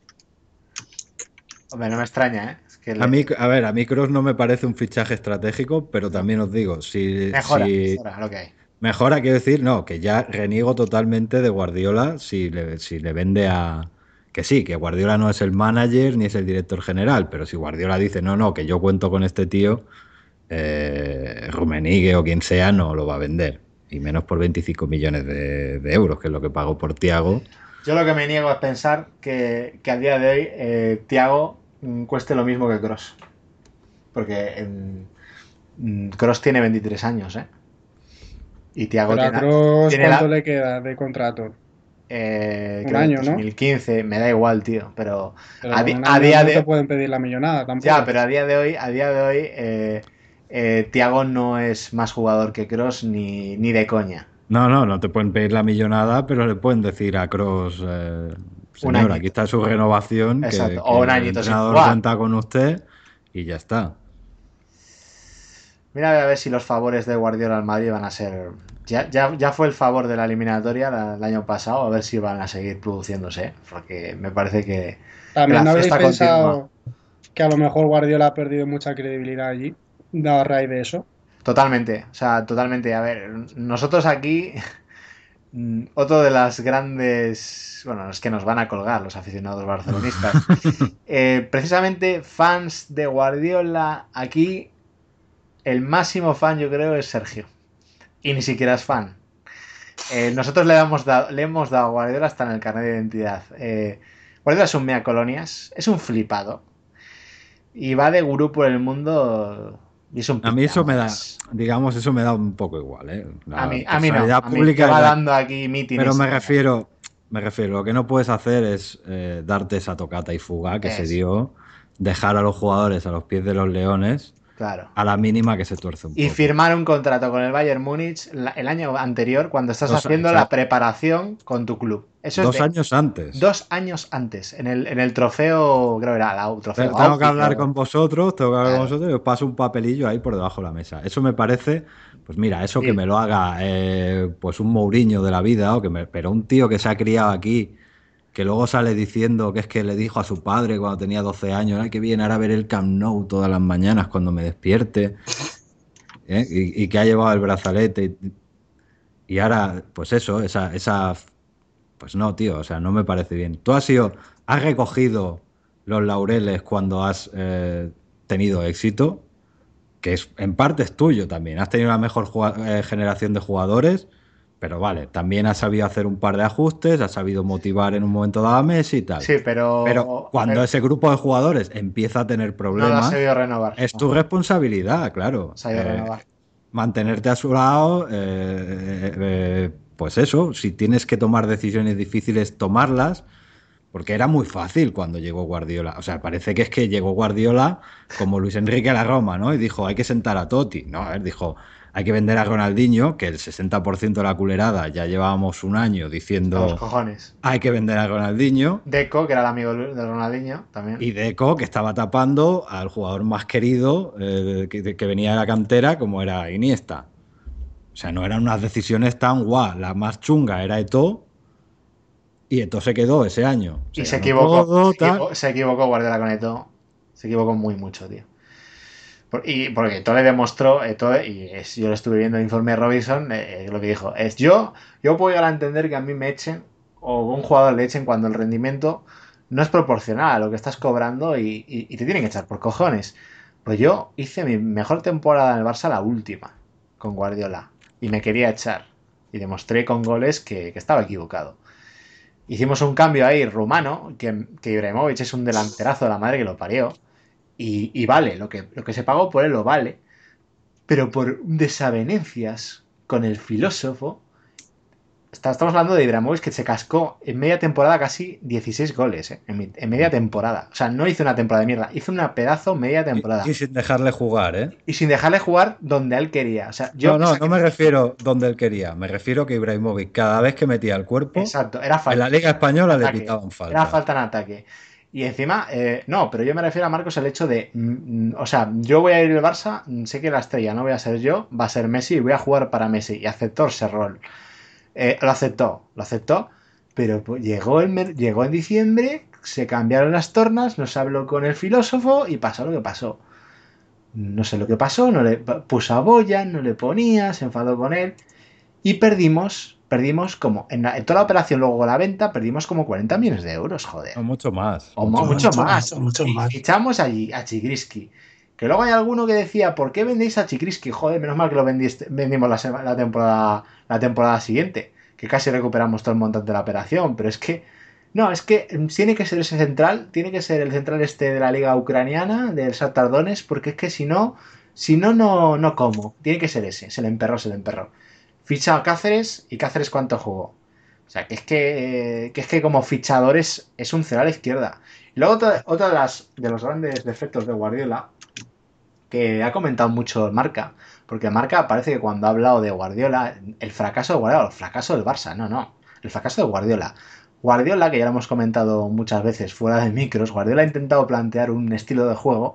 C: Hombre, no me extraña, ¿eh? Es que le-
B: A mí, a ver, a mí Kroos no me parece un fichaje estratégico, pero también os digo, si,
C: mejora,
B: si
C: mejora lo que hay.
B: mejora, quiero decir, no, que ya reniego totalmente de Guardiola si le, si le vende a... Que sí, que Guardiola no es el manager ni es el director general, pero si Guardiola dice, no, no, que yo cuento con este tío, eh, Rummenigge o quien sea no lo va a vender. Y menos por veinticinco millones de, de euros, que es lo que pagó por Thiago.
C: Yo lo que me niego es pensar que, que a día de hoy eh, Thiago mm, cueste lo mismo que Kroos. Porque Kroos tiene veintitrés años, ¿eh? Y Thiago
G: Pero a
C: tiene,
G: Kroos,
C: tiene
G: ¿cuánto
C: la-
G: le queda de contrato?
C: eh,
G: Un
C: creo que
G: año, ¿no?
C: dos mil quince, me da igual, tío. Pero,
G: Pero
C: a,
G: con
C: di-
G: un
C: a
G: año
C: día
G: no te
C: de
G: pueden pedir la millonada tampoco.
C: ya, pero a día de hoy, a día de hoy, eh, eh, Thiago no es más jugador que Kroos ni, ni de coña.
B: No, no, no te pueden pedir la millonada, pero le pueden decir a Kroos, eh, señor,
C: añito.
B: aquí está su renovación, que,
C: Exacto,
B: que
C: o un
B: el
C: añito sin
B: entrenador
C: jugar.
B: cuenta con usted y ya está.
C: Mira a ver si los favores de Guardiola al Madrid van a ser... Ya, ya, ya fue el favor de la eliminatoria la- el año pasado, a ver si van a seguir produciéndose, porque me parece que...
G: También
C: la
G: no habréis
C: fiesta
G: pensado que a lo mejor Guardiola ha perdido mucha credibilidad allí, a raíz de eso.
C: Totalmente, o sea, totalmente. A ver, nosotros aquí, mm, otro de las grandes, bueno, es que nos van a colgar los aficionados barcelonistas. Eh, precisamente fans de Guardiola, aquí el máximo fan yo creo es Sergio. Y ni siquiera es fan. Eh, nosotros le, damos da- le hemos dado a Guardiola hasta en el carnet de identidad. Eh, Guardiola es un mea colonias, es un flipado. Y va de gurú por el mundo... Y es un
B: A mí eso me da,
C: pintamonas.
B: digamos, eso me da un poco igual, ¿eh? La
C: A mí, a mí no,
B: personalidad
C: a mí
B: pública
C: que va
B: es la-
C: dando aquí mítines.
B: pero me refiero, me refiero, lo que no puedes hacer es eh, darte esa tocata y fuga que se
C: Eso.
B: dio, dejar a los jugadores a los pies de los leones
C: Claro.
B: a la mínima que se tuerce un
C: Y
B: poco.
C: firmar un contrato con el Bayern Múnich la- el año anterior cuando estás
B: Dos-
C: haciendo
B: exacto.
C: la preparación con tu club. Eso
B: Dos
C: es de
B: años antes.
C: dos años antes, en el, en el trofeo, creo que era la trofeo
B: Tengo tengo que
C: Audi,
B: hablar
C: o-
B: con vosotros, tengo que hablar con
C: Claro.
B: vosotros y os paso un papelillo ahí por debajo de la mesa. Eso me parece, pues mira, eso
C: Sí.
B: que me lo haga eh, pues un Mourinho de la vida, o que me, pero un tío que se ha criado aquí, que luego sale diciendo que es que le dijo a su padre cuando tenía doce años, ay, que viene ahora a ver el Camp Nou todas las mañanas cuando me despierte, ¿eh? y, y que ha llevado el brazalete. Y, y ahora, pues eso, esa, esa, pues no, tío, o sea, no me parece bien. Tú has sido, has recogido los laureles cuando has eh, tenido éxito, que es, en parte es tuyo también. Has tenido la mejor jugua- eh, generación de jugadores, pero vale, también has sabido hacer un par de ajustes, has sabido motivar en un momento dado a Messi y tal.
C: Sí, pero,
B: Pero cuando
C: pero
B: ese grupo de jugadores empieza a tener
C: no lo has
B: problemas,
C: sabido renovar.
B: es
C: No,
B: tu responsabilidad, claro.
C: has sabido
B: Eh,
C: renovar.
B: mantenerte a su lado, eh, eh, eh, pues eso, si tienes que tomar decisiones difíciles, tomarlas, porque era muy fácil cuando llegó Guardiola. O sea, parece que es que llegó Guardiola como Luis Enrique a la Roma, ¿no? Y dijo, hay que sentar a Totti. No, él dijo, hay que vender a Ronaldinho, que el sesenta por ciento de la culerada ya llevábamos un año
C: A los
B: diciendo,
C: cojones.
B: hay que vender a Ronaldinho.
C: Deco, que era el amigo de Ronaldinho, también.
B: Y Deco, que estaba tapando al jugador más querido eh, que, que venía de la cantera, como era Iniesta. O sea, no eran unas decisiones tan guau. La más chunga era Eto'o, y Eto'o se quedó ese año.
C: Y se
B: ganó
C: equivocó.
B: todo,
C: Se
B: tal.
C: equivocó, se equivocó Guardiola con Eto'o. Se equivocó muy mucho, tío. Por- y porque Eto'o le demostró, Eto'o, y es- yo lo estuve viendo en el informe de Robinson, eh, lo que dijo es, yo, yo puedo llegar a entender que a mí me echen, o un jugador le echen cuando el rendimiento no es proporcional a lo que estás cobrando y, y- y te tienen que echar por cojones. Pues yo hice mi mejor temporada en el Barça, la última, con Guardiola, y me quería echar. Y demostré con goles que, que estaba equivocado. Hicimos un cambio ahí rumano, que, que Ibrahimovic es un delanterazo de la madre que lo parió. Y, y vale, lo que, lo que se pagó por él lo vale, pero por desavenencias con el filósofo, está- estamos hablando de Ibrahimovic que se cascó en media temporada casi dieciséis goles, ¿eh? en, mi- en media temporada. O sea, no hizo una temporada de mierda, hizo una pedazo media temporada.
B: Y, y sin dejarle jugar, ¿eh?
C: Y sin dejarle jugar donde él quería. O sea, yo
B: No, no,
C: saqué-
B: no me refiero donde él quería. Me refiero que Ibrahimovic, cada vez que metía el cuerpo,
C: Exacto, era
B: en
C: falta.
B: la Liga Española le
C: Ataque.
B: pitaban
C: Era
B: falta.
C: falta en ataque. Y encima, eh, no, pero yo me refiero a Marcos el hecho de, mm, mm, o sea, yo voy a ir al Barça, mm, sé que la estrella no voy a ser yo, va a ser Messi y voy a jugar para Messi. Y aceptó ese rol. Eh, lo aceptó, lo aceptó, pero pues, llegó, el mer- llegó en diciembre, se cambiaron las tornas, nos habló con el filósofo y pasó lo que pasó. No sé lo que pasó, no le puso a Boyan, no le ponía, se enfadó con él y perdimos, perdimos como, en, la- en toda la operación luego la venta, perdimos como cuarenta millones de euros, joder.
B: No, mucho más.
C: O
B: mucho
C: mo- mucho,
D: mucho,
C: más.
D: mucho, mucho
C: Y
D: más.
C: fichamos allí a Chigriski. Que luego hay alguno que decía, ¿por qué vendéis a Chigriski? Joder, menos mal que lo vendiste- vendimos la, sema- la temporada, la temporada siguiente. Que casi recuperamos todo el montante de la operación. Pero es que, no, es que mm, tiene que ser ese central, tiene que ser el central este de la liga ucraniana, del Shakhtar Donetsk, porque es que si no, si no, no, no como. Tiene que ser ese, se le emperró, se le emperró. Ficha a Cáceres, y Cáceres ¿cuánto jugó? O sea, que es que, que es que como fichadores es un cero a la izquierda. Y luego otra, otra de, las, de los grandes defectos de Guardiola, que ha comentado mucho Marca, porque Marca parece que cuando ha hablado de Guardiola, el fracaso de Guardiola, el fracaso del Barça, no, no, el fracaso de Guardiola. Guardiola, que ya lo hemos comentado muchas veces fuera de micros, Guardiola ha intentado plantear un estilo de juego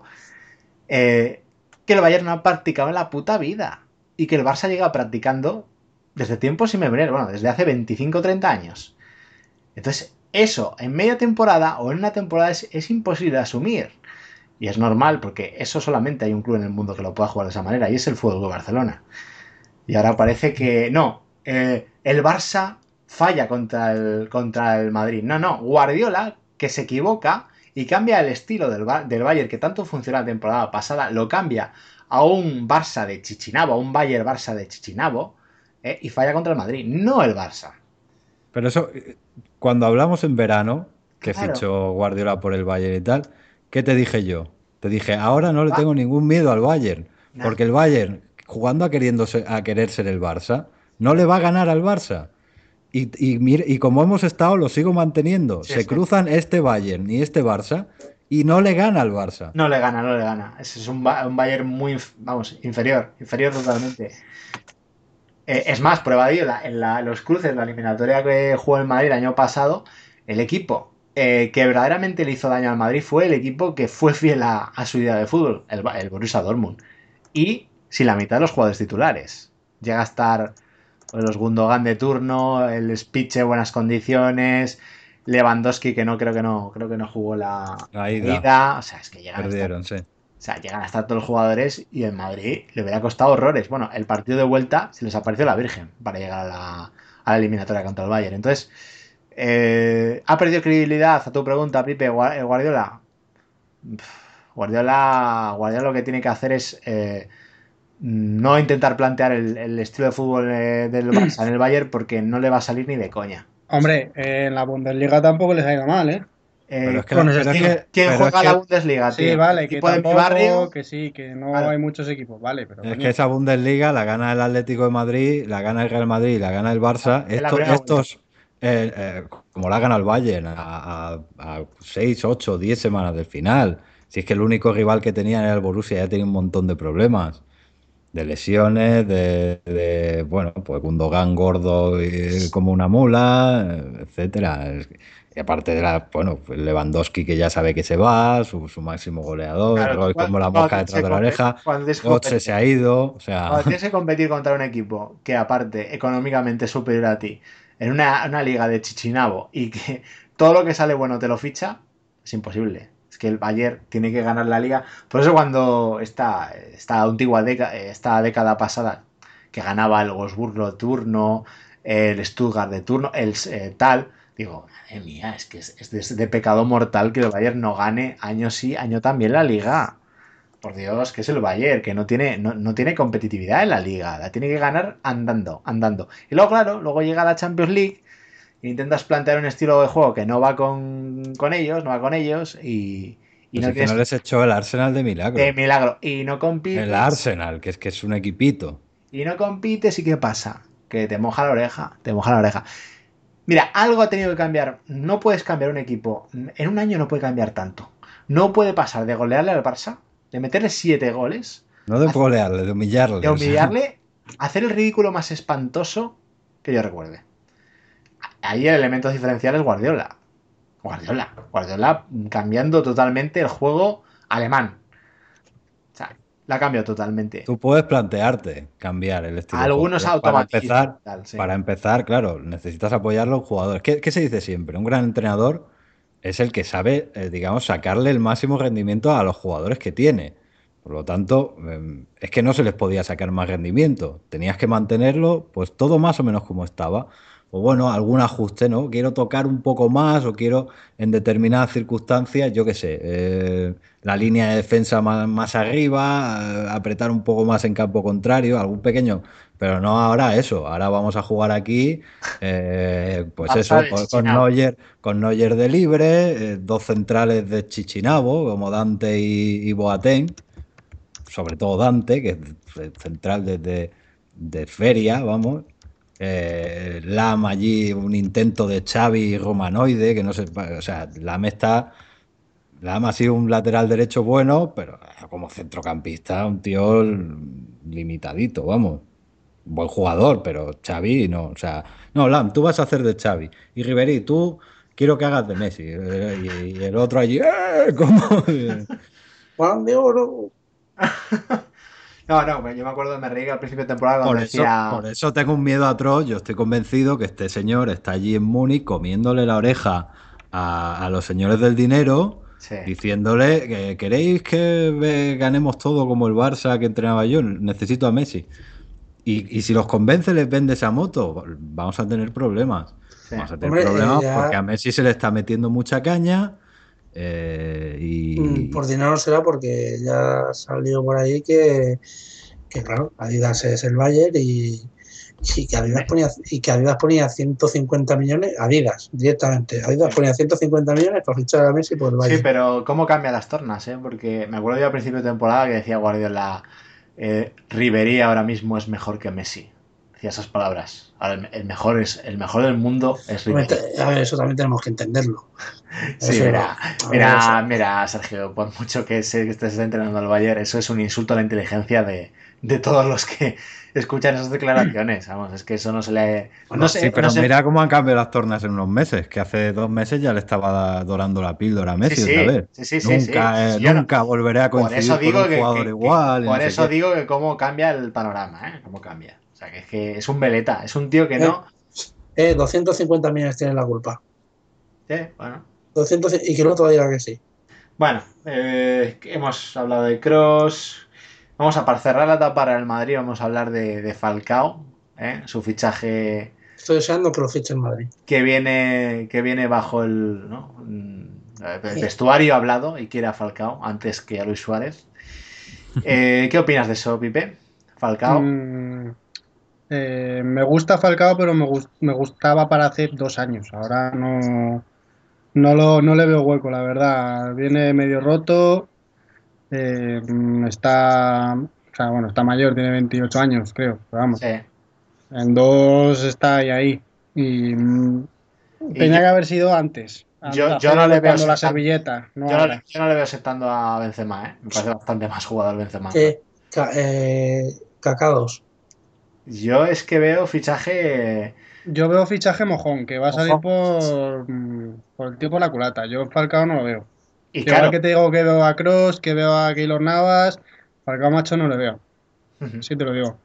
C: eh, que el Bayern no ha practicado en la puta vida y que el Barça llega practicando desde tiempos inmemoriales, bueno, desde hace veinticinco o treinta años. Entonces, eso en media temporada o en una temporada es, es imposible de asumir. Y es normal, porque eso solamente hay un club en el mundo que lo pueda jugar de esa manera, y es el Fútbol Club Barcelona. Y ahora parece que no, eh, el Barça falla contra el, contra el Madrid. No, no, Guardiola, que se equivoca y cambia el estilo del, del Bayern, que tanto funcionó la temporada pasada, lo cambia a un Barça de Chichinabo, a un Bayern Barça de Chichinabo, eh, y falla contra el Madrid, no el Barça.
B: Pero eso, eh, cuando hablamos en verano, que
C: Claro.
B: fichó Guardiola por el Bayern y tal, ¿qué te dije yo? Te dije, ahora no le
C: Ah.
B: tengo ningún miedo al Bayern,
C: Nah.
B: porque el Bayern, jugando a, queriéndose, a querer ser el Barça, no le va a ganar al Barça. Y, y, mire- y como hemos estado, lo sigo manteniendo.
C: Sí,
B: Se
C: sí.
B: cruzan este Bayern y este Barça, y no le gana al Barça.
C: No le gana, no le gana. Ese es un, un Bayern muy, inf- vamos, inferior, inferior totalmente. Eh, es más, prueba de ello, la- en la- los cruces, la eliminatoria que jugó el Madrid el año pasado, el equipo eh, que verdaderamente le hizo daño al Madrid fue el equipo que fue fiel a, a su idea de fútbol, el, Ba- el Borussia Dortmund. Y sin la mitad de los jugadores titulares. Llega a estar los Gundogan de turno, el Spiche en buenas condiciones, Lewandowski que no creo que no, creo que no jugó la,
B: La
C: la
B: ida.
C: ida. O sea, es que llegan a estar
B: Perdieron, sí.
C: o sea, llegan a estar todos los jugadores y el Madrid le hubiera costado horrores. Bueno, el partido de vuelta se les apareció la Virgen para llegar a la, a la eliminatoria contra el Bayern. Entonces, eh, ¿ha perdido credibilidad? A tu pregunta, Pipe, Gua- eh, Guardiola. Pff, Guardiola, Guardiola lo que tiene que hacer es eh, no intentar plantear el, el estilo de fútbol eh, del Barça en el Bayern porque no le va a salir ni de coña.
G: Hombre, eh, en la Bundesliga tampoco les ha ido mal, ¿eh?
C: Eh,
B: Pero es que,
G: Con ese
B: pero es
C: ¿quién,
B: que,
C: quién
B: pero
C: juega
B: es
C: la
B: que,
C: Bundesliga,
G: Sí,
C: tío? ¿El
G: vale, que
C: equipo de mi
G: tampoco,
C: barrio?
G: que sí, que no
C: Claro.
G: hay muchos equipos, vale, pero
B: es
G: coño.
B: que esa Bundesliga la gana el Atlético de Madrid, la gana el Real Madrid, la gana el Barça.
C: En la
B: Estos,
C: primera vuelta.
B: estos eh, eh, como la gana el Bayern, a, a, a seis, ocho, diez semanas del final. Si es que el único rival que tenían era el Borussia, ya tenía un montón de problemas. De lesiones, de, de, bueno, pues Gundogan gordo y como una mula, eh, etcétera. Es que- Y aparte de la, bueno, pues Lewandowski que ya sabe que se va, su, su máximo goleador,
C: Claro, tú
B: Roy
C: cuando,
B: como la
C: tú cuando
B: mosca
C: tienes
B: detrás
C: que
B: de la
C: competir,
B: oreja,
C: cuando tienes que
B: Götze
C: competir,
B: se ha ido, o sea,
C: cuando tienes que competir contra un equipo que aparte económicamente es superior a ti, en una, una liga de chichinabo y que todo lo que sale bueno te lo ficha, es imposible. Es que el Bayern tiene que ganar la liga. Por eso cuando esta, esta antigua década, esta década pasada, que ganaba el Wolfsburgo de turno, el Stuttgart de turno, el eh, tal, digo, madre mía, es que es, es de, de pecado mortal que el Bayern no gane año sí, año también la liga. Por Dios, que es el Bayern, que no tiene, no, no tiene competitividad en la liga, la tiene que ganar andando, andando. Y luego, claro, luego llega la Champions League e intentas plantear un estilo de juego que no va con, con ellos, no va con ellos, y, y
B: pues
C: no
B: es que no
C: tienes
B: les echó el Arsenal de
C: de
B: milagro.
C: milagro. Y no
B: El
C: compites,
B: Arsenal, que es que es un equipito.
C: y no compites, ¿y qué pasa? Que te moja la oreja, te moja la oreja. Mira, algo ha tenido que cambiar. No puedes cambiar un equipo. En un año no puede cambiar tanto. No puede pasar de golearle al Barça, de meterle siete goles,
B: No de
C: a
B: golearle, de humillarle.
C: de
B: o sea.
C: humillarle, hacer el ridículo más espantoso que yo recuerde. Ahí el elemento diferencial es Guardiola. Guardiola. Guardiola cambiando totalmente el juego alemán. O sea, la ha cambiado totalmente.
B: Tú puedes plantearte cambiar el estilo de juego,
C: Algunos
B: pero para
C: automatismos
B: empezar,
C: y tal, sí.
B: para empezar, claro, necesitas apoyar a los jugadores. ¿Qué, qué se dice siempre? Un gran entrenador es el que sabe, eh, digamos, sacarle el máximo rendimiento a los jugadores que tiene. Por lo tanto, eh, es que no se les podía sacar más rendimiento. Tenías que mantenerlo, pues todo más o menos como estaba. O bueno, algún ajuste, ¿no? Quiero tocar un poco más o quiero en determinadas circunstancias, yo qué sé, eh, la línea de defensa más, más arriba, eh, apretar un poco más en campo contrario, algún pequeño, pero no ahora eso. Ahora vamos a jugar aquí, eh, pues
C: Barça
B: eso,
C: de
B: con, con
C: Chichinabo.
B: Neuer, con Neuer de libre, eh, dos centrales de Chichinabo, como Dante y, y Boateng, sobre todo Dante, que es central desde de feria, vamos. Eh, Lam allí, un intento de Xavi romanoide, que no sé, o sea, Lam está, Lam ha sido un lateral derecho bueno, pero como centrocampista, un tío limitadito, vamos. Un buen jugador, pero Xavi no, o sea, no, Lam, tú vas a hacer de Xavi. Y Ribery, tú quiero que hagas de Messi. Eh, Y, y el otro allí, ¡eh! ¿Cómo?
D: Juan de Oro.
C: No, no, yo me acuerdo de me reí al principio de temporada cuando
B: Por eso,
C: decía.
B: por eso tengo un miedo atroz. Yo estoy convencido que este señor está allí en Múnich comiéndole la oreja a, a los señores del dinero,
C: Sí.
B: diciéndole que queréis que ve- ganemos todo como el Barça que entrenaba yo, necesito a Messi. Y, y si los convence, les vende esa moto, vamos a tener problemas.
C: Sí.
B: Vamos a tener
D: Hombre, eh,
B: problemas
D: ya-
B: porque a Messi se le está metiendo mucha caña. eh, y
D: Mm, Por dinero será porque ya salió por ahí que, que claro, Adidas es el Bayern y, y que Adidas ponía y que Adidas ponía ciento cincuenta millones, Adidas directamente, Adidas ponía ciento cincuenta millones para fichar a Messi por el
C: Sí,
D: Bayern.
C: pero ¿cómo cambia las tornas, eh? Porque me acuerdo yo al principio de temporada que decía Guardiola, eh, Ribery ahora mismo es mejor que Messi. Decía decía esas palabras. Ahora, el, el mejor es el mejor del mundo es
D: Hombre,
C: Ribery.
D: te- A ver, eso también tenemos que entenderlo.
C: Sí,
D: Eso-
C: mira,
D: a ver,
C: mira,
D: eso-
C: mira, Sergio, por mucho que sé que estés entrenando al Bayern, eso es un insulto a la inteligencia de, de todos los que escuchan esas declaraciones. Vamos, es que eso no se le...
D: Bueno,
C: no sé,
B: Sí, pero
C: no sé-
B: mira cómo han cambiado las tornas en unos meses, que hace dos meses ya le estaba dorando la píldora a Messi
C: Sí, sí,
B: otra vez.
C: sí, sí, sí,
B: nunca,
C: sí.
B: eh,
C: Sí, yo no-
B: nunca volveré a
C: Por
B: coincidir
C: eso digo
B: con un
C: que,
B: jugador
C: que-
B: igual.
C: que-
B: y
C: por
B: no sé
C: eso
B: qué.
C: digo que cómo cambia el panorama, ¿eh? Cómo cambia. O sea, que es que es un veleta, es un tío que no...
D: Eh, doscientos cincuenta millones tienen la culpa.
C: Eh, bueno.
D: doscientos, y que el otro diga que sí.
C: Bueno, eh, hemos hablado de Kroos. Vamos a, para cerrar la etapa del Madrid, vamos a hablar de, de Falcao, ¿eh? Su fichaje
D: Estoy deseando que lo fiche en Madrid.
C: que viene, que viene bajo el, ¿no? el vestuario hablado y quiere a Falcao antes que a Luis Suárez. Eh, ¿Qué opinas de eso, Pipe? Falcao.
G: Mm, eh, me gusta Falcao, pero me, gus- me gustaba para hace dos años. Ahora no, no, lo, no le veo hueco, la verdad. Viene medio roto. eh, mm, está, o sea, bueno, está mayor, tiene veintiocho años, creo. Pero vamos,
C: Sí.
G: en dos está ahí, ahí. Y mm,
C: Y
G: tenía
C: yo-
G: que haber sido antes.
C: yo-
G: Hace
C: yo no le veo
G: tocando la
C: sentando-
G: servilleta, no
C: Yo no,
G: ahora.
C: yo no le veo sentando a Benzema, ¿eh? Me parece bastante más jugador Benzema.
D: Eh, ca- eh, cacados.
C: Yo es que veo fichaje...
G: Yo veo fichaje mojón, que va a salir
C: Mojón.
G: por, mm, por el tipo de la culata. Yo Falcao no lo veo.
C: Y
G: Igual
C: claro,
G: que te digo que veo a Kroos, que veo a Keylor Navas, Falcao macho no le veo.
C: Ujú.
G: Sí te lo digo.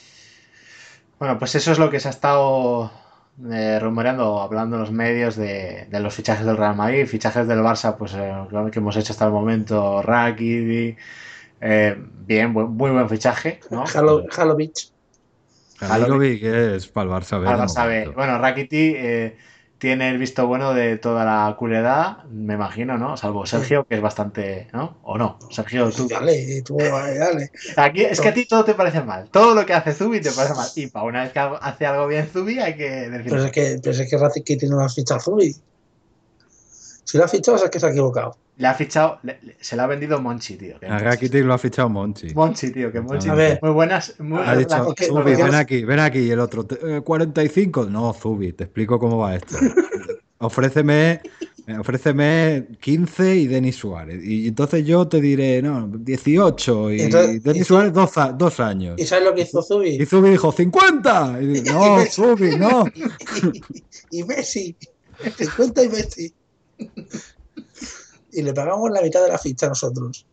C: Bueno, pues eso es lo que se ha estado eh, rumoreando, hablando en los medios de, de los fichajes del Real Madrid, fichajes del Barça, pues eh, lo que hemos hecho hasta el momento, Rakitic, eh, bien, buen- muy buen fichaje, ¿no?
D: Halo, Halo Beach.
B: Halilovic es para el Barça B.
C: Al
B: de
C: Barça B.
B: momento.
C: Bueno, Rakitic eh, tiene el visto bueno de toda la culedad, me imagino, ¿no? Salvo Sergio, que es bastante, ¿no? ¿O no? Sergio, tú.
D: Dale, tú, dale, dale.
C: Aquí, es que a ti todo te parece mal. Todo lo que hace Zubi te parece mal. Y para una vez que algo- hace algo bien Zubi, hay que
D: Pero
C: decirlo.
D: es que, pero es que Rakitic tiene una ficha azul y si la ha fichado es que se ha equivocado.
C: Le ha fichado, le- le- se le ha vendido Monchi, tío. que
B: A Rakitic lo ha fichado Monchi.
C: Monchi, tío, que Monchi.
D: A ver.
C: Muy buenas. Muy
B: Ha dicho,
C: buenas-
D: ¿por qué-
B: Zubi,
D: por qué
B: ven
D: no-
B: aquí, ven aquí. Y el otro, "Eh, cuarenta y cinco. No, Zubi, te explico cómo va esto. Ofréceme, eh, ofréceme quince y Denis Suárez. Y entonces yo te diré, no, dieciocho. Y
D: Entonces,
B: Denis
D: ¿y
B: Suárez, dos, a- dos años.
D: ¿Y sabes lo que hizo
B: Y
D: Zubi?
B: Zubi dijo, cincuenta. Y digo, no, Zubi, no.
D: Y Messi. cincuenta y Messi. Y le pagamos la mitad de la ficha a nosotros.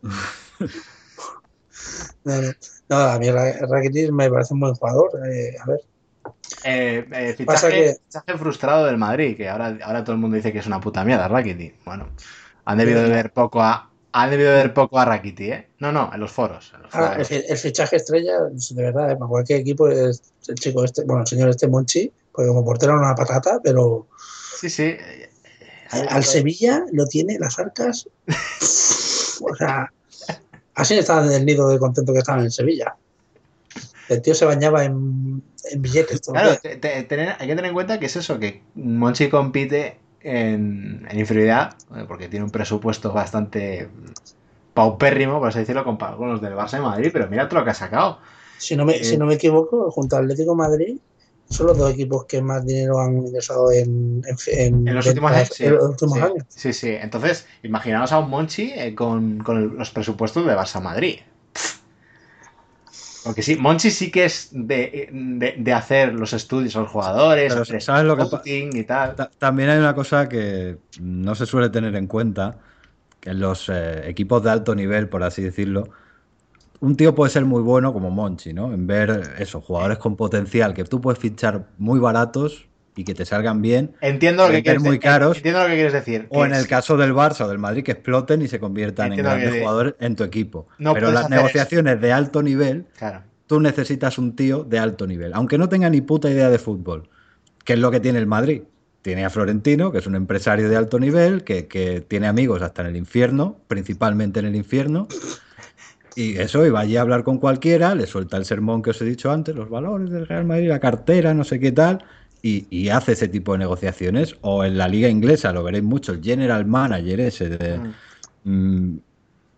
D: No, no. No, a mí Ra- Rakitic me parece un buen jugador. Eh, a ver.
C: Eh, eh,
D: Pasa
C: fichaje,
D: que-
C: fichaje frustrado del Madrid, que ahora, ahora todo el mundo dice que es una puta mierda, Rakitic. Bueno, han debido de ver poco a. Han debido de ver poco a Rakitic, ¿eh? No, no, en los foros. En los
D: Ahora,
C: foros.
D: el, el fichaje estrella, de verdad, eh, para cualquier equipo, es el chico este, bueno, el señor este Monchi, porque como portero era una patata, pero
C: Sí, sí. eh, eh,
D: al Sevilla lo tiene las arcas. O sea, así estaba en el nido de contento que estaba en el Sevilla. El tío se bañaba en, en billetes. todo el
C: Claro,
D: día.
C: te- te- tener- hay que tener en cuenta que es eso, que Monchi compite en, en inferioridad, eh, porque tiene un presupuesto bastante paupérrimo, por así decirlo, comparado con los del Barça de Madrid, pero mira todo lo que ha sacado.
D: Si no me,
C: Eh,
D: si no me equivoco, junto al Atlético de Madrid, son los dos equipos que más dinero han ingresado en, en, en
C: En los
D: ventas
C: últimos años, sí.
D: en los últimos
C: sí,
D: años.
C: sí, sí. Entonces, imaginaos a un Monchi eh, con, con el- los presupuestos de Barça Madrid. Pff. Porque sí, Monchi sí que es de, de- de hacer los estudios a los jugadores,
B: Pero
C: hacer
B: ¿sabes lo que pa-
C: scouting y tal.
B: Ta- También hay una cosa que no se suele tener en cuenta, que en los eh, equipos de alto nivel, por así decirlo, un tío puede ser muy bueno como Monchi, ¿no? En ver eso, jugadores con potencial que tú puedes fichar muy baratos y que te salgan bien,
C: Entiendo lo que
B: vender
C: quieres
B: muy
C: decir.
B: caros.
C: Entiendo lo que quieres decir.
B: o
C: que
B: en el
C: sí,
B: caso del Barça o del Madrid que exploten y se conviertan
C: Entiendo
B: en
C: lo que
B: grandes
C: dices.
B: jugadores en tu equipo.
C: No
B: Pero
C: puedes
B: las
C: hacer
B: negociaciones de alto nivel,
C: Claro.
B: tú necesitas un tío de alto nivel, aunque no tenga ni puta idea de fútbol, que es lo que tiene el Madrid. Tiene a Florentino, que es un empresario de alto nivel, que, que tiene amigos hasta en el infierno, principalmente en el infierno, y eso, y va allí a hablar con cualquiera, le suelta el sermón que os he dicho antes, los valores del Real Madrid, la cartera, no sé qué tal, y, y hace ese tipo de negociaciones. O en la liga inglesa, lo veréis mucho, el general manager ese de...
C: Mm.
B: mm,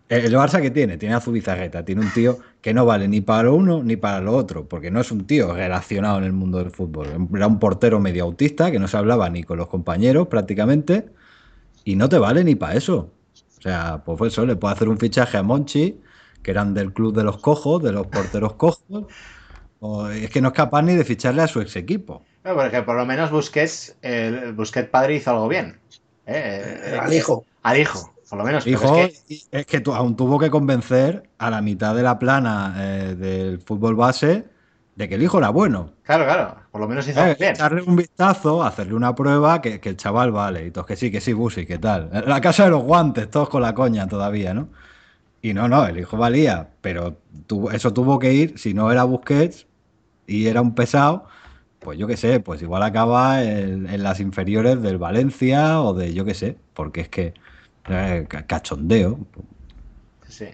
B: El Barça que tiene, tiene a Zubizarreta, tiene un tío que no vale ni para lo uno ni para lo otro, porque no es un tío relacionado en el mundo del fútbol. Era un portero medio autista que no se hablaba ni con los compañeros prácticamente y no te vale ni para eso. O sea, pues eso, le puede hacer un fichaje a Monchi, que eran del club de los cojos, de los porteros cojos, o es que no es capaz ni de ficharle a su ex equipo.
C: No, porque por lo menos Busquets, el Busquets padre hizo algo bien. ¿eh? Eh,
D: Al hijo.
C: Al hijo, por lo menos. pero
B: Hijo,
C: es que,
B: es que tu- aún tuvo que convencer a la mitad de la plana eh, del fútbol base de que el hijo era bueno.
C: claro, claro, por lo menos hizo
B: Eh,
C: algo bien.
B: echarle un vistazo, hacerle una prueba, que, que el chaval vale. Y todos que sí, que sí, Busi, ¿qué tal? La casa de los guantes, todos con la coña todavía, ¿no? Y no, no, el hijo valía, pero tuvo- eso tuvo que ir, si no era Busquets y era un pesado, pues yo qué sé, pues igual acaba en, en las inferiores del Valencia o de yo qué sé, porque es que eh, ca- cachondeo.
C: Sí.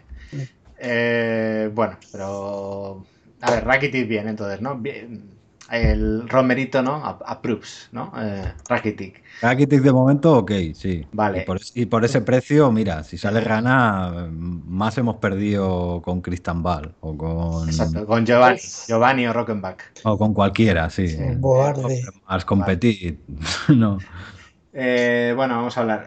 C: Eh, bueno, pero. A ver, Rakitic bien, entonces, ¿no? Bien. El Romerito, ¿no? A- Approves, ¿no? Eh, Rakitic.
B: Rakitic de momento, ok, sí.
C: Vale.
B: Y por, es- y por ese precio, mira, si sale Rana, más hemos perdido con Cristambal o con,
C: Exacto, con Giovanni. Giovanni o Rockenbach.
B: o con cualquiera, sí.
D: Un bobarde.
B: Más competir. No.
C: Eh, bueno, vamos a hablar.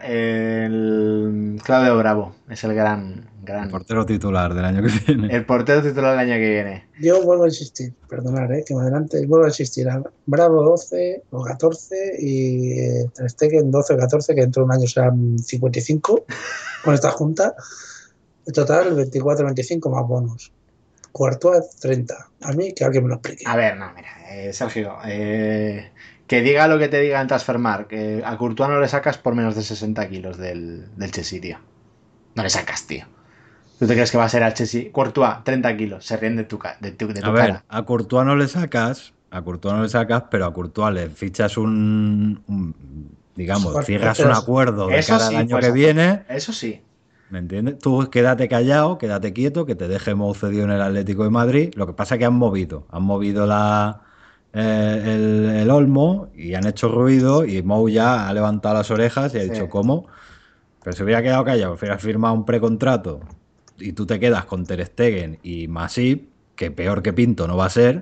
C: El Claudio Bravo es el gran. gran
B: El portero titular del año que viene.
C: el portero titular del año que viene.
D: Yo vuelvo a insistir, perdonad, eh, que me adelante, vuelvo a insistir. A Bravo doce o catorce y eh, Ter Stegen doce o catorce, que dentro de un año serán cincuenta y cinco con esta junta. En total, veinticuatro veinticinco más bonos. Courtois, treinta. A mí, que alguien me lo explique.
C: A ver, no, mira, eh, Sergio, eh, que diga lo que te diga en Transfermarkt, que a Courtois no le sacas por menos de sesenta kilos del, del Chelsea, tío. No le sacas, tío. ¿Tú te crees que va a ser al Chelsea? Courtois, treinta kilos, se ríen de tu, ca- de tu, de tu
B: A ver,
C: cara.
B: a Courtois no le sacas, a Courtois no le sacas, pero a Courtois le fichas un, un- digamos,
D: Joder,
B: cierras
D: pero
B: un acuerdo de
C: Eso
B: cara
C: sí,
B: al año
C: pues,
B: que viene,
C: Eso sí.
B: ¿me entiendes? Tú quédate callado, quédate quieto, que te deje Mou cedido en el Atlético de Madrid. Lo que pasa es que han movido, han movido la, eh, el, el Olmo y han hecho ruido y Mou ya ha levantado las orejas y ha
C: Sí.
B: dicho, ¿cómo? Pero se hubiera quedado callado, hubiera firmado un precontrato y tú te quedas con Ter Stegen y Masip, que peor que Pinto no va a ser,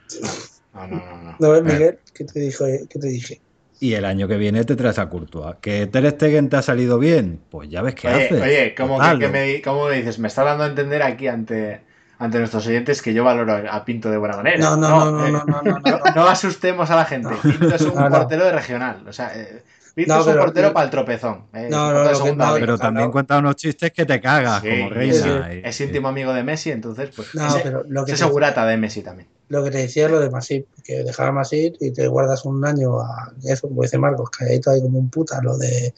C: No, no, no, no.
D: ¿No ves, Miguel? ¿Qué te, dijo, ¿Qué te dije?
B: y el año que viene te traes a Courtois. ¿Que Ter Stegen te ha salido bien? Pues ya ves qué
C: Oye,
B: haces.
C: oye, ¿cómo,
B: Pues
C: que, que
B: hazlo.
C: me, di- ¿cómo me dices? Me está dando a entender aquí ante, ante nuestros oyentes que yo valoro a Pinto de buena manera.
D: No, no, no, no,
C: eh,
D: no, no, no,
C: no,
D: no.
C: no asustemos a la gente.
D: No.
C: Pinto es un
D: No, no.
C: portero de regional. O sea, eh, Pinto
D: No,
C: es un
D: pero-
C: portero para el tropezón. eh,
D: No,
C: es un
D: no,
C: portero de
D: lo que-
C: segunda
D: no,
C: B.
B: Pero
D: no,
B: también
D: no.
B: cuenta unos chistes que te cagas,
C: Sí,
B: como
C: y
B: reina.
C: es,
B: y-
C: es íntimo amigo de Messi, entonces, pues.
D: No,
C: ese,
D: pero lo que
C: ese
D: te-
C: segurata de Messi también.
D: Lo que te decía es lo de Masip, que dejar a Masip y te guardas un año a eso, como dice Marcos, calladito ahí como un puta, lo de.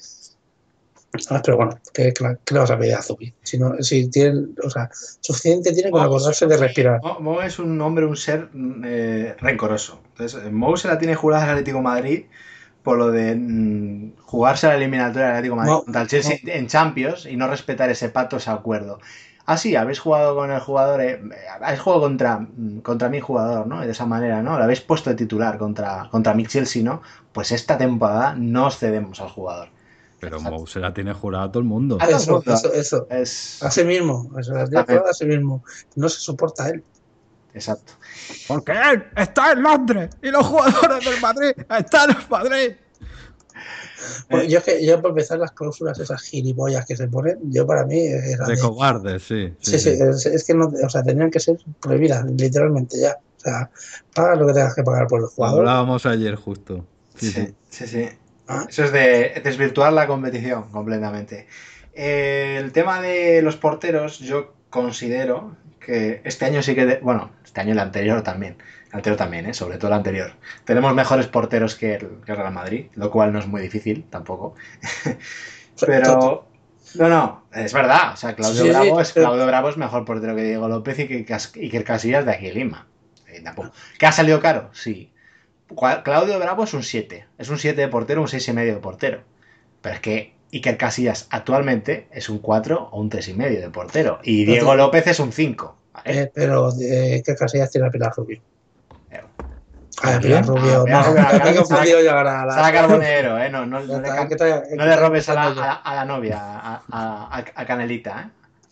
D: Ah, pero bueno, ¿qué, qué, qué le vas a pedir a Zubi? Si, no, si tienen, o sea, suficiente tiene con acordarse de respirar.
C: Mo, Mo es un hombre, un ser eh, rencoroso. Entonces, Mo se la tiene jurada al Atlético de Madrid por lo de mm, jugarse la eliminatoria del Atlético de Madrid
D: Mo-
C: contra el Chelsea
D: Mo-
C: en Champions y no respetar ese pacto, ese acuerdo. Ah, sí, habéis jugado con el jugador, eh, habéis jugado contra, mm, contra mi jugador, ¿no? De esa manera, ¿no? Lo habéis puesto de titular contra, contra mi Chelsea, ¿no? Pues esta temporada no os cedemos al jugador.
B: Pero Mou se la tiene jurada a todo el mundo.
C: Ah, todo el
D: Eso,
C: mundo.
D: eso, eso.
C: Es...
D: A sí mismo, eso, la tiene jurada a sí mismo. No se soporta él.
C: Exacto.
B: Porque él está en Londres y los jugadores del Madrid están en Madrid.
D: Bueno, yo es que yo por empezar las cláusulas esas gilipollas que se ponen, yo para mí era
B: De
D: de-
B: cobardes, sí.
D: Sí, sí, es, es que no, o sea, tenían que ser prohibidas, literalmente ya. O sea, paga lo que tengas que pagar por el
B: Lo
D: jugador.
B: hablábamos ayer justo. Sí, sí.
C: Sí, sí, sí.
D: Ah.
C: Eso es de desvirtuar la competición completamente. Eh, el tema de los porteros, yo considero que este año sí que... de- bueno, este año y el anterior también. El anterior también, ¿eh? Sobre todo el anterior. Tenemos mejores porteros que el, que el Real Madrid, lo cual no es muy difícil tampoco. Pero... No, no, es verdad. O sea, Claudio
D: Sí, sí,
C: Bravo es
D: pero-
C: Claudio Bravo es mejor portero que Diego López y que Cas- Iker Casillas de aquí de Lima. Eh, tampoco. ¿Que ha salido caro? Sí. Cua- Claudio Bravo es un siete. Es un siete de portero, un seis y medio de portero. Pero es que Iker Casillas actualmente es un cuatro o un tres y medio de portero. Y Diego
D: Pero-
C: López es un cinco. ¿vale?
D: Eh, pero eh, ¿qué casillas tiene Pilar Rubio?
C: Eh,
D: Ah, Pilar
C: Ah,
D: Rubio.
C: Pilar
D: No,
C: Rubio,
D: me he
C: Sara-
D: confundido ya ahora.
C: Sara Carbonero, ¿eh? No, no, no, le,
D: Está-
C: cam-
D: que está- que
C: no le
D: está
C: robes a la,
D: pensando
C: a la- a la novia, a, a- a Canelita, ¿eh?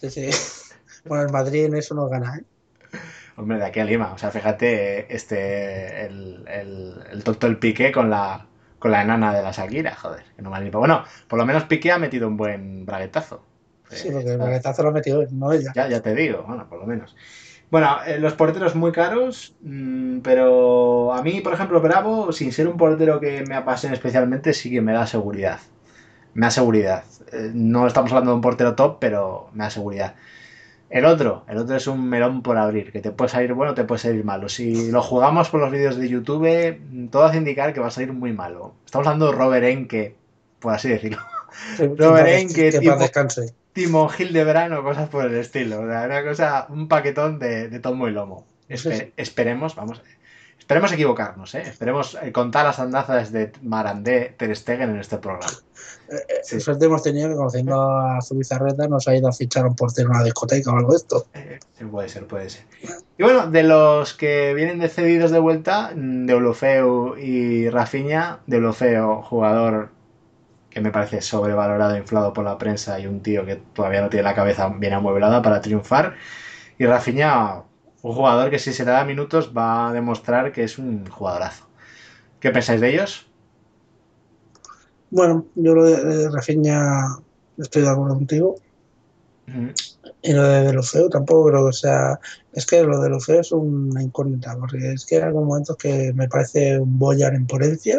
D: Sí, sí. Bueno, el Madrid en eso no gana, ¿eh?
C: Hombre, de aquí a Lima. O sea, fíjate, este, el, el, el tonto el Piqué con la, con la enana de la Shakira, joder. Que no me ha ni- Bueno, por lo menos Piqué ha metido un buen braguetazo.
D: Sí,
C: Eh,
D: porque el
C: está-
D: baguetazo lo ha metido él, no ella.
C: ya, ya te digo, bueno, por lo menos. Bueno, eh, los porteros muy caros, mm, pero a mí, por ejemplo, Bravo, sin ser un portero que me apasione especialmente, sí que me da seguridad. Me da seguridad. Eh, no estamos hablando de un portero top, pero me da seguridad. El otro, el otro es un melón por abrir, que te puede salir bueno, te puede salir malo. Si lo jugamos por los vídeos de YouTube, mm, todo hace indicar que va a salir muy malo. Estamos hablando de Robert Enke, por así decirlo.
D: Que, que
C: Robert
D: paz des-
C: Enke,
D: que paz
C: tipo
D: descanse.
C: Timo Hildebrand o cosas por el estilo. O sea, una cosa, un paquetón de, de tomo y lomo. Espe- esperemos, vamos, esperemos equivocarnos, ¿eh? Esperemos eh, contar las andazas de Marandé Ter Stegen en este programa.
D: Eh, eh,
C: Sí.
D: Suerte hemos tenido que, conociendo a Zubizarreta, nos ha ido a fichar a un portero en una discoteca o algo de esto.
C: Eh, sí, puede ser, puede ser. Y bueno, de los que vienen de cedidos de vuelta, mm, Deulofeu y Rafinha, Deulofeu, jugador que me parece sobrevalorado, inflado por la prensa y un tío que todavía no tiene la cabeza bien amueblada para triunfar. Y Rafinha, un jugador que si se le da minutos va a demostrar que es un jugadorazo. ¿Qué pensáis de ellos?
D: Bueno, yo lo de, de Rafinha estoy de acuerdo contigo.
C: Mm,
D: Y lo de Deulofeu tampoco creo que sea. Es que lo de Deulofeu es una incógnita, porque es que hay algunos momentos que me parece un Boyan en potencia,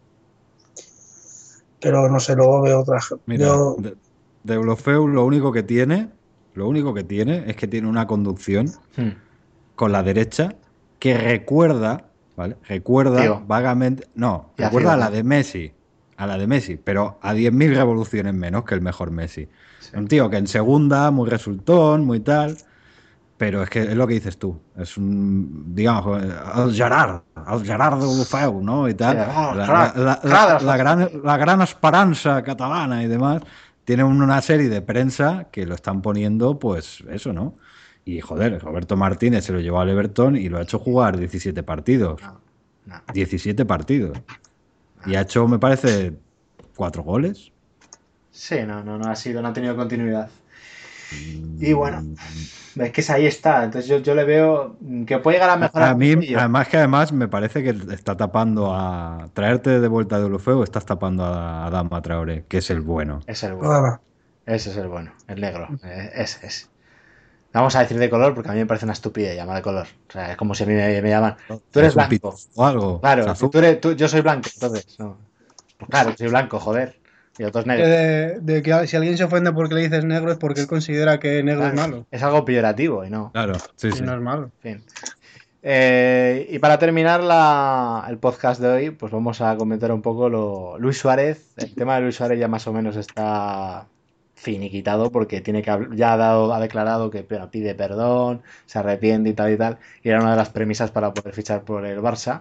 D: pero no sé, luego veo otras.
B: Mira,
D: Yo,
B: de, Deulofeu lo único que tiene, lo único que tiene es que tiene una conducción
C: mm.
B: con la derecha que recuerda, ¿vale? Recuerda
C: Tío.
B: vagamente, no,
C: Ya,
B: recuerda
C: tío,
B: a la
C: ¿no?
B: de Messi, a la de Messi, pero a diez mil revoluciones menos que el mejor Messi.
C: Sí.
B: Un tío que en segunda, muy resultón, muy tal, pero es que es lo que dices tú, es un, digamos, el Gerard, el Gerard Deulofeu, ¿no? Y tal,
C: Sí, oh,
B: la,
C: clar,
B: la- la-
C: clar de
B: la-
C: les
B: la
C: coses.
B: gran, la gran esperanza catalana y demás, tiene una serie de prensa que lo están poniendo, pues eso, ¿no? Y joder, Roberto Martínez se lo llevó al Everton y lo ha hecho jugar diecisiete partidos.
C: No, no.
B: diecisiete partidos. Y ha hecho, me parece, cuatro goles.
C: Sí, no, no, no ha sido, no ha tenido continuidad. Y bueno, es que ahí está. Entonces yo, yo le veo que puede llegar a mejorar
B: A
C: un
B: mí,
C: poquillo.
B: además que además me parece que está tapando a... Traerte de vuelta de Deulofeu, estás tapando a Adama Traoré, que es el bueno.
C: Es el bueno.
D: nada más.
C: Ese es el bueno, el negro. eh, Ese es. Vamos a decir de color porque a mí me parece una estupidez llamar de color. O sea, es como si a mí me, me llaman. Tú eres
B: Es un
C: blanco.
B: pitufo o algo.
C: Claro,
B: Es
C: si
B: azul.
C: tú eres, tú- yo soy blanco, entonces. No. Pues claro, soy blanco, joder. Y otros
G: Que
C: negros.
G: de, de que si alguien se ofende porque le dices negro es porque él considera que negro es
C: Claro,
G: malo.
C: es algo peyorativo y no.
B: Claro, sí,
G: Y
B: sí.
G: no es malo.
C: En fin. Eh, y para terminar la- el podcast de hoy, pues vamos a comentar un poco lo Luis Suárez. El tema de Luis Suárez ya más o menos está finiquitado porque tiene que habl- ya ha dado, ha declarado que bueno, pide perdón, se arrepiente y tal y tal. Y era una de las premisas para poder fichar por el Barça.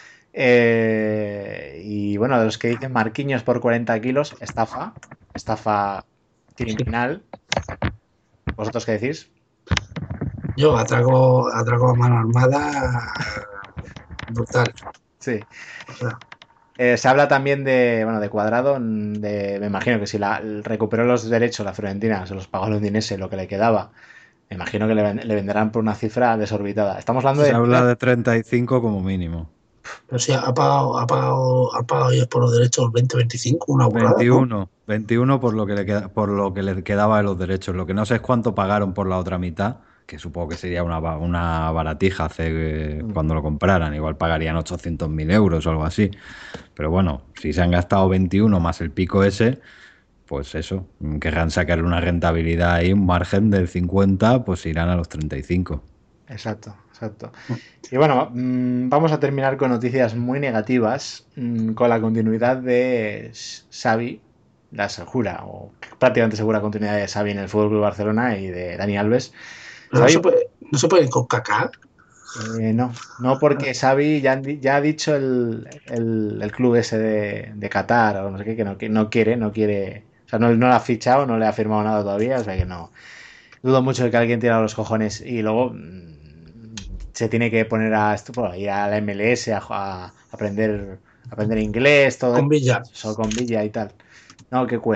C: Eh, y bueno, de los que dicen Marquinhos por cuarenta kilos, estafa, estafa criminal. ¿Vosotros qué decís?
D: Yo atraco, atraco a mano armada brutal.
C: Sí.
D: O sea,
C: Eh, se habla también de, bueno, de Cuadrado, mm, de, me imagino que si la, recuperó los derechos la Fiorentina, se los pagó al Udinese lo que le quedaba, me imagino que le, ven- le venderán por una cifra desorbitada. Estamos hablando
B: Se
C: de...
B: habla de treinta y cinco como mínimo.
D: pero sí, ha pagado, ha pagado, ha pagado ellos por los derechos veinte veinticinco, una burrada, ¿no?
B: veintiuno, veintiuno por lo que le queda, por lo que le quedaba de los derechos. Lo que no sé es cuánto pagaron por la otra mitad, que supongo que sería una, ba- una baratija hace, eh, cuando lo compraran. Igual pagarían ochocientos mil euros o algo así. Pero bueno, si se han gastado veintiuno más el pico ese, pues eso, mm, querrán sacarle una rentabilidad ahí, un margen del cincuenta, pues irán a los treinta y cinco.
C: Exacto, exacto. Y bueno, mm, vamos a terminar con noticias muy negativas, mm, con la continuidad de Xavi, la segura, o prácticamente segura continuidad de Xavi en el Fútbol Club Barcelona y de Dani Alves.
D: Pero no
C: Xavi,
D: se puede, no se puede ir con Kaká.
C: eh, no, no porque Xavi ya, han di- ya ha dicho el, el- el club ese de, de Qatar o no sé qué, que no, que no quiere, no quiere, o sea, no, no lo ha fichado, no le ha firmado nada todavía, o sea que no. Dudo mucho de que alguien tire a los cojones y luego mm, se tiene que poner a esto, bueno, ir a la M L S a, a aprender, aprender inglés, todo
D: Con Villa.
C: eso con Villa y tal. No, que cuesta,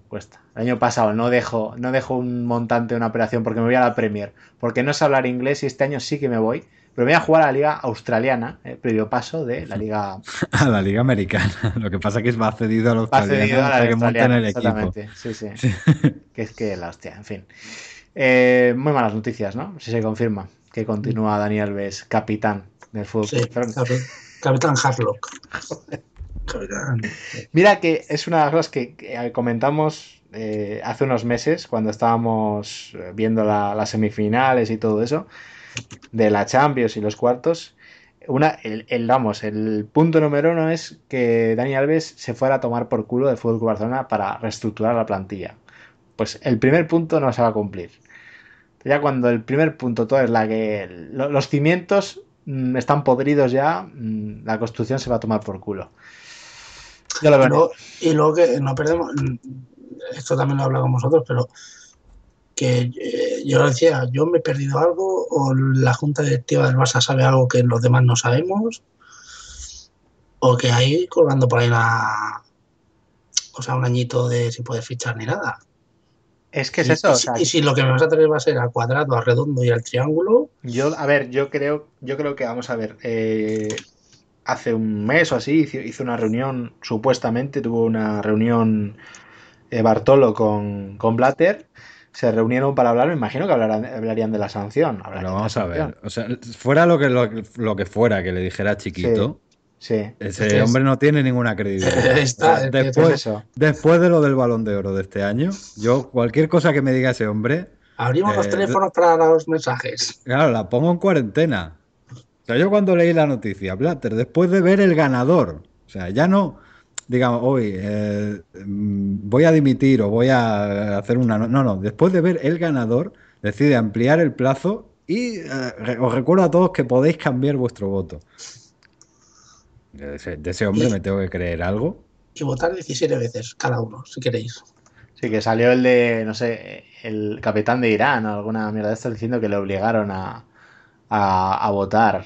C: cuesta. El año pasado no dejo, no dejo un montante de una operación porque me voy a la Premier, porque no sé hablar inglés y este año sí que me voy, pero me voy a jugar a la liga australiana, el previo paso de la liga...
B: A la Liga Americana. Lo que pasa es que va cedido al
C: Va
B: australiano
C: cedido a la
B: hasta que monten
C: australiana,
B: el equipo.
C: exactamente, sí, sí. Que es que la hostia, en fin. Eh, muy malas noticias, ¿no? Si se confirma que continúa Dani Alves, capitán del fútbol.
D: Sí, capi- Capitán Harlock. Capitán.
C: Mira que es una de las cosas que, que comentamos eh, hace unos meses cuando estábamos eh, viendo la- las semifinales y todo eso de la Champions y los cuartos. Una, el, el, vamos, el punto número uno es que Dani Alves se fuera a tomar por culo del Fútbol Club Barcelona para reestructurar la plantilla. Pues el primer punto no se va a cumplir. Ya cuando el primer punto todo es la que lo- los cimientos mm, están podridos ya, mm, la construcción se va a tomar por culo. Ya lo
D: Y
C: veré.
D: luego, y luego que no perdemos, esto también lo he hablado con vosotros, pero que eh, yo decía, yo me he perdido algo o la junta directiva del Barça sabe algo que los demás no sabemos o que hay colgando por ahí la, o sea, un añito de sin poder fichar ni nada.
C: Es que es
D: Y,
C: eso,
D: y
C: o
D: si-
C: sea,
D: y si lo que me vas a traer va a ser al cuadrado, al redondo y al triángulo,
C: yo, a ver, yo creo, yo creo que vamos a ver, eh, hace un mes o así hizo, hizo una reunión, supuestamente tuvo una reunión eh, Bartolo con, con Blatter, se reunieron para hablar, me imagino que hablarán, hablarían de la sanción. Hablarían
B: Pero
C: de la
B: vamos a
C: sanción.
B: ver. O sea, fuera lo que, lo, lo que fuera que le dijera Chiquito,
C: Sí,
B: ese
D: Es que es-
B: hombre no tiene ninguna credibilidad.
D: Ahí está,
B: O sea,
D: es que es
B: después,
C: eso.
B: después de lo del Balón de Oro de este año, yo cualquier cosa que me diga ese hombre,
D: abrimos los
B: eh,
D: teléfonos para los mensajes.
B: claro, la pongo en cuarentena. O sea, yo cuando leí la noticia, Blatter, después de ver el ganador, o sea, ya no, digamos, hoy eh, mm, voy a dimitir o voy a hacer una... No, no, no, después de ver el ganador, decide ampliar el plazo y eh, re- os recuerdo a todos que podéis cambiar vuestro voto. De ese, de ese hombre
D: Y-
B: me tengo que creer algo.
D: Y votar diecisiete veces cada uno, si queréis.
C: Sí, que salió el de, no sé, el capitán de Irán o alguna mierda de esto diciendo que le obligaron a, a, a votar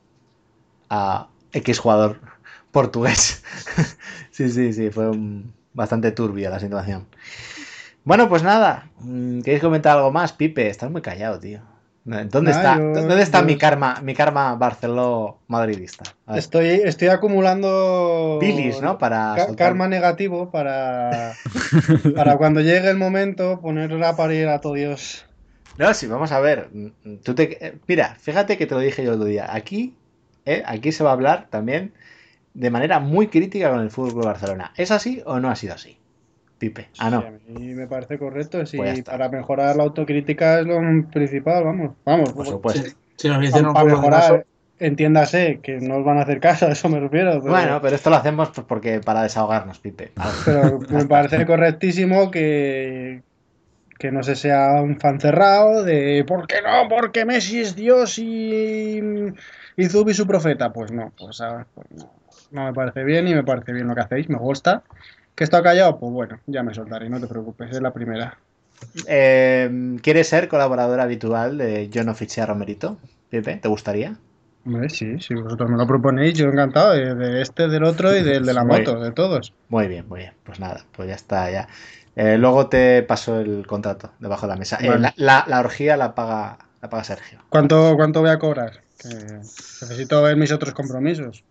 C: a X jugador portugués. Sí, sí, sí, fue un- bastante turbia la situación. Bueno, pues nada, mm, ¿queréis comentar algo más, Pipe? Estás muy callado, tío. ¿Dónde
G: Nah,
C: está,
G: yo-
C: ¿dónde está
G: yo-
C: mi karma, mi karma Barceló madridista? A ver.
G: Estoy, estoy acumulando
C: Bilis, ¿no? Para
G: ca-
C: soltar-
G: karma negativo para, para cuando llegue el momento ponerla a parir a todo Dios.
C: No, sí, vamos a ver. mm, Tú te... eh, Mira, fíjate que te lo dije yo el otro día. Aquí, eh, aquí se va a hablar también de manera muy crítica con el Fútbol Club Barcelona. ¿Es así o no ha sido así? Pipe. Ah, no.
G: Sí, a mí me parece correcto. Sí,
C: Pues ya está.
G: para mejorar la autocrítica es lo principal, vamos. Vamos,
C: Por
D: Si,
C: supuesto.
D: si nos dicen un
G: para
D: poco de
G: mejorar,
D: caso,
G: entiéndase que no os van a hacer caso, a eso me refiero. Pero,
C: Bueno, pero esto lo hacemos pues, porque para desahogarnos, Pipe. Vale.
G: pero me parece correctísimo que, que no se sea un fan cerrado de ¿por qué no? Porque Messi es Dios y, y Zubi su profeta. Pues no, pues, ¿sabes? Pues no, no me parece bien y me parece bien lo que hacéis, me gusta. ¿Que está callado? Pues bueno, ya me soltaré, no te preocupes, es la primera.
C: Eh, ¿Quieres ser colaborador habitual de Yo no fiché a Romerito? Pipe, ¿te gustaría?
G: Hombre, sí, si vosotros me lo proponéis, yo encantado, de, de este, del otro y del de la
C: Muy
G: moto, de todos.
C: Muy bien, muy bien. Pues nada, pues ya está, ya. Eh, luego te paso el contrato debajo de la mesa. Eh,
G: Vale.
C: la, la- la orgía la paga, la paga Sergio.
G: ¿Cuánto, cuánto voy a cobrar? Que necesito ver mis otros compromisos.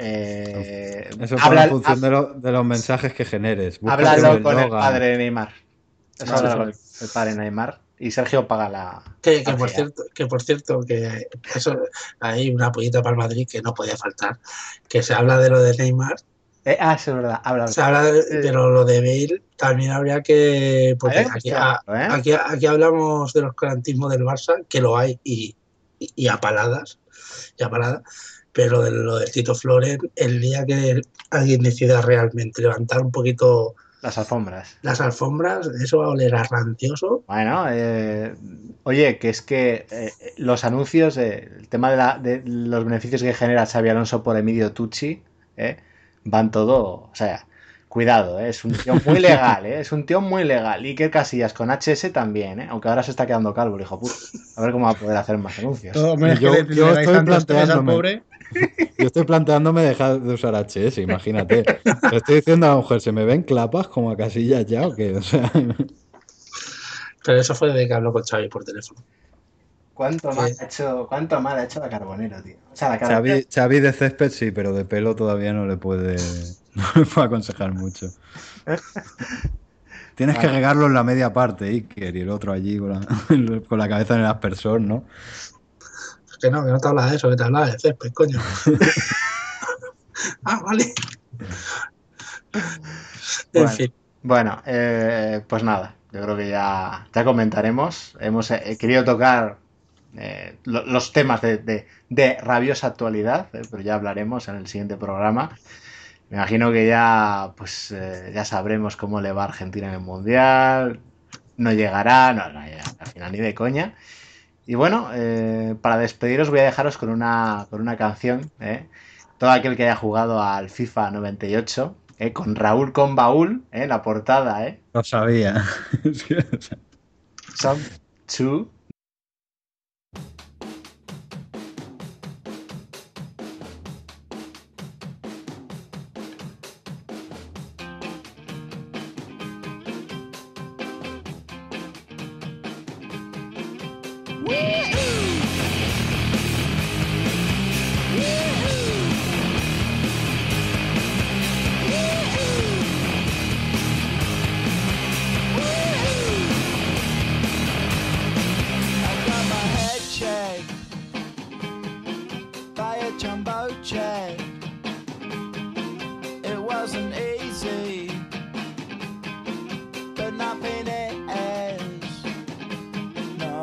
C: Eh,
B: Eso fue
C: habla-
B: en función
C: hab-
B: de, lo- de los mensajes que generes. Búscate
C: háblalo
B: un
C: con el
B: eslogan.
C: padre de Neymar. Eso
G: Vale,
C: háblalo con el padre de Neymar. Y Sergio paga la.
D: que, que por
C: orgía.
D: cierto, que por cierto, que eso hay una pollita para el Madrid que no podía faltar. Que se habla de lo de Neymar,
C: Eh, ah, eso es verdad. Habla.
D: se habla de, pero lo de Bale también habría que. Porque
C: Habría que
D: aquí,
C: cuestionarlo, ¿eh?
D: aquí, aquí hablamos del oscurantismo del Barça, que lo hay, y, y, y a paladas, y a paladas. Pero de lo del Tito Flores, el día que alguien decida realmente levantar un poquito
C: Las alfombras.
D: las alfombras, eso va a oler a rancioso.
C: Bueno, eh, oye, que es que eh, los anuncios, eh, el tema de, la- de los beneficios que genera Xabi Alonso por Emilio Tucci, eh, van todo, o sea, Cuidado, ¿eh? Es un tío muy legal, ¿eh? Es un tío muy legal. Iker Casillas con H S también, ¿eh? Aunque ahora se está quedando calvo, el hijo puto. A ver cómo va a poder hacer más anuncios.
G: Todo, hombre, es
B: Yo-
G: que le,
B: yo
G: le dais
B: estoy
G: tanto estrés al
B: planteándome.
G: pobre.
B: Yo estoy planteándome dejar de usar H S, imagínate. Le estoy diciendo a la mujer, ¿se me ven clapas como a Casillas ya o qué? O sea,
D: Pero eso fue desde que habló con Xavi por teléfono.
C: ¿Cuánto mal ha hecho, cuánto mal ha hecho la Carbonero, tío? O sea, la Carbonero.
B: Xavi, Xavi de césped sí, pero de pelo todavía no le puede, no le puede aconsejar mucho. Tienes que
C: Vale.
B: regarlo en la media parte, Iker, y el otro allí con la, con la cabeza en el aspersor, ¿no?
D: Que no, que no te hablas de eso, que te hablas de césped, coño. Ah, vale. En
C: Bueno,
D: fin,
C: bueno, eh, pues nada, yo creo que ya, ya comentaremos. Hemos eh, querido tocar eh, lo- los temas de, de- de rabiosa actualidad, eh, pero ya hablaremos en el siguiente programa. Me imagino que ya, pues, eh, ya sabremos cómo le va a Argentina en el Mundial. No llegará, no, no, ya, al final ni de coña. Y bueno, eh, para despediros voy a dejaros con una, con una canción, ¿eh? Todo aquel que haya jugado al FIFA noventa y ocho, ¿eh? Con Raúl con baúl, ¿eh? La portada, ¿eh?
B: Lo sabía.
C: Some two.
A: I got my head checked by a jumbo jet. It wasn't easy, but nothing is. No.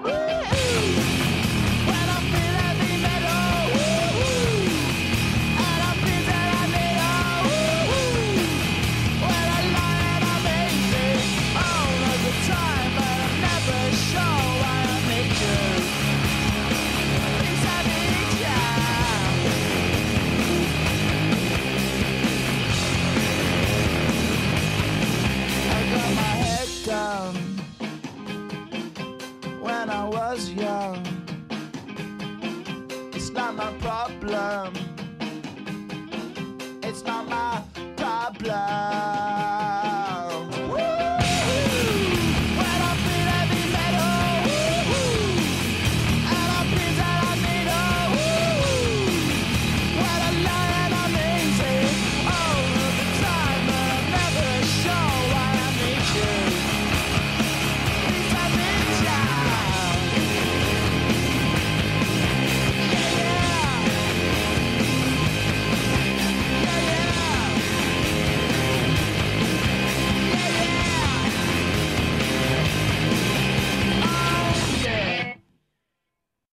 A: When I feel heavy metal, and I feel that I need all. When I lie and I'm easy all of the time, but I'm never sure why I need you. Please I need ya. I got my head down when I was young.